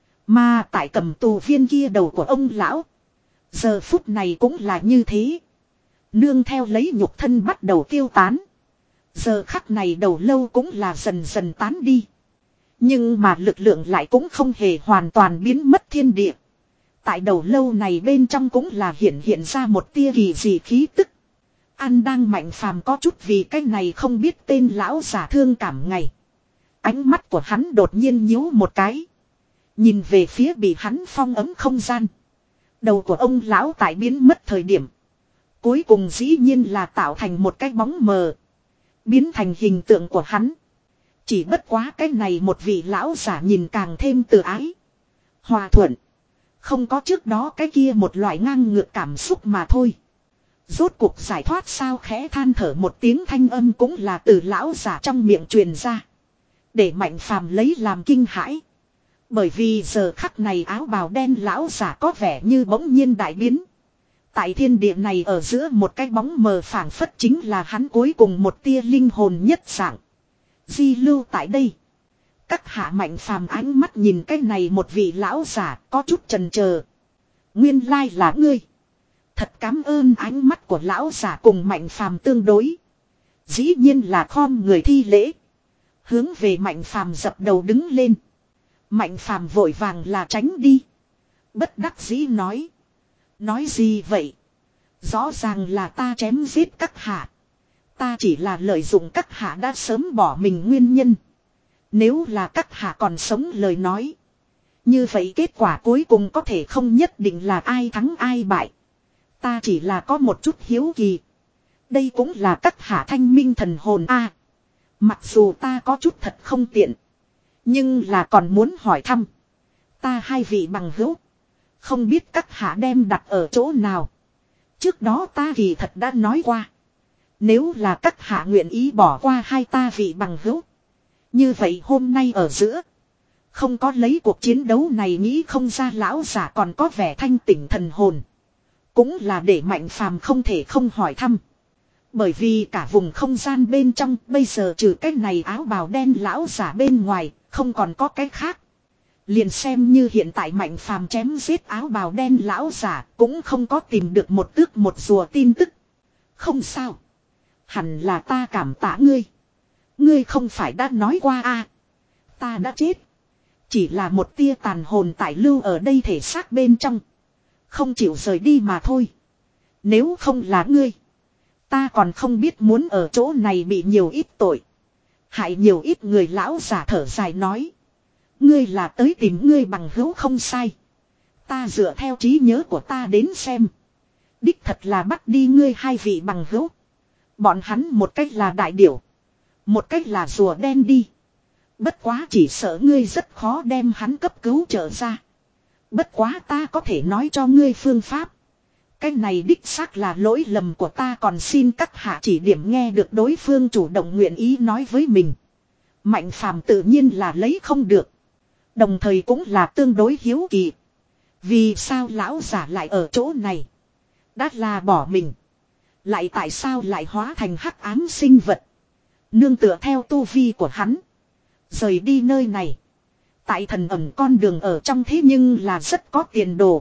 Mà tại cầm tù viên kia đầu của ông lão. Giờ phút này cũng là như thế. Nương theo lấy nhục thân bắt đầu tiêu tán. Giờ khắc này đầu lâu cũng là dần dần tán đi. Nhưng mà lực lượng lại cũng không hề hoàn toàn biến mất thiên địa. Tại đầu lâu này bên trong cũng là hiện hiện ra một tia kỳ dị khí tức. An đang Mạnh Phàm có chút vì cái này không biết tên lão giả thương cảm ngày. Ánh mắt của hắn đột nhiên nhíu một cái. Nhìn về phía bị hắn phong ấm không gian. Đầu của ông lão tại biến mất thời điểm. Cuối cùng dĩ nhiên là tạo thành một cái bóng mờ. Biến thành hình tượng của hắn. Chỉ bất quá cái này một vị lão giả nhìn càng thêm từ ái. Hòa thuận. Không có trước đó cái kia một loại ngang ngược cảm xúc mà thôi. Rốt cuộc giải thoát sao khẽ than thở một tiếng thanh âm cũng là từ lão giả trong miệng truyền ra. Để Mạnh Phàm lấy làm kinh hãi. Bởi vì giờ khắc này áo bào đen lão giả có vẻ như bỗng nhiên đại biến. Tại thiên địa này ở giữa một cái bóng mờ phảng phất chính là hắn cuối cùng một tia linh hồn nhất dạng. Di lưu tại đây. Các hạ Mạnh Phàm ánh mắt nhìn cái này một vị lão giả có chút chần chờ. Nguyên lai là ngươi. Thật cảm ơn ánh mắt của lão giả cùng Mạnh Phàm tương đối. Dĩ nhiên là khom người thi lễ. Hướng về Mạnh Phàm dập đầu đứng lên. Mạnh Phàm vội vàng là tránh đi. Bất đắc dĩ nói. Nói gì vậy? Rõ ràng là ta chém giết các hạ. Ta chỉ là lợi dụng các hạ đã sớm bỏ mình nguyên nhân. Nếu là các hạ còn sống lời nói. Như vậy kết quả cuối cùng có thể không nhất định là ai thắng ai bại. Ta chỉ là có một chút hiếu kỳ. Đây cũng là các hạ thanh minh thần hồn a. Mặc dù ta có chút thật không tiện. Nhưng là còn muốn hỏi thăm. Ta hai vị bằng hữu. Không biết các hạ đem đặt ở chỗ nào. Trước đó ta kỳ thật đã nói qua. Nếu là các hạ nguyện ý bỏ qua hai ta vị bằng hữu. Như vậy hôm nay ở giữa. Không có lấy cuộc chiến đấu này nghĩ không ra lão giả còn có vẻ thanh tỉnh thần hồn. Cũng là để Mạnh Phàm không thể không hỏi thăm. Bởi vì cả vùng không gian bên trong bây giờ trừ cái này áo bào đen lão giả bên ngoài, không còn có cái khác. Liền xem như hiện tại Mạnh Phàm chém giết áo bào đen lão giả cũng không có tìm được một tước một rùa tin tức. Không sao. Hẳn là ta cảm tạ ngươi. Ngươi không phải đã nói qua à. Ta đã chết. Chỉ là một tia tàn hồn tại lưu ở đây thể xác bên trong. Không chịu rời đi mà thôi. Nếu không là ngươi. Ta còn không biết muốn ở chỗ này bị nhiều ít tội. Hại nhiều ít người lão giả thở dài nói. Ngươi là tới tìm ngươi bằng hữu không sai. Ta dựa theo trí nhớ của ta đến xem. Đích thật là bắt đi ngươi hai vị bằng hữu. Bọn hắn một cách là đại điểu. Một cách là rùa đen đi. Bất quá chỉ sợ ngươi rất khó đem hắn cấp cứu trở ra. Bất quá ta có thể nói cho ngươi phương pháp. Cái này đích xác là lỗi lầm của ta còn xin các hạ chỉ điểm nghe được đối phương chủ động nguyện ý nói với mình. Mạnh Phàm tự nhiên là lấy không được. Đồng thời cũng là tương đối hiếu kỳ. Vì sao lão giả lại ở chỗ này? Đã là bỏ mình. Lại tại sao lại hóa thành hắc ám sinh vật? Nương tựa theo tu vi của hắn. Rời đi nơi này. Tại thần ẩn con đường ở trong thế nhưng là rất có tiền đồ.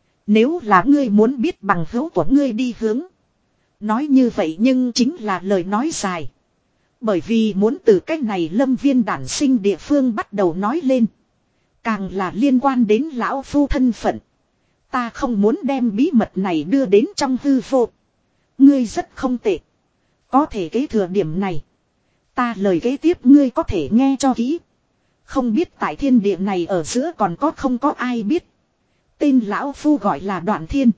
Nếu là ngươi muốn biết bằng hữu của ngươi đi hướng. Nói như vậy nhưng chính là lời nói dài. Bởi vì muốn từ cách này lâm viên đản sinh địa phương bắt đầu nói lên. Càng là liên quan đến lão phu thân phận. Ta không muốn đem bí mật này đưa đến trong hư vô. Ngươi rất không tệ. Có thể kế thừa điểm này. Ta lời kế tiếp ngươi có thể nghe cho kỹ. Không biết tại thiên địa này ở giữa còn có không có ai biết. Tên lão phu gọi là Đoạn Thiên.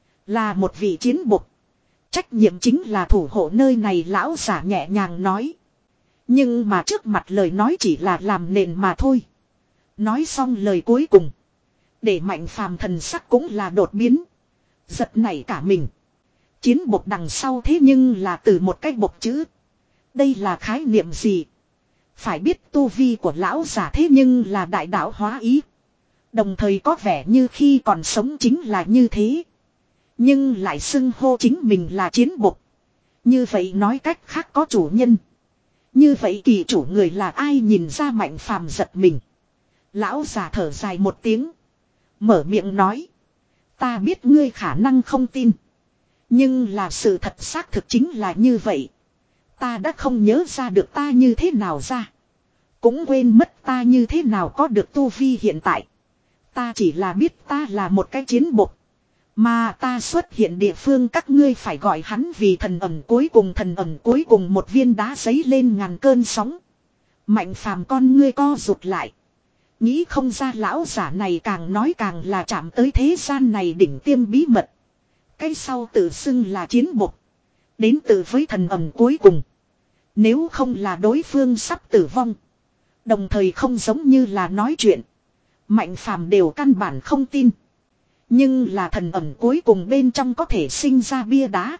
Là một vị chiến bộc. Trách nhiệm chính là thủ hộ nơi này lão giả nhẹ nhàng nói. Nhưng mà trước mặt lời nói chỉ là làm nền mà thôi. Nói xong lời cuối cùng. Để Mạnh Phàm thần sắc cũng là đột biến. Giật nảy cả mình. Chiến bộc đằng sau thế nhưng là từ một cái bộc chữ. Đây là khái niệm gì? Phải biết tu vi của lão giả thế nhưng là đại đạo hóa ý. Đồng thời có vẻ như khi còn sống chính là như thế. Nhưng lại xưng hô chính mình là chiến bộc. Như vậy nói cách khác có chủ nhân. Như vậy kỳ chủ người là ai nhìn ra Mạnh Phàm giật mình. Lão giả thở dài một tiếng. Mở miệng nói. Ta biết ngươi khả năng không tin. Nhưng là sự thật xác thực chính là như vậy. Ta đã không nhớ ra được ta như thế nào ra. Cũng quên mất ta như thế nào có được tu vi hiện tại. Ta chỉ là biết ta là một cái chiến bộc. Mà ta xuất hiện địa phương các ngươi phải gọi hắn vì thần ẩn cuối cùng thần ẩn cuối cùng một viên đá giấy lên ngàn cơn sóng. Mạnh Phàm con ngươi co rụt lại. Nghĩ không ra lão giả này càng nói càng là chạm tới thế gian này đỉnh tiêm bí mật. Cái sau tự xưng là chiến bộc. Đến từ với thần ẩn cuối cùng. Nếu không là đối phương sắp tử vong. Đồng thời không giống như là nói chuyện. Mạnh Phàm đều căn bản không tin. Nhưng là thần ẩn cuối cùng bên trong có thể sinh ra bia đá.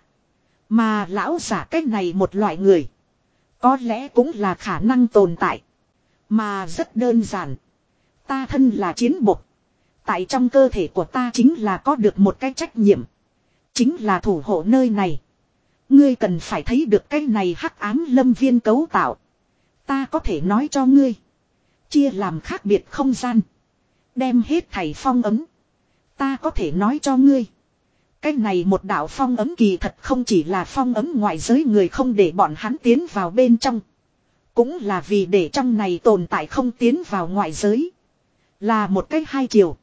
Mà lão giả cách này một loại người. Có lẽ cũng là khả năng tồn tại. Mà rất đơn giản. Ta thân là chiến bộc. Tại trong cơ thể của ta chính là có được một cái trách nhiệm. Chính là thủ hộ nơi này. Ngươi cần phải thấy được cái này hắc ám lâm viên cấu tạo. Ta có thể nói cho ngươi. Chia làm khác biệt không gian. Đem hết thảy phong ấm. Ta có thể nói cho ngươi. Cái này một đạo phong ấm kỳ thật không chỉ là phong ấm ngoại giới người không để bọn hắn tiến vào bên trong. Cũng là vì để trong này tồn tại không tiến vào ngoại giới. Là một cái hai chiều.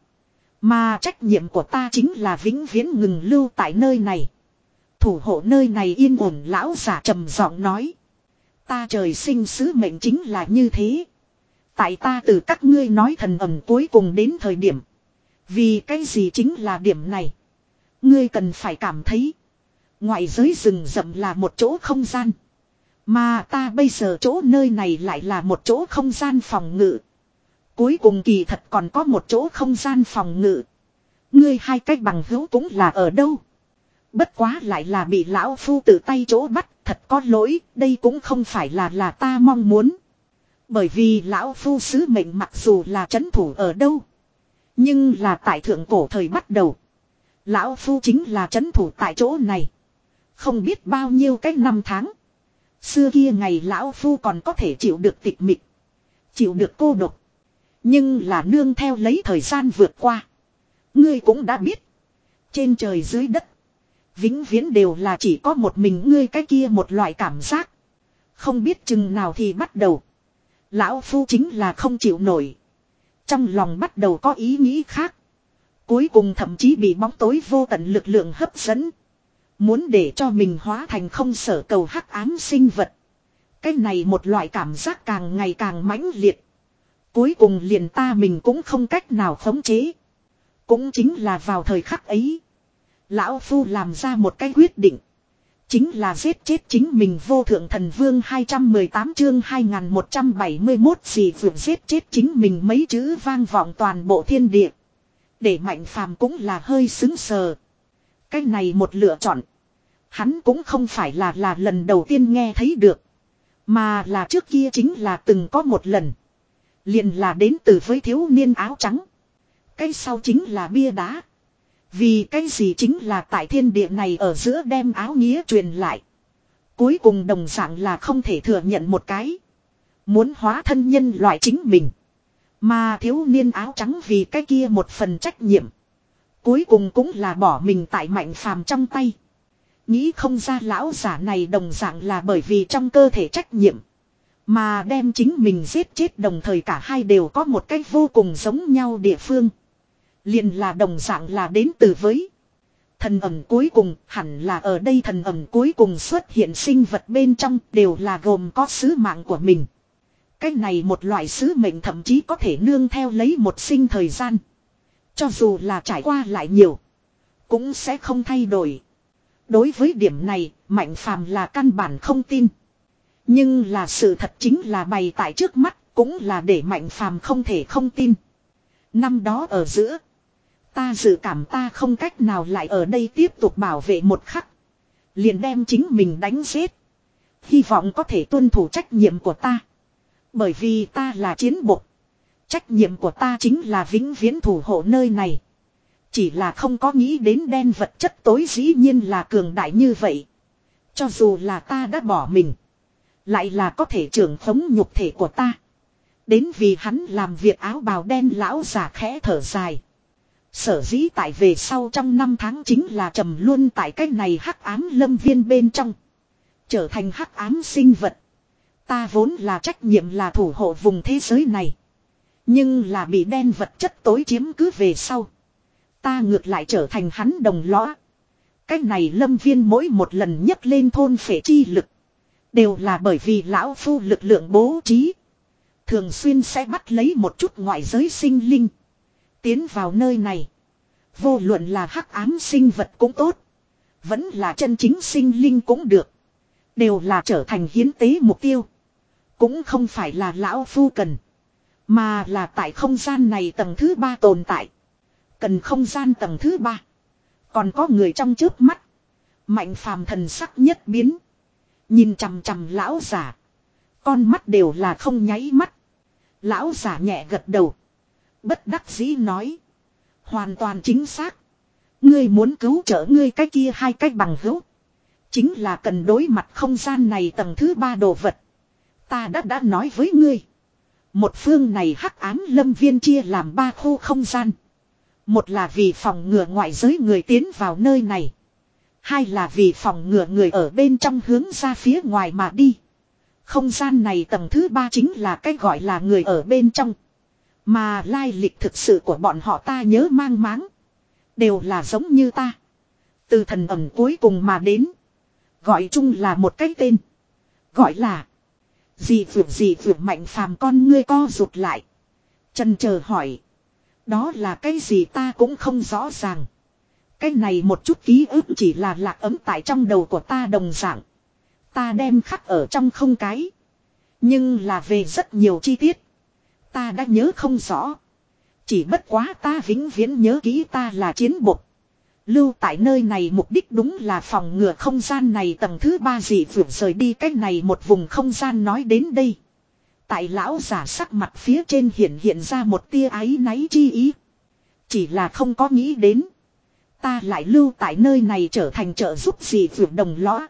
Mà trách nhiệm của ta chính là vĩnh viễn ngừng lưu tại nơi này. Thủ hộ nơi này yên ổn lão giả trầm giọng nói. Ta trời sinh sứ mệnh chính là như thế. Tại ta từ các ngươi nói thần ẩm cuối cùng đến thời điểm. Vì cái gì chính là điểm này. Ngươi cần phải cảm thấy. Ngoại giới rừng rậm là một chỗ không gian. Mà ta bây giờ chỗ nơi này lại là một chỗ không gian phòng ngự. Cuối cùng kỳ thật còn có một chỗ không gian phòng ngự. Ngươi hai cách bằng hữu cũng là ở đâu. Bất quá lại là bị lão phu tự tay chỗ bắt. Thật có lỗi, đây cũng không phải là là ta mong muốn. Bởi vì lão phu sứ mệnh mặc dù là trấn thủ ở đâu. Nhưng là tại thượng cổ thời bắt đầu. Lão phu chính là trấn thủ tại chỗ này. Không biết bao nhiêu cái năm tháng. Xưa kia ngày lão phu còn có thể chịu được tịch mịch. Chịu được cô độc. Nhưng là nương theo lấy thời gian vượt qua. Ngươi cũng đã biết. Trên trời dưới đất. Vĩnh viễn đều là chỉ có một mình ngươi cái kia một loại cảm giác. Không biết chừng nào thì bắt đầu. Lão phu chính là không chịu nổi. Trong lòng bắt đầu có ý nghĩ khác. Cuối cùng thậm chí bị bóng tối vô tận lực lượng hấp dẫn. Muốn để cho mình hóa thành không sở cầu hắc ám sinh vật. Cái này một loại cảm giác càng ngày càng mãnh liệt. Cuối cùng liền ta mình cũng không cách nào khống chế. Cũng chính là vào thời khắc ấy. Lão Phu làm ra một cái quyết định. Chính là giết chết chính mình vô thượng thần vương hai trăm mười tám chương hai nghìn một trăm bảy mươi mốt gì vượt giết chết chính mình mấy chữ vang vọng toàn bộ thiên địa. Để Mạnh Phàm cũng là hơi xứng sờ. Cái này một lựa chọn. Hắn cũng không phải là là lần đầu tiên nghe thấy được. Mà là trước kia chính là từng có một lần. Liền là đến từ với thiếu niên áo trắng. Cái sau chính là bia đá. Vì cái gì chính là tại thiên địa này ở giữa đem áo nghĩa truyền lại. Cuối cùng đồng dạng là không thể thừa nhận một cái. Muốn hóa thân nhân loại chính mình. Mà thiếu niên áo trắng vì cái kia một phần trách nhiệm. Cuối cùng cũng là bỏ mình tại Mạnh Phàm trong tay. Nghĩ không ra lão giả này đồng dạng là bởi vì trong cơ thể trách nhiệm. Mà đem chính mình giết chết đồng thời cả hai đều có một cách vô cùng giống nhau địa phương. Liền là đồng dạng là đến từ với. Thần ẩm cuối cùng hẳn là ở đây thần ẩm cuối cùng xuất hiện sinh vật bên trong đều là gồm có sứ mạng của mình. Cái này một loại sứ mệnh thậm chí có thể nương theo lấy một sinh thời gian. Cho dù là trải qua lại nhiều. Cũng sẽ không thay đổi. Đối với điểm này Mạnh Phàm là căn bản không tin. Nhưng là sự thật chính là bày tại trước mắt. Cũng là để Mạnh Phàm không thể không tin. Năm đó ở giữa. Ta dự cảm ta không cách nào lại ở đây tiếp tục bảo vệ một khắc. Liền đem chính mình đánh giết. Hy vọng có thể tuân thủ trách nhiệm của ta. Bởi vì ta là chiến bộ. Trách nhiệm của ta chính là vĩnh viễn thủ hộ nơi này. Chỉ là không có nghĩ đến đen vật chất tối dĩ nhiên là cường đại như vậy. Cho dù là ta đã bỏ mình. Lại là có thể trưởng khống nhục thể của ta. Đến vì hắn làm việc áo bào đen lão già khẽ thở dài. Sở dĩ tại về sau trong năm tháng chính là trầm luôn tại cái này hắc ám lâm viên bên trong. Trở thành hắc ám sinh vật. Ta vốn là trách nhiệm là thủ hộ vùng thế giới này. Nhưng là bị đen vật chất tối chiếm cứ về sau. Ta ngược lại trở thành hắn đồng lõa. Cái này lâm viên mỗi một lần nhấc lên thôn phệ chi lực. Đều là bởi vì lão phu lực lượng bố trí. Thường xuyên sẽ bắt lấy một chút ngoại giới sinh linh. Tiến vào nơi này. Vô luận là hắc ám sinh vật cũng tốt. Vẫn là chân chính sinh linh cũng được. Đều là trở thành hiến tế mục tiêu. Cũng không phải là lão phu cần. Mà là tại không gian này tầng thứ ba tồn tại. Cần không gian tầng thứ ba. Còn có người trong chớp mắt. Mạnh Phàm thần sắc nhất biến. Nhìn chằm chằm lão giả. Con mắt đều là không nháy mắt. Lão giả nhẹ gật đầu. Bất đắc dĩ nói. Hoàn toàn chính xác. Ngươi muốn cứu trợ ngươi cái kia hai cách bằng hữu. Chính là cần đối mặt không gian này tầng thứ ba đồ vật. Ta đã đã nói với ngươi. Một phương này hắc ám lâm viên chia làm ba khu không gian. Một là vì phòng ngừa ngoại giới người tiến vào nơi này. Hai là vì phòng ngừa người ở bên trong hướng ra phía ngoài mà đi. Không gian này tầng thứ ba chính là cái gọi là người ở bên trong. Mà lai lịch thực sự của bọn họ ta nhớ mang máng. Đều là giống như ta. Từ thần ẩm cuối cùng mà đến. Gọi chung là một cái tên. Gọi là Gì vượt gì vượt Mạnh Phàm con ngươi co rụt lại. Chần chờ hỏi. Đó là cái gì ta cũng không rõ ràng. Cái này một chút ký ức chỉ là lạc ấm tại trong đầu của ta đồng dạng. Ta đem khắc ở trong không cái. Nhưng là về rất nhiều chi tiết. Ta đã nhớ không rõ. Chỉ bất quá ta vĩnh viễn nhớ kỹ ta là chiến bột. Lưu tại nơi này mục đích đúng là phòng ngừa không gian này tầng thứ ba dị vượt rời đi cách này một vùng không gian nói đến đây. Tại lão giả sắc mặt phía trên hiện hiện ra một tia áy náy chi ý. Chỉ là không có nghĩ đến. Ta lại lưu tại nơi này trở thành trợ giúp dị vượt đồng lõa.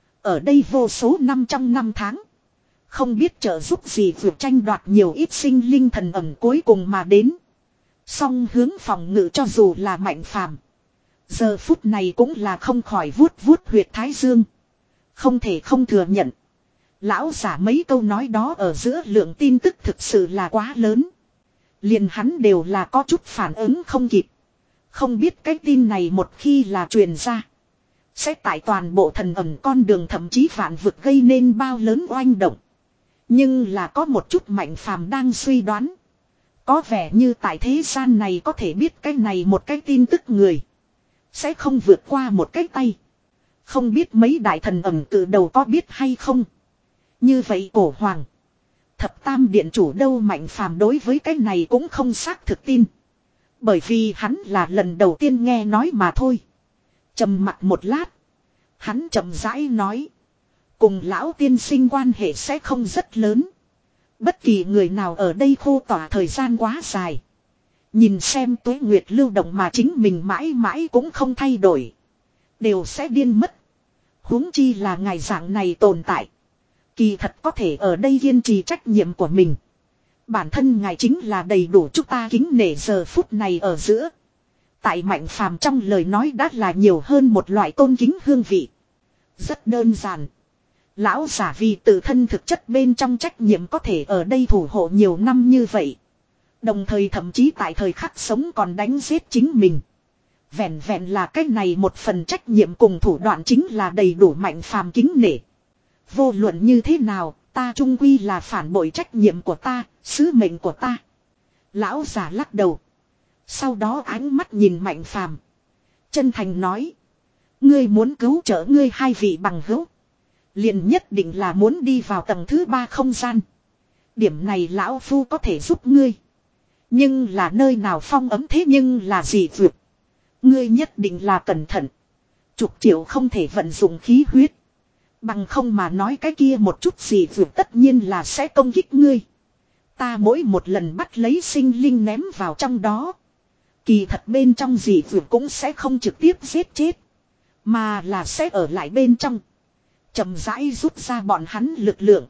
Ở đây vô số năm trong năm tháng. Không biết trợ giúp gì vượt tranh đoạt nhiều ít sinh linh thần ẩm cuối cùng mà đến. Song hướng phòng ngự cho dù là Mạnh Phàm. Giờ phút này cũng là không khỏi vuốt vuốt huyệt thái dương. Không thể không thừa nhận. Lão giả mấy câu nói đó ở giữa lượng tin tức thực sự là quá lớn. Liền hắn đều là có chút phản ứng không kịp. Không biết cái tin này một khi là truyền ra. Sẽ tại toàn bộ thần ẩm con đường thậm chí vạn vực gây nên bao lớn oanh động. Nhưng là có một chút Mạnh Phàm đang suy đoán. Có vẻ như tại thế gian này có thể biết cái này một cái tin tức người. Sẽ không vượt qua một cái tay. Không biết mấy đại thần ẩm cử đầu có biết hay không. Như vậy cổ hoàng. Thập tam điện chủ đâu Mạnh Phàm đối với cái này cũng không xác thực tin. Bởi vì hắn là lần đầu tiên nghe nói mà thôi. Trầm mặc một lát. Hắn chậm rãi nói. Cùng lão tiên sinh quan hệ sẽ không rất lớn. Bất kỳ người nào ở đây khô tỏa thời gian quá dài. Nhìn xem tuế nguyệt lưu động mà chính mình mãi mãi cũng không thay đổi. Đều sẽ điên mất. Huống chi là ngày dạng này tồn tại. Kỳ thật có thể ở đây kiên trì trách nhiệm của mình. Bản thân ngài chính là đầy đủ chúng ta kính nể giờ phút này ở giữa. Tại Mạnh Phàm trong lời nói đã là nhiều hơn một loại tôn kính hương vị. Rất đơn giản. Lão giả vì tự thân thực chất bên trong trách nhiệm có thể ở đây thủ hộ nhiều năm như vậy. Đồng thời thậm chí tại thời khắc sống còn đánh giết chính mình. Vẹn vẹn là cái này một phần trách nhiệm cùng thủ đoạn chính là đầy đủ Mạnh Phàm kính nể. Vô luận như thế nào, ta trung quy là phản bội trách nhiệm của ta, sứ mệnh của ta. Lão giả lắc đầu. Sau đó ánh mắt nhìn Mạnh Phàm, chân thành nói. Ngươi muốn cứu trợ ngươi hai vị bằng hữu. Liền nhất định là muốn đi vào tầng thứ ba không gian. Điểm này lão phu có thể giúp ngươi. Nhưng là nơi nào phong ấm thế nhưng là gì vượt. Ngươi nhất định là cẩn thận. Chục triệu không thể vận dụng khí huyết. Bằng không mà nói cái kia một chút gì vượt tất nhiên là sẽ công kích ngươi. Ta mỗi một lần bắt lấy sinh linh ném vào trong đó. Kỳ thật bên trong gì vượt cũng sẽ không trực tiếp giết chết. Mà là sẽ ở lại bên trong. Chậm rãi rút ra bọn hắn lực lượng.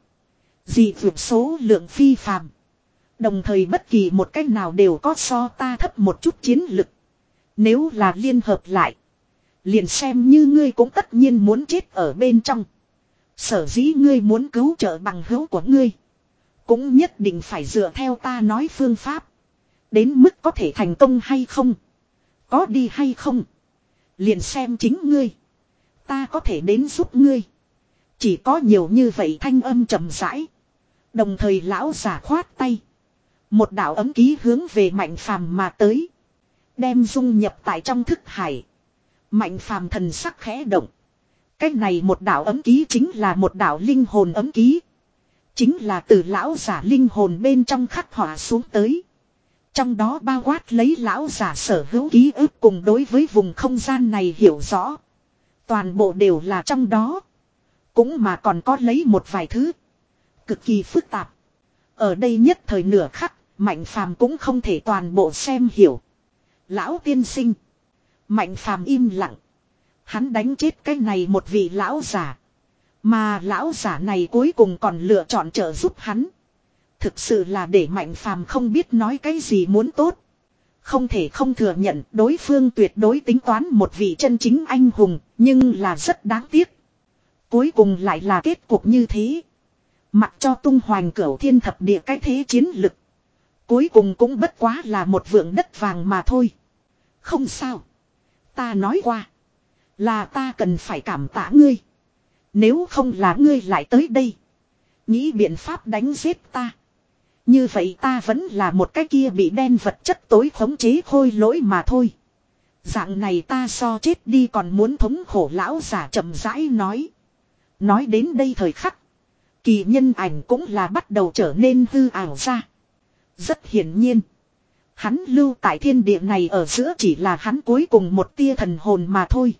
Dị vượt số lượng phi phàm. Đồng thời bất kỳ một cách nào đều có so ta thấp một chút chiến lực. Nếu là liên hợp lại. Liền xem như ngươi cũng tất nhiên muốn chết ở bên trong. Sở dĩ ngươi muốn cứu trợ bằng hữu của ngươi. Cũng nhất định phải dựa theo ta nói phương pháp. Đến mức có thể thành công hay không. Có đi hay không. Liền xem chính ngươi. Ta có thể đến giúp ngươi. Chỉ có nhiều như vậy thanh âm trầm rãi. Đồng thời lão giả khoát tay. Một đạo ấm ký hướng về Mạnh Phàm mà tới. Đem dung nhập tại trong thức hải. Mạnh Phàm thần sắc khẽ động. Cách này một đạo ấm ký chính là một đạo linh hồn ấm ký. Chính là từ lão giả linh hồn bên trong khắc họa xuống tới. Trong đó bao quát lấy lão giả sở hữu ký ức cùng đối với vùng không gian này hiểu rõ. Toàn bộ đều là trong đó. Cũng mà còn có lấy một vài thứ. Cực kỳ phức tạp. Ở đây nhất thời nửa khắc, Mạnh Phàm cũng không thể toàn bộ xem hiểu. Lão tiên sinh. Mạnh Phàm im lặng. Hắn đánh chết cái này một vị lão giả. Mà lão giả này cuối cùng còn lựa chọn trợ giúp hắn. Thực sự là để Mạnh Phàm không biết nói cái gì muốn tốt. Không thể không thừa nhận đối phương tuyệt đối tính toán một vị chân chính anh hùng, nhưng là rất đáng tiếc. Cuối cùng lại là kết cục như thế. Mặc cho tung hoành cửu thiên thập địa cái thế chiến lực. Cuối cùng cũng bất quá là một vượng đất vàng mà thôi. Không sao. Ta nói qua. Là ta cần phải cảm tạ ngươi. Nếu không là ngươi lại tới đây. Nghĩ biện pháp đánh giết ta. Như vậy ta vẫn là một cái kia bị đen vật chất tối khống chế khôi lỗi mà thôi. Dạng này ta so chết đi còn muốn thống khổ lão giả chậm rãi nói. Nói đến đây thời khắc. Kỳ nhân ảnh cũng là bắt đầu trở nên hư ảo ra. Rất hiển nhiên. Hắn lưu tại thiên địa này ở giữa chỉ là hắn cuối cùng một tia thần hồn mà thôi.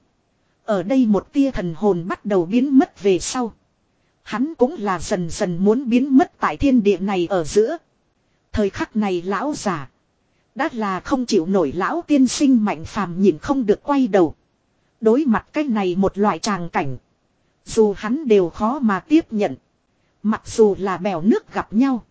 Ở đây một tia thần hồn bắt đầu biến mất về sau. Hắn cũng là dần dần muốn biến mất tại thiên địa này ở giữa. Thời khắc này lão giả. Đã là không chịu nổi lão tiên sinh Mạnh Phàm nhìn không được quay đầu. Đối mặt cái này một loại tràng cảnh. Dù hắn đều khó mà tiếp nhận. Mặc dù là bèo nước gặp nhau.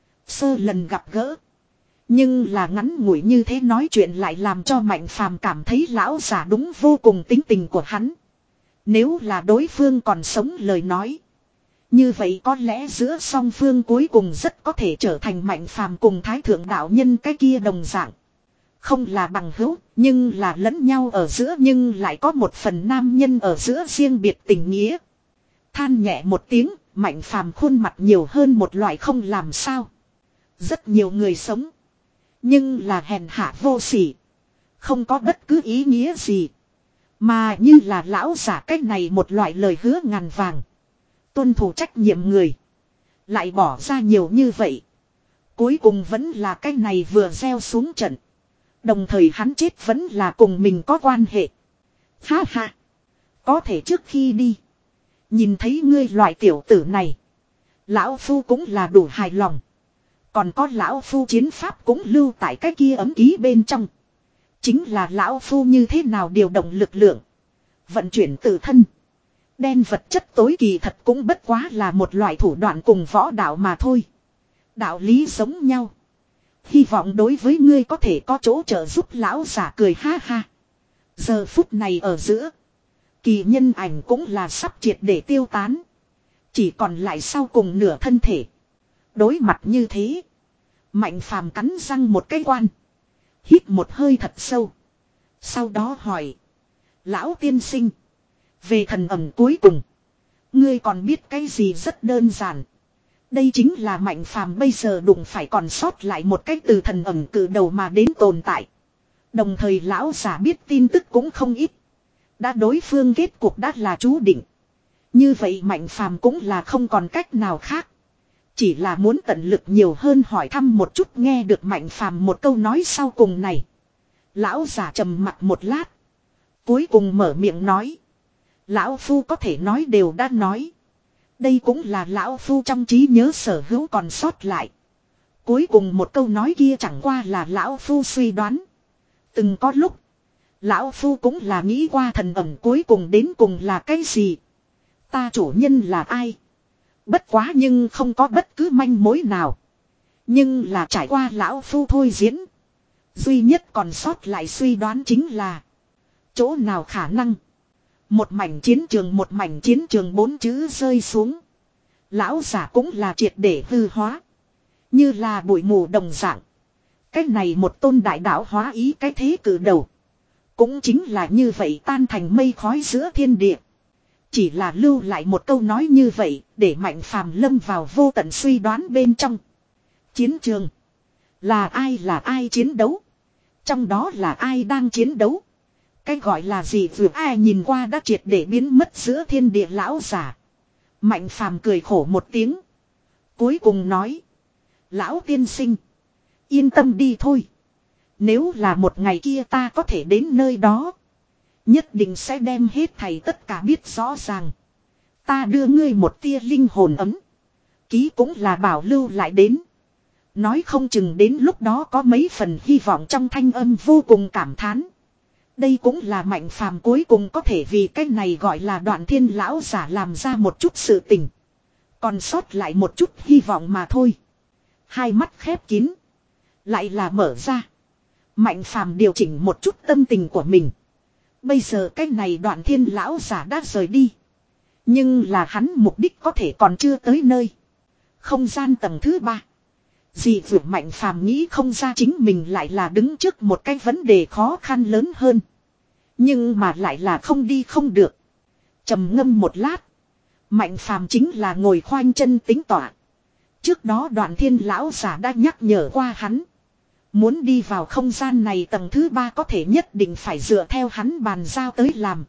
Sơ lần gặp gỡ. Nhưng là ngắn ngủi như thế nói chuyện lại làm cho Mạnh Phàm cảm thấy lão giả đúng vô cùng tính tình của hắn. Nếu là đối phương còn sống lời nói. Như vậy có lẽ giữa song phương cuối cùng rất có thể trở thành Mạnh Phàm cùng Thái Thượng đạo nhân cái kia đồng dạng. Không là bằng hữu, nhưng là lẫn nhau ở giữa nhưng lại có một phần nam nhân ở giữa riêng biệt tình nghĩa. Than nhẹ một tiếng, Mạnh Phàm khuôn mặt nhiều hơn một loại không làm sao. Rất nhiều người sống. Nhưng là hèn hạ vô sỉ. Không có bất cứ ý nghĩa gì. Mà như là lão giả cách này một loại lời hứa ngàn vàng. Tuân thủ trách nhiệm người. Lại bỏ ra nhiều như vậy. Cuối cùng vẫn là cái này vừa gieo xuống trận. Đồng thời hắn chết vẫn là cùng mình có quan hệ. Ha ha. Có thể trước khi đi. Nhìn thấy ngươi loại tiểu tử này. Lão Phu cũng là đủ hài lòng. Còn có Lão Phu chiến pháp cũng lưu tại cái kia ấm ký bên trong. Chính là Lão Phu như thế nào điều động lực lượng. Vận chuyển tự thân. Đen vật chất tối kỳ thật cũng bất quá là một loại thủ đoạn cùng võ đạo mà thôi. Đạo lý giống nhau. Hy vọng đối với ngươi có thể có chỗ trợ giúp lão giả cười ha ha. Giờ phút này ở giữa. Kỳ nhân ảnh cũng là sắp triệt để tiêu tán. Chỉ còn lại sau cùng nửa thân thể. Đối mặt như thế. Mạnh Phàm cắn răng một cái quan. Hít một hơi thật sâu. Sau đó hỏi. Lão tiên sinh. Về thần ẩm cuối cùng. Ngươi còn biết cái gì rất đơn giản. Đây chính là Mạnh Phàm bây giờ đụng phải còn sót lại một cái từ thần ẩm cử đầu mà đến tồn tại. Đồng thời lão giả biết tin tức cũng không ít. Đã đối phương kết cục đã là chú định. Như vậy Mạnh Phàm cũng là không còn cách nào khác. Chỉ là muốn tận lực nhiều hơn hỏi thăm một chút nghe được Mạnh Phàm một câu nói sau cùng này. Lão giả trầm mặt một lát. Cuối cùng mở miệng nói. Lão Phu có thể nói đều đã nói. Đây cũng là Lão Phu trong trí nhớ sở hữu còn sót lại. Cuối cùng một câu nói kia chẳng qua là Lão Phu suy đoán. Từng có lúc. Lão Phu cũng là nghĩ qua thần ẩm cuối cùng đến cùng là cái gì. Ta chủ nhân là ai. Bất quá nhưng không có bất cứ manh mối nào. Nhưng là trải qua Lão Phu thôi diễn. Duy nhất còn sót lại suy đoán chính là. Chỗ nào khả năng. Một mảnh chiến trường một mảnh chiến trường bốn chữ rơi xuống. Lão giả cũng là triệt để hư hóa. Như là bụi mù đồng dạng. Cái này một tôn đại đạo hóa ý cái thế cử đầu. Cũng chính là như vậy tan thành mây khói giữa thiên địa. Chỉ là lưu lại một câu nói như vậy để Mạnh Phàm lâm vào vô tận suy đoán bên trong. Chiến trường. Là ai là ai chiến đấu. Trong đó là ai đang chiến đấu. Cái gọi là gì vừa ai nhìn qua đã triệt để biến mất giữa thiên địa lão giả. Mạnh Phàm cười khổ một tiếng. Cuối cùng nói. Lão tiên sinh. Yên tâm đi thôi. Nếu là một ngày kia ta có thể đến nơi đó. Nhất định sẽ đem hết thầy tất cả biết rõ ràng. Ta đưa ngươi một tia linh hồn ấm. Ký cũng là bảo lưu lại đến. Nói không chừng đến lúc đó có mấy phần hy vọng trong thanh âm vô cùng cảm thán. Đây cũng là Mạnh Phàm cuối cùng có thể vì cái này gọi là Đoạn Thiên lão giả làm ra một chút sự tình. Còn sót lại một chút hy vọng mà thôi. Hai mắt khép kín. Lại là mở ra. Mạnh Phàm điều chỉnh một chút tâm tình của mình. Bây giờ cái này Đoạn Thiên lão giả đã rời đi. Nhưng là hắn mục đích có thể còn chưa tới nơi. Không gian tầng thứ ba. Dị vượt Mạnh Phàm nghĩ không ra chính mình lại là đứng trước một cái vấn đề khó khăn lớn hơn. Nhưng mà lại là không đi không được. Trầm ngâm một lát. Mạnh phàm chính là ngồi khoanh chân tính tỏa. Trước đó Đoạn Thiên lão giả đã nhắc nhở qua hắn. Muốn đi vào không gian này tầng thứ ba có thể nhất định phải dựa theo hắn bàn giao tới làm.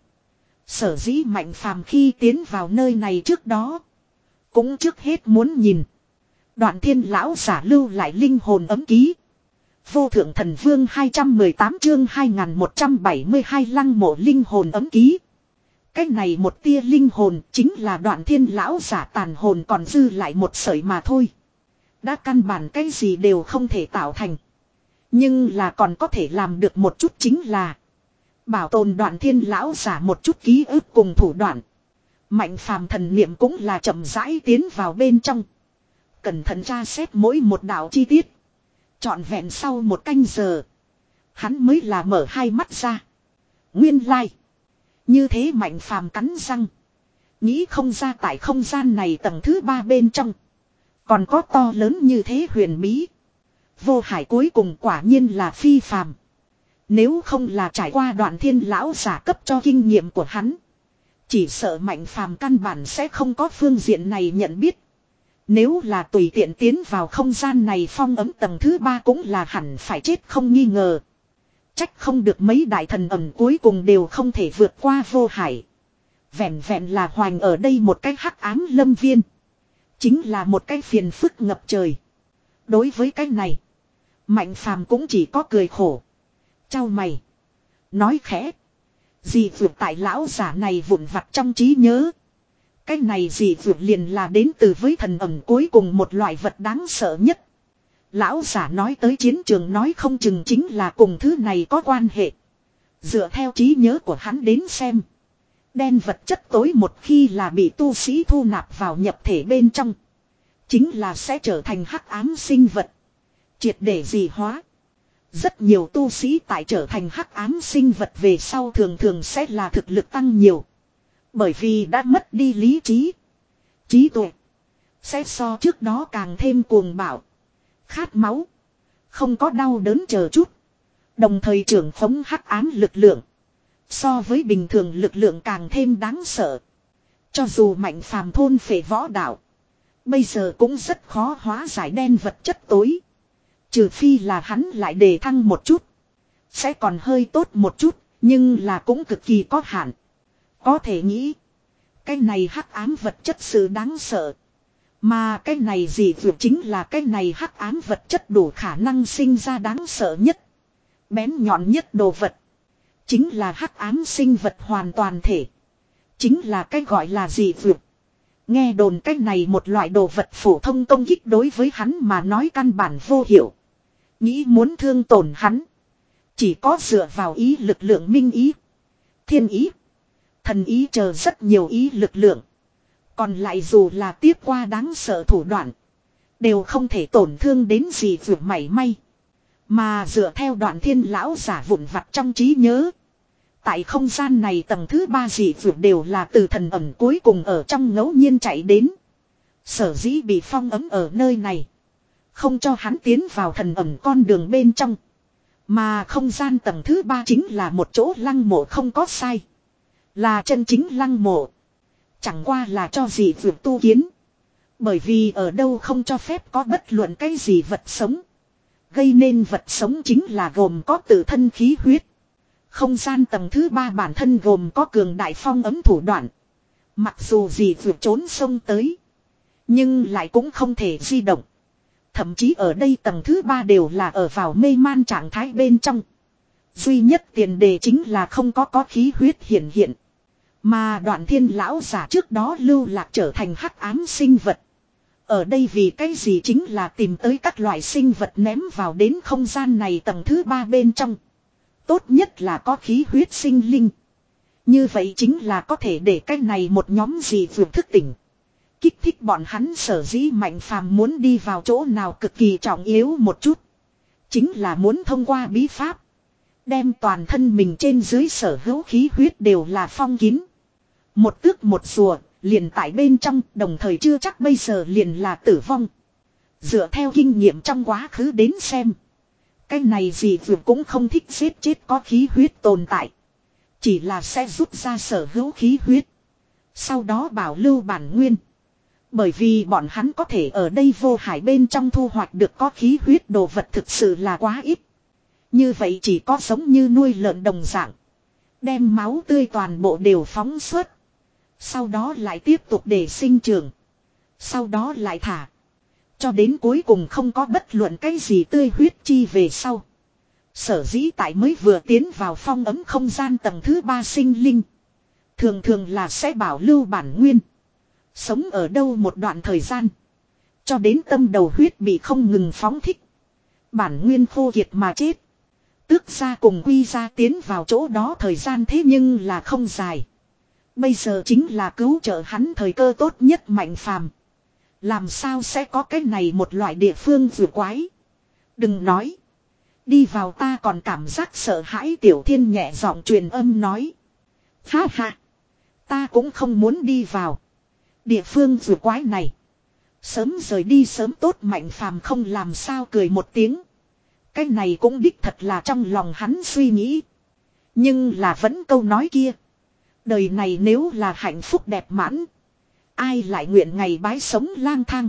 Sở dĩ Mạnh phàm khi tiến vào nơi này trước đó. Cũng trước hết muốn nhìn. Đoạn Thiên lão giả lưu lại linh hồn ấm ký. Vô thượng thần vương hai trăm mười tám chương hai nghìn một trăm bảy mươi hai lăng mộ linh hồn ấm ký. Cái này một tia linh hồn chính là Đoạn Thiên lão giả tàn hồn còn dư lại một sợi mà thôi. Đã căn bản cái gì đều không thể tạo thành. Nhưng là còn có thể làm được một chút chính là bảo tồn Đoạn Thiên lão giả một chút ký ức cùng thủ đoạn. Mạnh phàm thần niệm cũng là chậm rãi tiến vào bên trong. Cẩn thận tra xét mỗi một đạo chi tiết. Trọn vẹn sau một canh giờ. Hắn mới là mở hai mắt ra. Nguyên lai. Like. Như thế Mạnh phàm cắn răng. Nghĩ không ra tại không gian này tầng thứ ba bên trong. Còn có to lớn như thế huyền bí. Vô Hải cuối cùng quả nhiên là phi phàm. Nếu không là trải qua Đoạn Thiên lão giả cấp cho kinh nghiệm của hắn. Chỉ sợ Mạnh phàm căn bản sẽ không có phương diện này nhận biết. Nếu là tùy tiện tiến vào không gian này phong ấm tầng thứ ba cũng là hẳn phải chết không nghi ngờ. Trách không được mấy đại thần ẩn cuối cùng đều không thể vượt qua Vô Hải. Vẹn vẹn là hoành ở đây một cái hắc ám lâm viên. Chính là một cái phiền phức ngập trời. Đối với cái này. Mạnh phàm cũng chỉ có cười khổ. Chau mày. Nói khẽ. Gì vượt tại lão giả này vụn vặt trong trí nhớ. Cái này gì vượt liền là đến từ với thần ẩn cuối cùng một loại vật đáng sợ nhất. Lão giả nói tới chiến trường nói không chừng chính là cùng thứ này có quan hệ. Dựa theo trí nhớ của hắn đến xem. Đen vật chất tối một khi là bị tu sĩ thu nạp vào nhập thể bên trong. Chính là sẽ trở thành hắc ám sinh vật. Triệt để dị hóa. Rất nhiều tu sĩ tại trở thành hắc ám sinh vật về sau thường thường sẽ là thực lực tăng nhiều. Bởi vì đã mất đi lý trí. Trí tuệ. Sẽ so trước đó càng thêm cuồng bạo. Khát máu. Không có đau đớn chờ chút. Đồng thời trưởng khống hắc ám lực lượng. So với bình thường lực lượng càng thêm đáng sợ. Cho dù Mạnh phàm thôn phệ võ đạo. Bây giờ cũng rất khó hóa giải đen vật chất tối. Trừ phi là hắn lại đề thăng một chút. Sẽ còn hơi tốt một chút. Nhưng là cũng cực kỳ có hạn. Có thể nghĩ. Cái này hắc ám vật chất sự đáng sợ. Mà cái này gì vượt chính là cái này hắc ám vật chất đủ khả năng sinh ra đáng sợ nhất. Bén nhọn nhất đồ vật. Chính là hắc ám sinh vật hoàn toàn thể. Chính là cái gọi là gì vượt. Nghe đồn cái này một loại đồ vật phổ thông công kích đối với hắn mà nói căn bản vô hiệu. Nghĩ muốn thương tổn hắn. Chỉ có dựa vào ý lực lượng minh ý. Thiên ý. Thần ý chờ rất nhiều ý lực lượng. Còn lại dù là tiếp qua đáng sợ thủ đoạn. Đều không thể tổn thương đến gì vượt mảy may. Mà dựa theo Đoạn Thiên lão giả vụn vặt trong trí nhớ. Tại không gian này tầng thứ ba dị vượt đều là từ thần ẩn cuối cùng ở trong ngẫu nhiên chạy đến. Sở dĩ bị phong ấm ở nơi này. Không cho hắn tiến vào thần ẩn con đường bên trong. Mà không gian tầng thứ ba chính là một chỗ lăng mộ không có sai. Là chân chính lăng mộ. Chẳng qua là cho dị vượt tu kiến. Bởi vì ở đâu không cho phép có bất luận cái gì vật sống. Gây nên vật sống chính là gồm có tự thân khí huyết. Không gian tầng thứ ba bản thân gồm có cường đại phong ấm thủ đoạn. Mặc dù dị vượt trốn sông tới. Nhưng lại cũng không thể di động. Thậm chí ở đây tầng thứ ba đều là ở vào mê man trạng thái bên trong. Duy nhất tiền đề chính là không có có khí huyết hiện hiện. Mà Đoạn Thiên lão giả trước đó lưu lạc trở thành hắc ám sinh vật. Ở đây vì cái gì chính là tìm tới các loại sinh vật ném vào đến không gian này tầng thứ ba bên trong. Tốt nhất là có khí huyết sinh linh. Như vậy chính là có thể để cái này một nhóm gì vượt thức tỉnh. Kích thích bọn hắn sở dĩ Mạnh phàm muốn đi vào chỗ nào cực kỳ trọng yếu một chút. Chính là muốn thông qua bí pháp. Đem toàn thân mình trên dưới sở hữu khí huyết đều là phong kín. Một tước một rùa, liền tại bên trong, đồng thời chưa chắc bây giờ liền là tử vong. Dựa theo kinh nghiệm trong quá khứ đến xem. Cái này gì vượt cũng không thích giết chết có khí huyết tồn tại. Chỉ là sẽ rút ra sở hữu khí huyết. Sau đó bảo lưu bản nguyên. Bởi vì bọn hắn có thể ở đây vô hải bên trong thu hoạch được có khí huyết đồ vật thực sự là quá ít. Như vậy chỉ có giống như nuôi lợn đồng dạng. Đem máu tươi toàn bộ đều phóng xuất. Sau đó lại tiếp tục để sinh trưởng. Sau đó lại thả. Cho đến cuối cùng không có bất luận cái gì tươi huyết chi về sau. Sở dĩ tại mới vừa tiến vào phong ấm không gian tầng thứ ba sinh linh. Thường thường là sẽ bảo lưu bản nguyên. Sống ở đâu một đoạn thời gian. Cho đến tâm đầu huyết bị không ngừng phóng thích. Bản nguyên khô kiệt mà chết. Tước gia cùng quy gia tiến vào chỗ đó thời gian thế nhưng là không dài. Bây giờ chính là cứu trợ hắn thời cơ tốt nhất Mạnh Phàm. Làm sao sẽ có cái này một loại địa phương vừa quái. Đừng nói. Đi vào ta còn cảm giác sợ hãi. Tiểu Thiên nhẹ giọng truyền âm nói. Ha ha. Ta cũng không muốn đi vào. Địa phương vừa quái này. Sớm rời đi sớm tốt Mạnh Phàm không làm sao cười một tiếng. Cái này cũng đích thật là trong lòng hắn suy nghĩ. Nhưng là vẫn câu nói kia. Đời này nếu là hạnh phúc đẹp mãn. Ai lại nguyện ngày bái sống lang thang.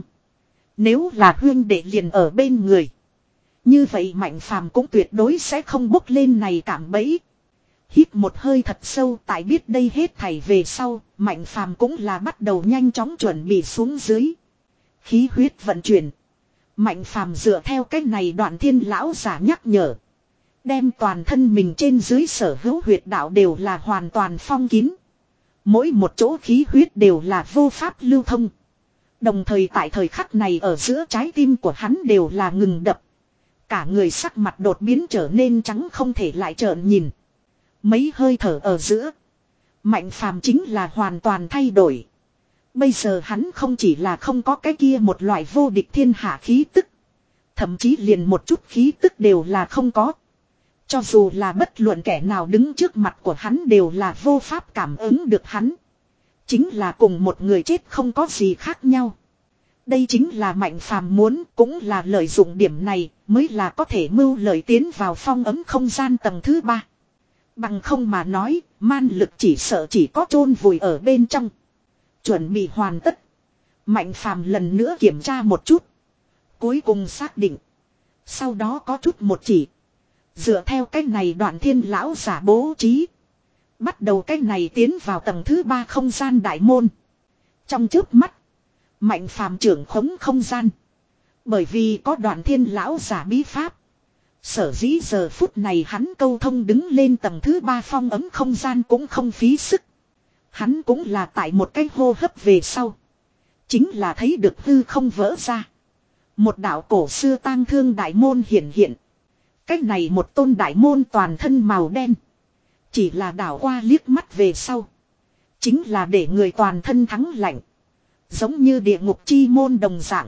Nếu là huyên đệ liền ở bên người. Như vậy Mạnh Phàm cũng tuyệt đối sẽ không bốc lên này cảm bẫy. Hít một hơi thật sâu tại biết đây hết thảy về sau. Mạnh Phàm cũng là bắt đầu nhanh chóng chuẩn bị xuống dưới. Khí huyết vận chuyển. Mạnh Phàm dựa theo cái này Đoạn Thiên lão giả nhắc nhở. Đem toàn thân mình trên dưới sở hữu huyệt đạo đều là hoàn toàn phong kín. Mỗi một chỗ khí huyết đều là vô pháp lưu thông. Đồng thời tại thời khắc này ở giữa trái tim của hắn đều là ngừng đập. Cả người sắc mặt đột biến trở nên trắng không thể lại trợn nhìn. Mấy hơi thở ở giữa. Mạnh Phàm chính là hoàn toàn thay đổi. Bây giờ hắn không chỉ là không có cái kia một loại vô địch thiên hạ khí tức. Thậm chí liền một chút khí tức đều là không có. Cho dù là bất luận kẻ nào đứng trước mặt của hắn đều là vô pháp cảm ứng được hắn. Chính là cùng một người chết không có gì khác nhau. Đây chính là Mạnh Phàm muốn, cũng là lợi dụng điểm này mới là có thể mưu lợi tiến vào phong ấm không gian tầng thứ ba. Bằng không mà nói, man lực chỉ sợ chỉ có chôn vùi ở bên trong. Chuẩn bị hoàn tất. Mạnh Phàm lần nữa kiểm tra một chút. Cuối cùng xác định. Sau đó có chút một chỉ. Dựa theo cách này Đoạn Thiên lão giả bố trí. Bắt đầu cách này tiến vào tầng thứ ba không gian đại môn. Trong chớp mắt. Mạnh Phàm trưởng khống không gian. Bởi vì có Đoạn Thiên lão giả bí pháp. Sở dĩ giờ phút này hắn câu thông đứng lên tầng thứ ba phong ấm không gian cũng không phí sức. Hắn cũng là tại một cái hô hấp về sau. Chính là thấy được hư không vỡ ra. Một đạo cổ xưa tang thương đại môn hiển hiện. Cách này một tôn đại môn toàn thân màu đen. Chỉ là đảo qua liếc mắt về sau. Chính là để người toàn thân thắng lạnh. Giống như địa ngục chi môn đồng dạng.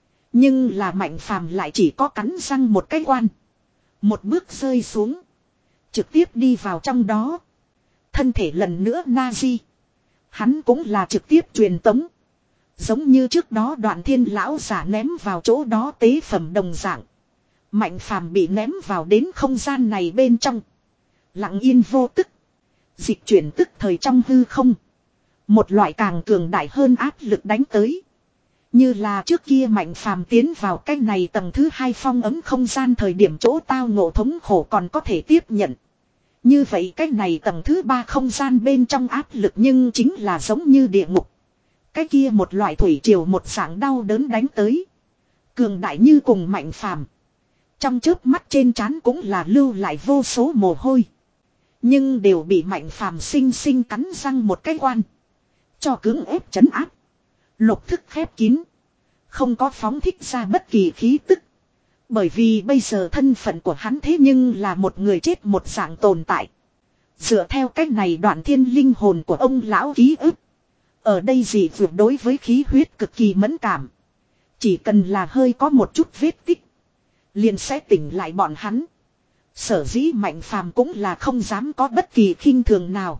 Nhưng là Mạnh Phàm lại chỉ có cắn răng một cái quan. Một bước rơi xuống. Trực tiếp đi vào trong đó. Thân thể lần nữa Nazi. Hắn cũng là trực tiếp truyền tống. Giống như trước đó Đoạn Thiên lão giả ném vào chỗ đó tế phẩm đồng dạng. Mạnh Phàm bị ném vào đến không gian này bên trong. Lặng yên vô tức. Dịch chuyển tức thời trong hư không. Một loại càng cường đại hơn áp lực đánh tới. Như là trước kia Mạnh Phàm tiến vào cái này tầng thứ hai phong ấm không gian thời điểm chỗ tao ngộ thống khổ còn có thể tiếp nhận. Như vậy cái này tầng thứ ba không gian bên trong áp lực nhưng chính là giống như địa ngục. Cái kia một loại thủy triều một dạng đau đớn đánh tới. Cường đại như cùng Mạnh Phàm. Trong chớp mắt trên trán cũng là lưu lại vô số mồ hôi. Nhưng đều bị Mạnh Phàm sinh sinh cắn răng một cái quan. Cho cưỡng ép trấn áp. Lục thức khép kín. Không có phóng thích ra bất kỳ khí tức. Bởi vì bây giờ thân phận của hắn thế nhưng là một người chết một dạng tồn tại. Dựa theo cách này Đoạn Thiên linh hồn của ông lão ký ức. Ở đây dị vượt đối với khí huyết cực kỳ mẫn cảm. Chỉ cần là hơi có một chút vết tích. Liền sẽ tỉnh lại bọn hắn. Sở dĩ Mạnh Phàm cũng là không dám có bất kỳ khinh thường nào.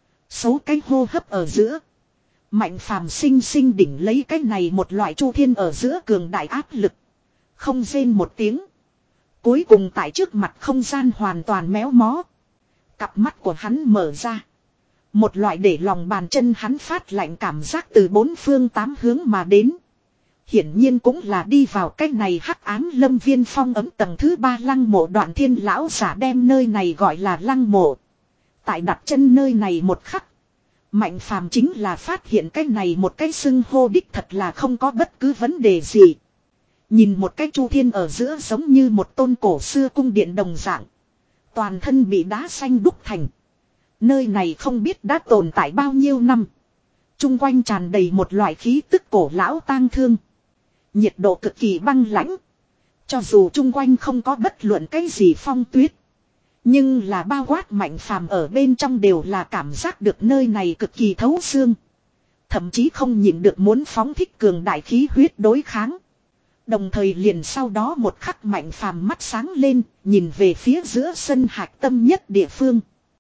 Số cái hô hấp ở giữa. Mạnh Phàm sinh sinh đỉnh lấy cái này một loại chu thiên ở giữa cường đại áp lực. Không rên một tiếng. Cuối cùng tại trước mặt không gian hoàn toàn méo mó. Cặp mắt của hắn mở ra. Một loại để lòng bàn chân hắn phát lạnh cảm giác từ bốn phương tám hướng mà đến. Hiển nhiên cũng là đi vào cách này hắc ám lâm viên phong ấm tầng thứ ba lăng mộ. Đoạn Thiên lão giả đem nơi này gọi là lăng mộ. Tại đặt chân nơi này một khắc, Mạnh Phàm chính là phát hiện cái này một cái xưng hô đích thật là không có bất cứ vấn đề gì. Nhìn một cái chu thiên ở giữa giống như một tôn cổ xưa cung điện đồng dạng. Toàn thân bị đá xanh đúc thành. Nơi này không biết đã tồn tại bao nhiêu năm. Trung quanh tràn đầy một loại khí tức cổ lão tang thương. Nhiệt độ cực kỳ băng lãnh. Cho dù trung quanh không có bất luận cái gì phong tuyết. Nhưng là bao quát Mạnh Phàm ở bên trong đều là cảm giác được nơi này cực kỳ thấu xương. Thậm chí không nhịn được muốn phóng thích cường đại khí huyết đối kháng. Đồng thời liền sau đó một khắc Mạnh Phàm mắt sáng lên, nhìn về phía giữa sân hạch tâm nhất địa phương.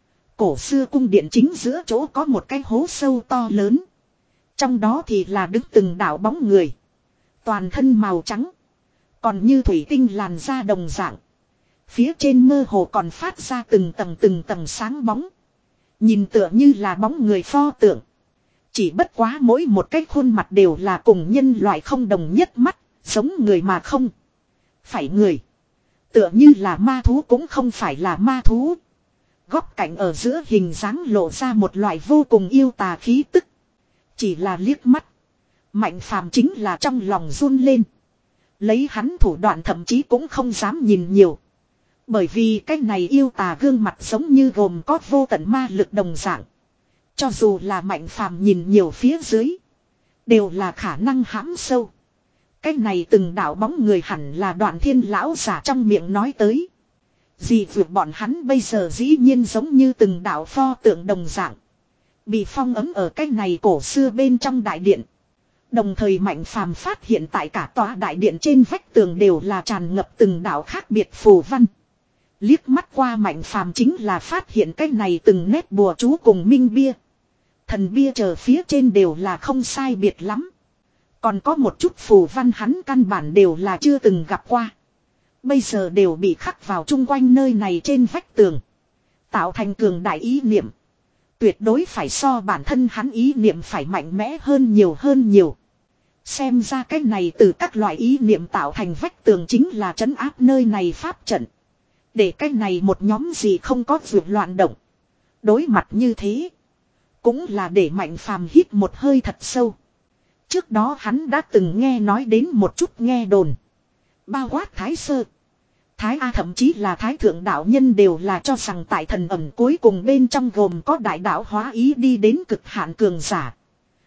Cổ xưa cung điện chính giữa chỗ có một cái hố sâu to lớn. Trong đó thì là đứng từng đạo bóng người. Toàn thân màu trắng. Còn như thủy tinh làn da đồng dạng. Phía trên mơ hồ còn phát ra từng tầng từng tầng sáng bóng. Nhìn tựa như là bóng người pho tượng. Chỉ bất quá mỗi một cái khuôn mặt đều là cùng nhân loại không đồng nhất mắt. Giống người mà không phải người. Tựa như là ma thú cũng không phải là ma thú. Góc cạnh ở giữa hình dáng lộ ra một loại vô cùng yêu tà khí tức. Chỉ là liếc mắt, Mạnh Phàm chính là trong lòng run lên. Lấy hắn thủ đoạn thậm chí cũng không dám nhìn nhiều. Bởi vì cái này yêu tà gương mặt giống như gồm có vô tận ma lực đồng dạng. Cho dù là Mạnh Phàm nhìn nhiều phía dưới, đều là khả năng hãm sâu. Cái này từng đạo bóng người hẳn là Đoạn Thiên lão giả trong miệng nói tới. Gì vượt bọn hắn bây giờ dĩ nhiên giống như từng đạo pho tượng đồng dạng. Bị phong ấm ở cái này cổ xưa bên trong đại điện. Đồng thời Mạnh Phàm phát hiện tại cả tòa đại điện trên vách tường đều là tràn ngập từng đạo khác biệt phù văn. Liếc mắt qua Mạnh Phàm chính là phát hiện cái này từng nét bùa chú cùng minh bia. Thần bia chờ phía trên đều là không sai biệt lắm. Còn có một chút phù văn hắn căn bản đều là chưa từng gặp qua. Bây giờ đều bị khắc vào chung quanh nơi này trên vách tường. Tạo thành cường đại ý niệm. Tuyệt đối phải so bản thân hắn ý niệm phải mạnh mẽ hơn nhiều hơn nhiều. Xem ra cái này từ các loại ý niệm tạo thành vách tường chính là trấn áp nơi này pháp trận. Để cái này một nhóm gì không có vượt loạn động. Đối mặt như thế. Cũng là để Mạnh Phàm hít một hơi thật sâu. Trước đó hắn đã từng nghe nói đến một chút nghe đồn. Bao quát Thái Sơ, Thái A thậm chí là Thái Thượng đạo nhân đều là cho rằng tại thần ẩm cuối cùng bên trong gồm có đại đạo hóa ý đi đến cực hạn cường giả.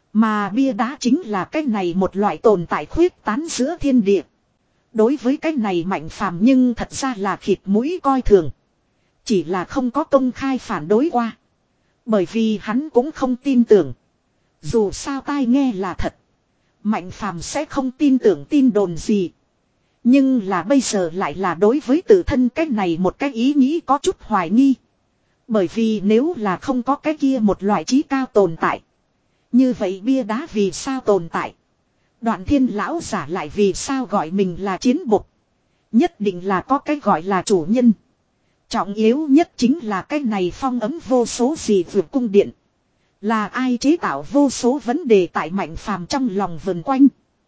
Mà bia đá chính là cái này một loại tồn tại khuyết tán giữa thiên địa. Đối với cái này Mạnh Phàm nhưng thật ra là khịt mũi coi thường. Chỉ là không có công khai phản đối qua. Bởi vì hắn cũng không tin tưởng. Dù sao tai nghe là thật. Mạnh Phàm sẽ không tin tưởng tin đồn gì. Nhưng là bây giờ lại là đối với tự thân cái này một cái ý nghĩ có chút hoài nghi. Bởi vì nếu là không có cái kia một loại trí cao tồn tại. Như vậy bia đá vì sao tồn tại? Đoạn Thiên lão giả lại vì sao gọi mình là chiến bộc? Nhất định là có cái gọi là chủ nhân. Trọng yếu nhất chính là cái này phong ấm vô số gì vượt cung điện. Là ai chế tạo vô số vấn đề tại Mạnh Phàm trong lòng vần quanh.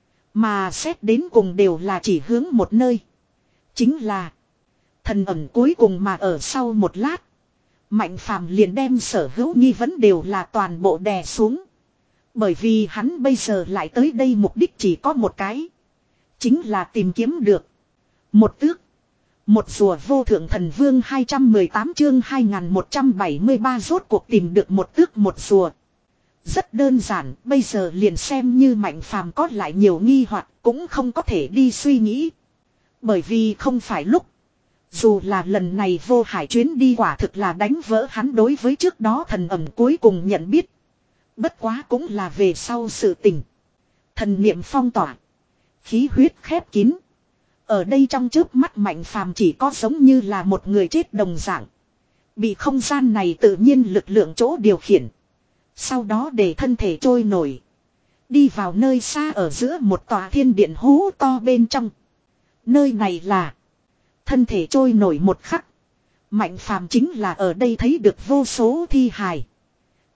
Mà xét đến cùng đều là chỉ hướng một nơi. Chính là thần ẩn cuối cùng mà ở sau một lát. Mạnh Phàm liền đem sở hữu nghi vấn đều là toàn bộ đè xuống. Bởi vì hắn bây giờ lại tới đây mục đích chỉ có một cái. Chính là tìm kiếm được một tước, một rùa. Vô thượng thần vương hai trăm mười tám chương hai nghìn một trăm bảy mươi ba rốt cuộc tìm được một tước một rùa. Rất đơn giản, bây giờ liền xem như Mạnh Phàm có lại nhiều nghi hoặc cũng không có thể đi suy nghĩ. Bởi vì không phải lúc. Dù là lần này vô hải chuyến đi quả thực là đánh vỡ hắn đối với trước đó thần ẩm cuối cùng nhận biết. Bất quá cũng là về sau sự tình. Thần niệm phong tỏa. Khí huyết khép kín. Ở đây trong trước mắt Mạnh Phàm chỉ có giống như là một người chết đồng dạng. Bị không gian này tự nhiên lực lượng chỗ điều khiển. Sau đó để thân thể trôi nổi. Đi vào nơi xa ở giữa một tòa thiên điện hú to bên trong. Nơi này là thân thể trôi nổi một khắc. Mạnh Phàm chính là ở đây thấy được vô số thi hài.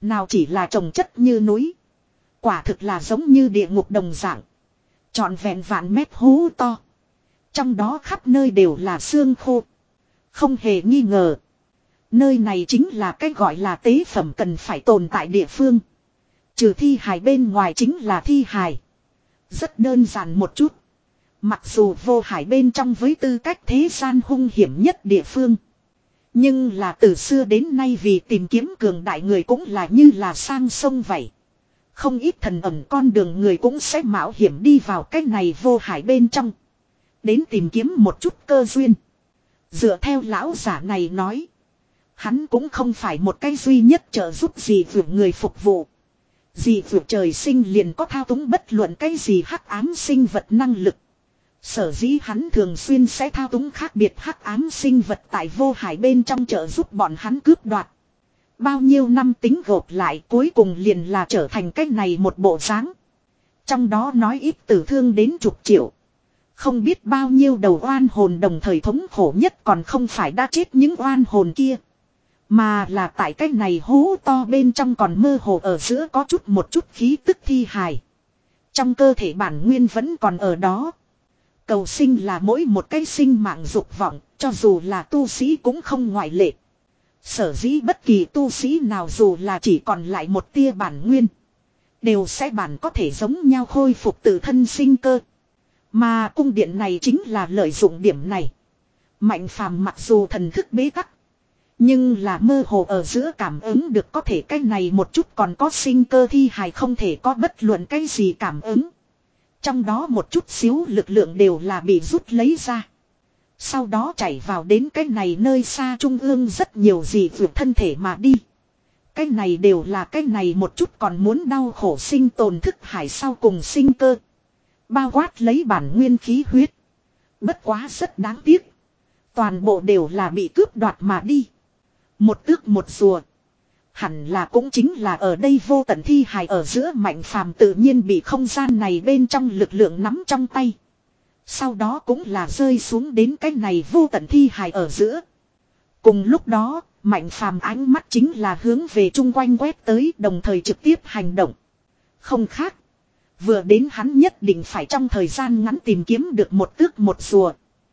Nào chỉ là trồng chất như núi. Quả thực là giống như địa ngục đồng dạng. Trọn vẹn vạn mét hố to. Trong đó khắp nơi đều là xương khô. Không hề nghi ngờ. Nơi này chính là cái gọi là tế phẩm cần phải tồn tại địa phương. Trừ thi hài bên ngoài chính là thi hài. Rất đơn giản một chút. Mặc dù vô hải bên trong với tư cách thế gian hung hiểm nhất địa phương. Nhưng là từ xưa đến nay vì tìm kiếm cường đại người cũng là như là sang sông vậy. Không ít thần ẩn con đường người cũng sẽ mạo hiểm đi vào cái này vô hải bên trong. Đến tìm kiếm một chút cơ duyên. Dựa theo lão giả này nói. Hắn cũng không phải một cái duy nhất trợ giúp gì vượt người phục vụ. Dị vượt trời sinh liền có thao túng bất luận cái gì hắc ám sinh vật năng lực. Sở dĩ hắn thường xuyên sẽ thao túng khác biệt hắc ám sinh vật tại vô hải bên trong trợ giúp bọn hắn cướp đoạt. Bao nhiêu năm tính gộp lại cuối cùng liền là trở thành cái này một bộ dáng. Trong đó nói ít tử thương đến chục triệu. Không biết bao nhiêu đầu oan hồn đồng thời thống khổ nhất còn không phải đã chết những oan hồn kia. Mà là tại cái này hố to bên trong còn mơ hồ ở giữa có chút một chút khí tức thi hài. Trong cơ thể bản nguyên vẫn còn ở đó. Cầu sinh là mỗi một cái sinh mạng dục vọng, cho dù là tu sĩ cũng không ngoại lệ. Sở dĩ bất kỳ tu sĩ nào dù là chỉ còn lại một tia bản nguyên, đều sẽ bản có thể giống nhau khôi phục tự thân sinh cơ. Mà cung điện này chính là lợi dụng điểm này. Mạnh phàm mặc dù thần thức bế tắc, nhưng là mơ hồ ở giữa cảm ứng được có thể cái này một chút còn có sinh cơ thi hài không thể có bất luận cái gì cảm ứng. Trong đó một chút xíu lực lượng đều là bị rút lấy ra. Sau đó chảy vào đến cái này nơi xa trung ương rất nhiều gì vượt thân thể mà đi. Cái này đều là cái này một chút còn muốn đau khổ sinh tồn thức hải sau cùng sinh cơ. Bao quát lấy bản nguyên khí huyết. Bất quá rất đáng tiếc. Toàn bộ đều là bị cướp đoạt mà đi. Một tước một rùa. Hẳn là cũng chính là ở đây vô tận thi hài ở giữa Mạnh Phàm tự nhiên bị không gian này bên trong lực lượng nắm trong tay. Sau đó cũng là rơi xuống đến cái này vô tận thi hài ở giữa. Cùng lúc đó, Mạnh Phàm ánh mắt chính là hướng về chung quanh quét tới đồng thời trực tiếp hành động. Không khác. Vừa đến hắn nhất định phải trong thời gian ngắn tìm kiếm được một tước một rùa.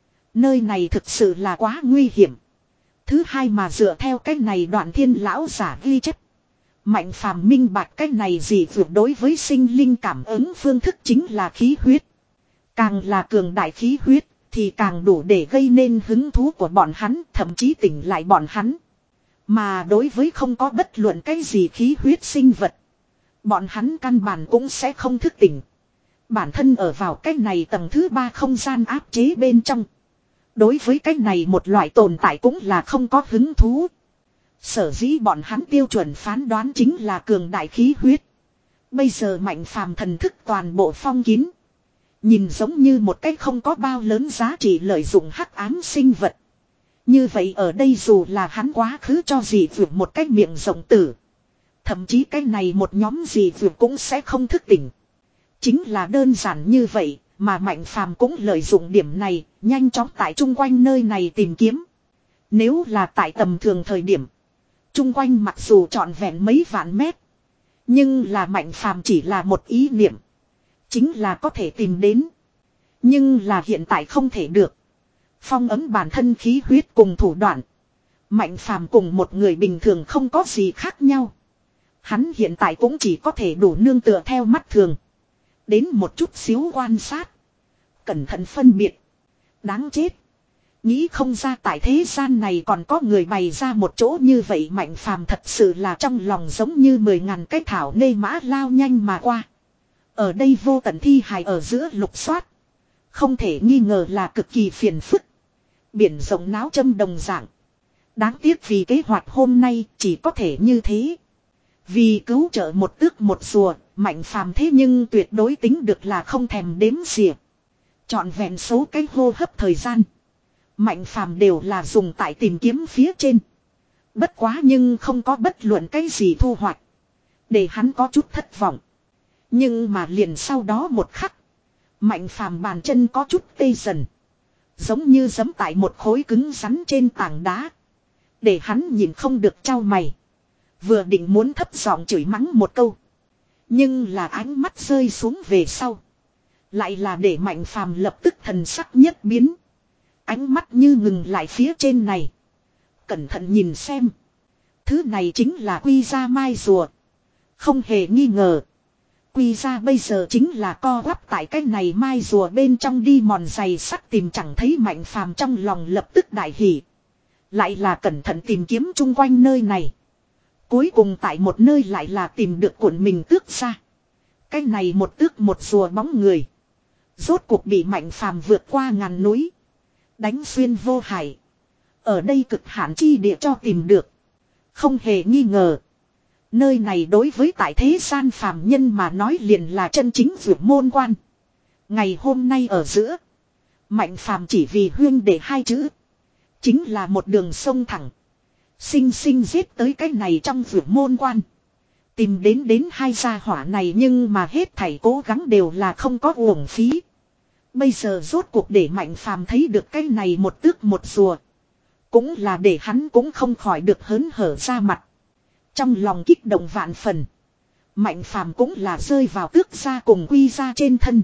Nơi này thực sự là quá nguy hiểm. Thứ hai mà dựa theo cái này đoạn thiên lão giả ghi chép. Mạnh phàm minh bạch cái này gì vượt đối với sinh linh cảm ứng phương thức chính là khí huyết. Càng là cường đại khí huyết thì càng đủ để gây nên hứng thú của bọn hắn, thậm chí tỉnh lại bọn hắn. Mà đối với không có bất luận cái gì khí huyết sinh vật, bọn hắn căn bản cũng sẽ không thức tỉnh. Bản thân ở vào cái này tầng thứ ba không gian áp chế bên trong. Đối với cái này một loại tồn tại cũng là không có hứng thú. Sở dĩ bọn hắn tiêu chuẩn phán đoán chính là cường đại khí huyết. Bây giờ Mạnh Phàm thần thức toàn bộ phong kín. Nhìn giống như một cái không có bao lớn giá trị lợi dụng hắc ám sinh vật. Như vậy ở đây dù là hắn quá khứ cho dị vượt một cái miệng rộng tử. Thậm chí cái này một nhóm dị vượt cũng sẽ không thức tỉnh. Chính là đơn giản như vậy. Mà Mạnh Phàm cũng lợi dụng điểm này, nhanh chóng tại chung quanh nơi này tìm kiếm. Nếu là tại tầm thường thời điểm, chung quanh mặc dù trọn vẹn mấy vạn mét, nhưng là Mạnh Phàm chỉ là một ý niệm, chính là có thể tìm đến. Nhưng là hiện tại không thể được. Phong ấm bản thân khí huyết cùng thủ đoạn, Mạnh Phàm cùng một người bình thường không có gì khác nhau. Hắn hiện tại cũng chỉ có thể đủ nương tựa theo mắt thường. Đến một chút xíu quan sát. Cẩn thận phân biệt. Đáng chết. Nghĩ không ra tại thế gian này còn có người bày ra một chỗ như vậy. Mạnh Phàm thật sự là trong lòng giống như mười ngàn cái thảo nê mã lao nhanh mà qua. Ở đây vô tận thi hài ở giữa lục soát. Không thể nghi ngờ là cực kỳ phiền phức. Biển rộng náo châm đồng dạng. Đáng tiếc vì kế hoạch hôm nay chỉ có thể như thế. Vì cứu trợ một tước một rùa, Mạnh Phàm thế nhưng tuyệt đối tính được là không thèm đếm xỉa. Chọn vẹn số cái hô hấp thời gian. Mạnh Phàm đều là dùng tại tìm kiếm phía trên. Bất quá nhưng không có bất luận cái gì thu hoạch. Để hắn có chút thất vọng. Nhưng mà liền sau đó một khắc. Mạnh Phàm bàn chân có chút tê dần. Giống như giẫm tại một khối cứng rắn trên tảng đá. Để hắn nhìn không được trao mày. Vừa định muốn thấp giọng chửi mắng một câu. Nhưng là ánh mắt rơi xuống về sau. Lại là để Mạnh Phàm lập tức thần sắc nhất biến. Ánh mắt như ngừng lại phía trên này. Cẩn thận nhìn xem. Thứ này chính là quy ra mai rùa. Không hề nghi ngờ. Quy ra bây giờ chính là co quắp tại cái này mai rùa bên trong đi mòn giày sắt tìm chẳng thấy Mạnh Phàm trong lòng lập tức đại hỉ. Lại là cẩn thận tìm kiếm chung quanh nơi này. Cuối cùng tại một nơi lại là tìm được cuộn mình tước ra. Cái này một tước một rùa bóng người. Rốt cuộc bị Mạnh Phàm vượt qua ngàn núi. Đánh xuyên vô hải. Ở đây cực hạn chi địa cho tìm được. Không hề nghi ngờ. Nơi này đối với tại thế gian phàm nhân mà nói liền là chân chính vượt môn quan. Ngày hôm nay ở giữa. Mạnh Phàm chỉ vì huyên để hai chữ. Chính là một đường sông thẳng. Sinh sinh giết tới cái này trong vượt môn quan. Tìm đến đến hai gia hỏa này nhưng mà hết thảy cố gắng đều là không có uổng phí. Bây giờ rốt cuộc để Mạnh Phàm thấy được cái này một tước một rùa. Cũng là để hắn cũng không khỏi được hớn hở ra mặt. Trong lòng kích động vạn phần. Mạnh Phàm cũng là rơi vào tước gia cùng quy gia trên thân.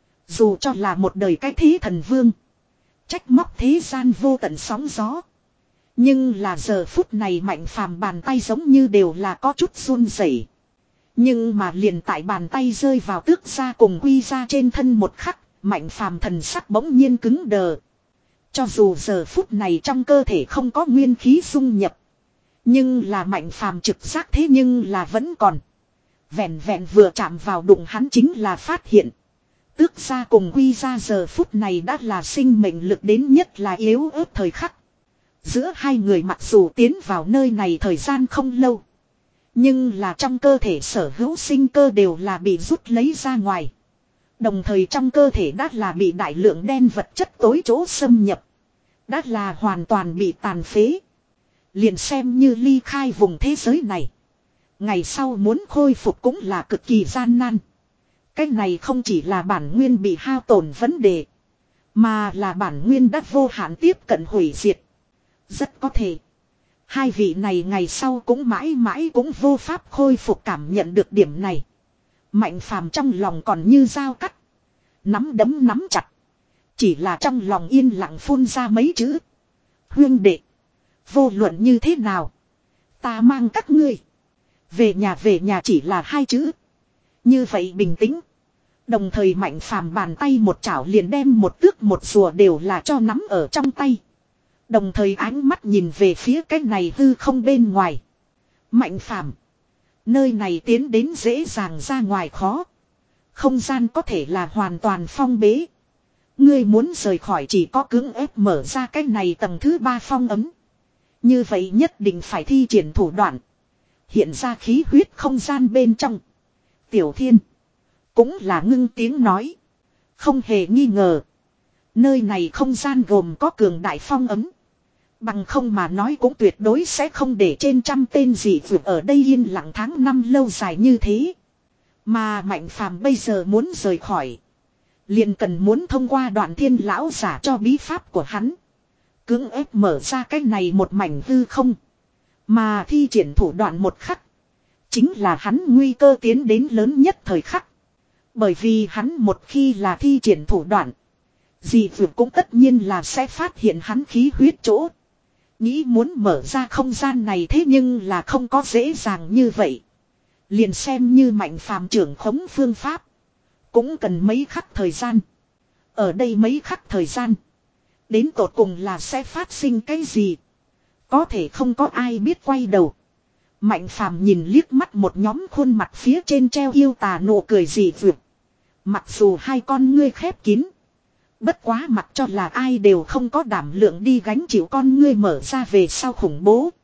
Dù cho là một đời cái thế thần vương. Trách móc thế gian vô tận sóng gió. Nhưng là giờ phút này Mạnh Phàm bàn tay giống như đều là có chút run rẩy. Nhưng mà liền tại bàn tay rơi vào tước gia cùng quy gia trên thân một khắc. Mạnh Phàm thần sắc bỗng nhiên cứng đờ. Cho dù giờ phút này trong cơ thể không có nguyên khí dung nhập. Nhưng là Mạnh Phàm trực giác thế nhưng là vẫn còn. Vẹn vẹn vừa chạm vào đụng hắn chính là phát hiện. Tước gia cùng quy gia giờ phút này đã là sinh mệnh lực đến nhất là yếu ớt thời khắc. Giữa hai người mặc dù tiến vào nơi này thời gian không lâu. Nhưng là trong cơ thể sở hữu sinh cơ đều là bị rút lấy ra ngoài. Đồng thời trong cơ thể đã là bị đại lượng đen vật chất tối chỗ xâm nhập. Đã là hoàn toàn bị tàn phế. Liền xem như ly khai vùng thế giới này. Ngày sau muốn khôi phục cũng là cực kỳ gian nan. Cái này không chỉ là bản nguyên bị hao tổn vấn đề. Mà là bản nguyên đã vô hạn tiếp cận hủy diệt. Rất có thể. Hai vị này ngày sau cũng mãi mãi cũng vô pháp khôi phục cảm nhận được điểm này. Mạnh Phàm trong lòng còn như dao cắt. Nắm đấm nắm chặt. Chỉ là trong lòng yên lặng phun ra mấy chữ. Huyên đệ. Vô luận như thế nào. Ta mang các ngươi. Về nhà về nhà chỉ là hai chữ. Như vậy bình tĩnh. Đồng thời Mạnh Phàm bàn tay một chảo liền đem một tước một rùa đều là cho nắm ở trong tay. Đồng thời ánh mắt nhìn về phía cái này hư không bên ngoài. Mạnh Phàm. Nơi này tiến đến dễ dàng ra ngoài khó. Không gian có thể là hoàn toàn phong bế. Ngươi muốn rời khỏi chỉ có cưỡng ép mở ra cái này tầng thứ ba phong ấm. Như vậy nhất định phải thi triển thủ đoạn. Hiện ra khí huyết không gian bên trong. Tiểu Thiên. Cũng là ngưng tiếng nói. Không hề nghi ngờ. Nơi này không gian gồm có cường đại phong ấm. Bằng không mà nói cũng tuyệt đối sẽ không để trên trăm tên dị vượt ở đây yên lặng tháng năm lâu dài như thế. Mà Mạnh Phàm bây giờ muốn rời khỏi. Liền cần muốn thông qua Đoạn Thiên lão giả cho bí pháp của hắn. Cưỡng ép mở ra cái này một mảnh hư không. Mà thi triển thủ đoạn một khắc. Chính là hắn nguy cơ tiến đến lớn nhất thời khắc. Bởi vì hắn một khi là thi triển thủ đoạn. Dị vượt cũng tất nhiên là sẽ phát hiện hắn khí huyết chỗ. Nghĩ muốn mở ra không gian này thế nhưng là không có dễ dàng như vậy. Liền xem như Mạnh Phàm trưởng khống phương pháp. Cũng cần mấy khắc thời gian. Ở đây mấy khắc thời gian. Đến tột cùng là sẽ phát sinh cái gì. Có thể không có ai biết quay đầu. Mạnh Phàm nhìn liếc mắt một nhóm khuôn mặt phía trên treo yêu tà nụ cười dị vượt. Mặc dù hai con ngươi khép kín. Bất quá mặc cho là ai đều không có đảm lượng đi gánh chịu con ngươi mở ra về sau khủng bố.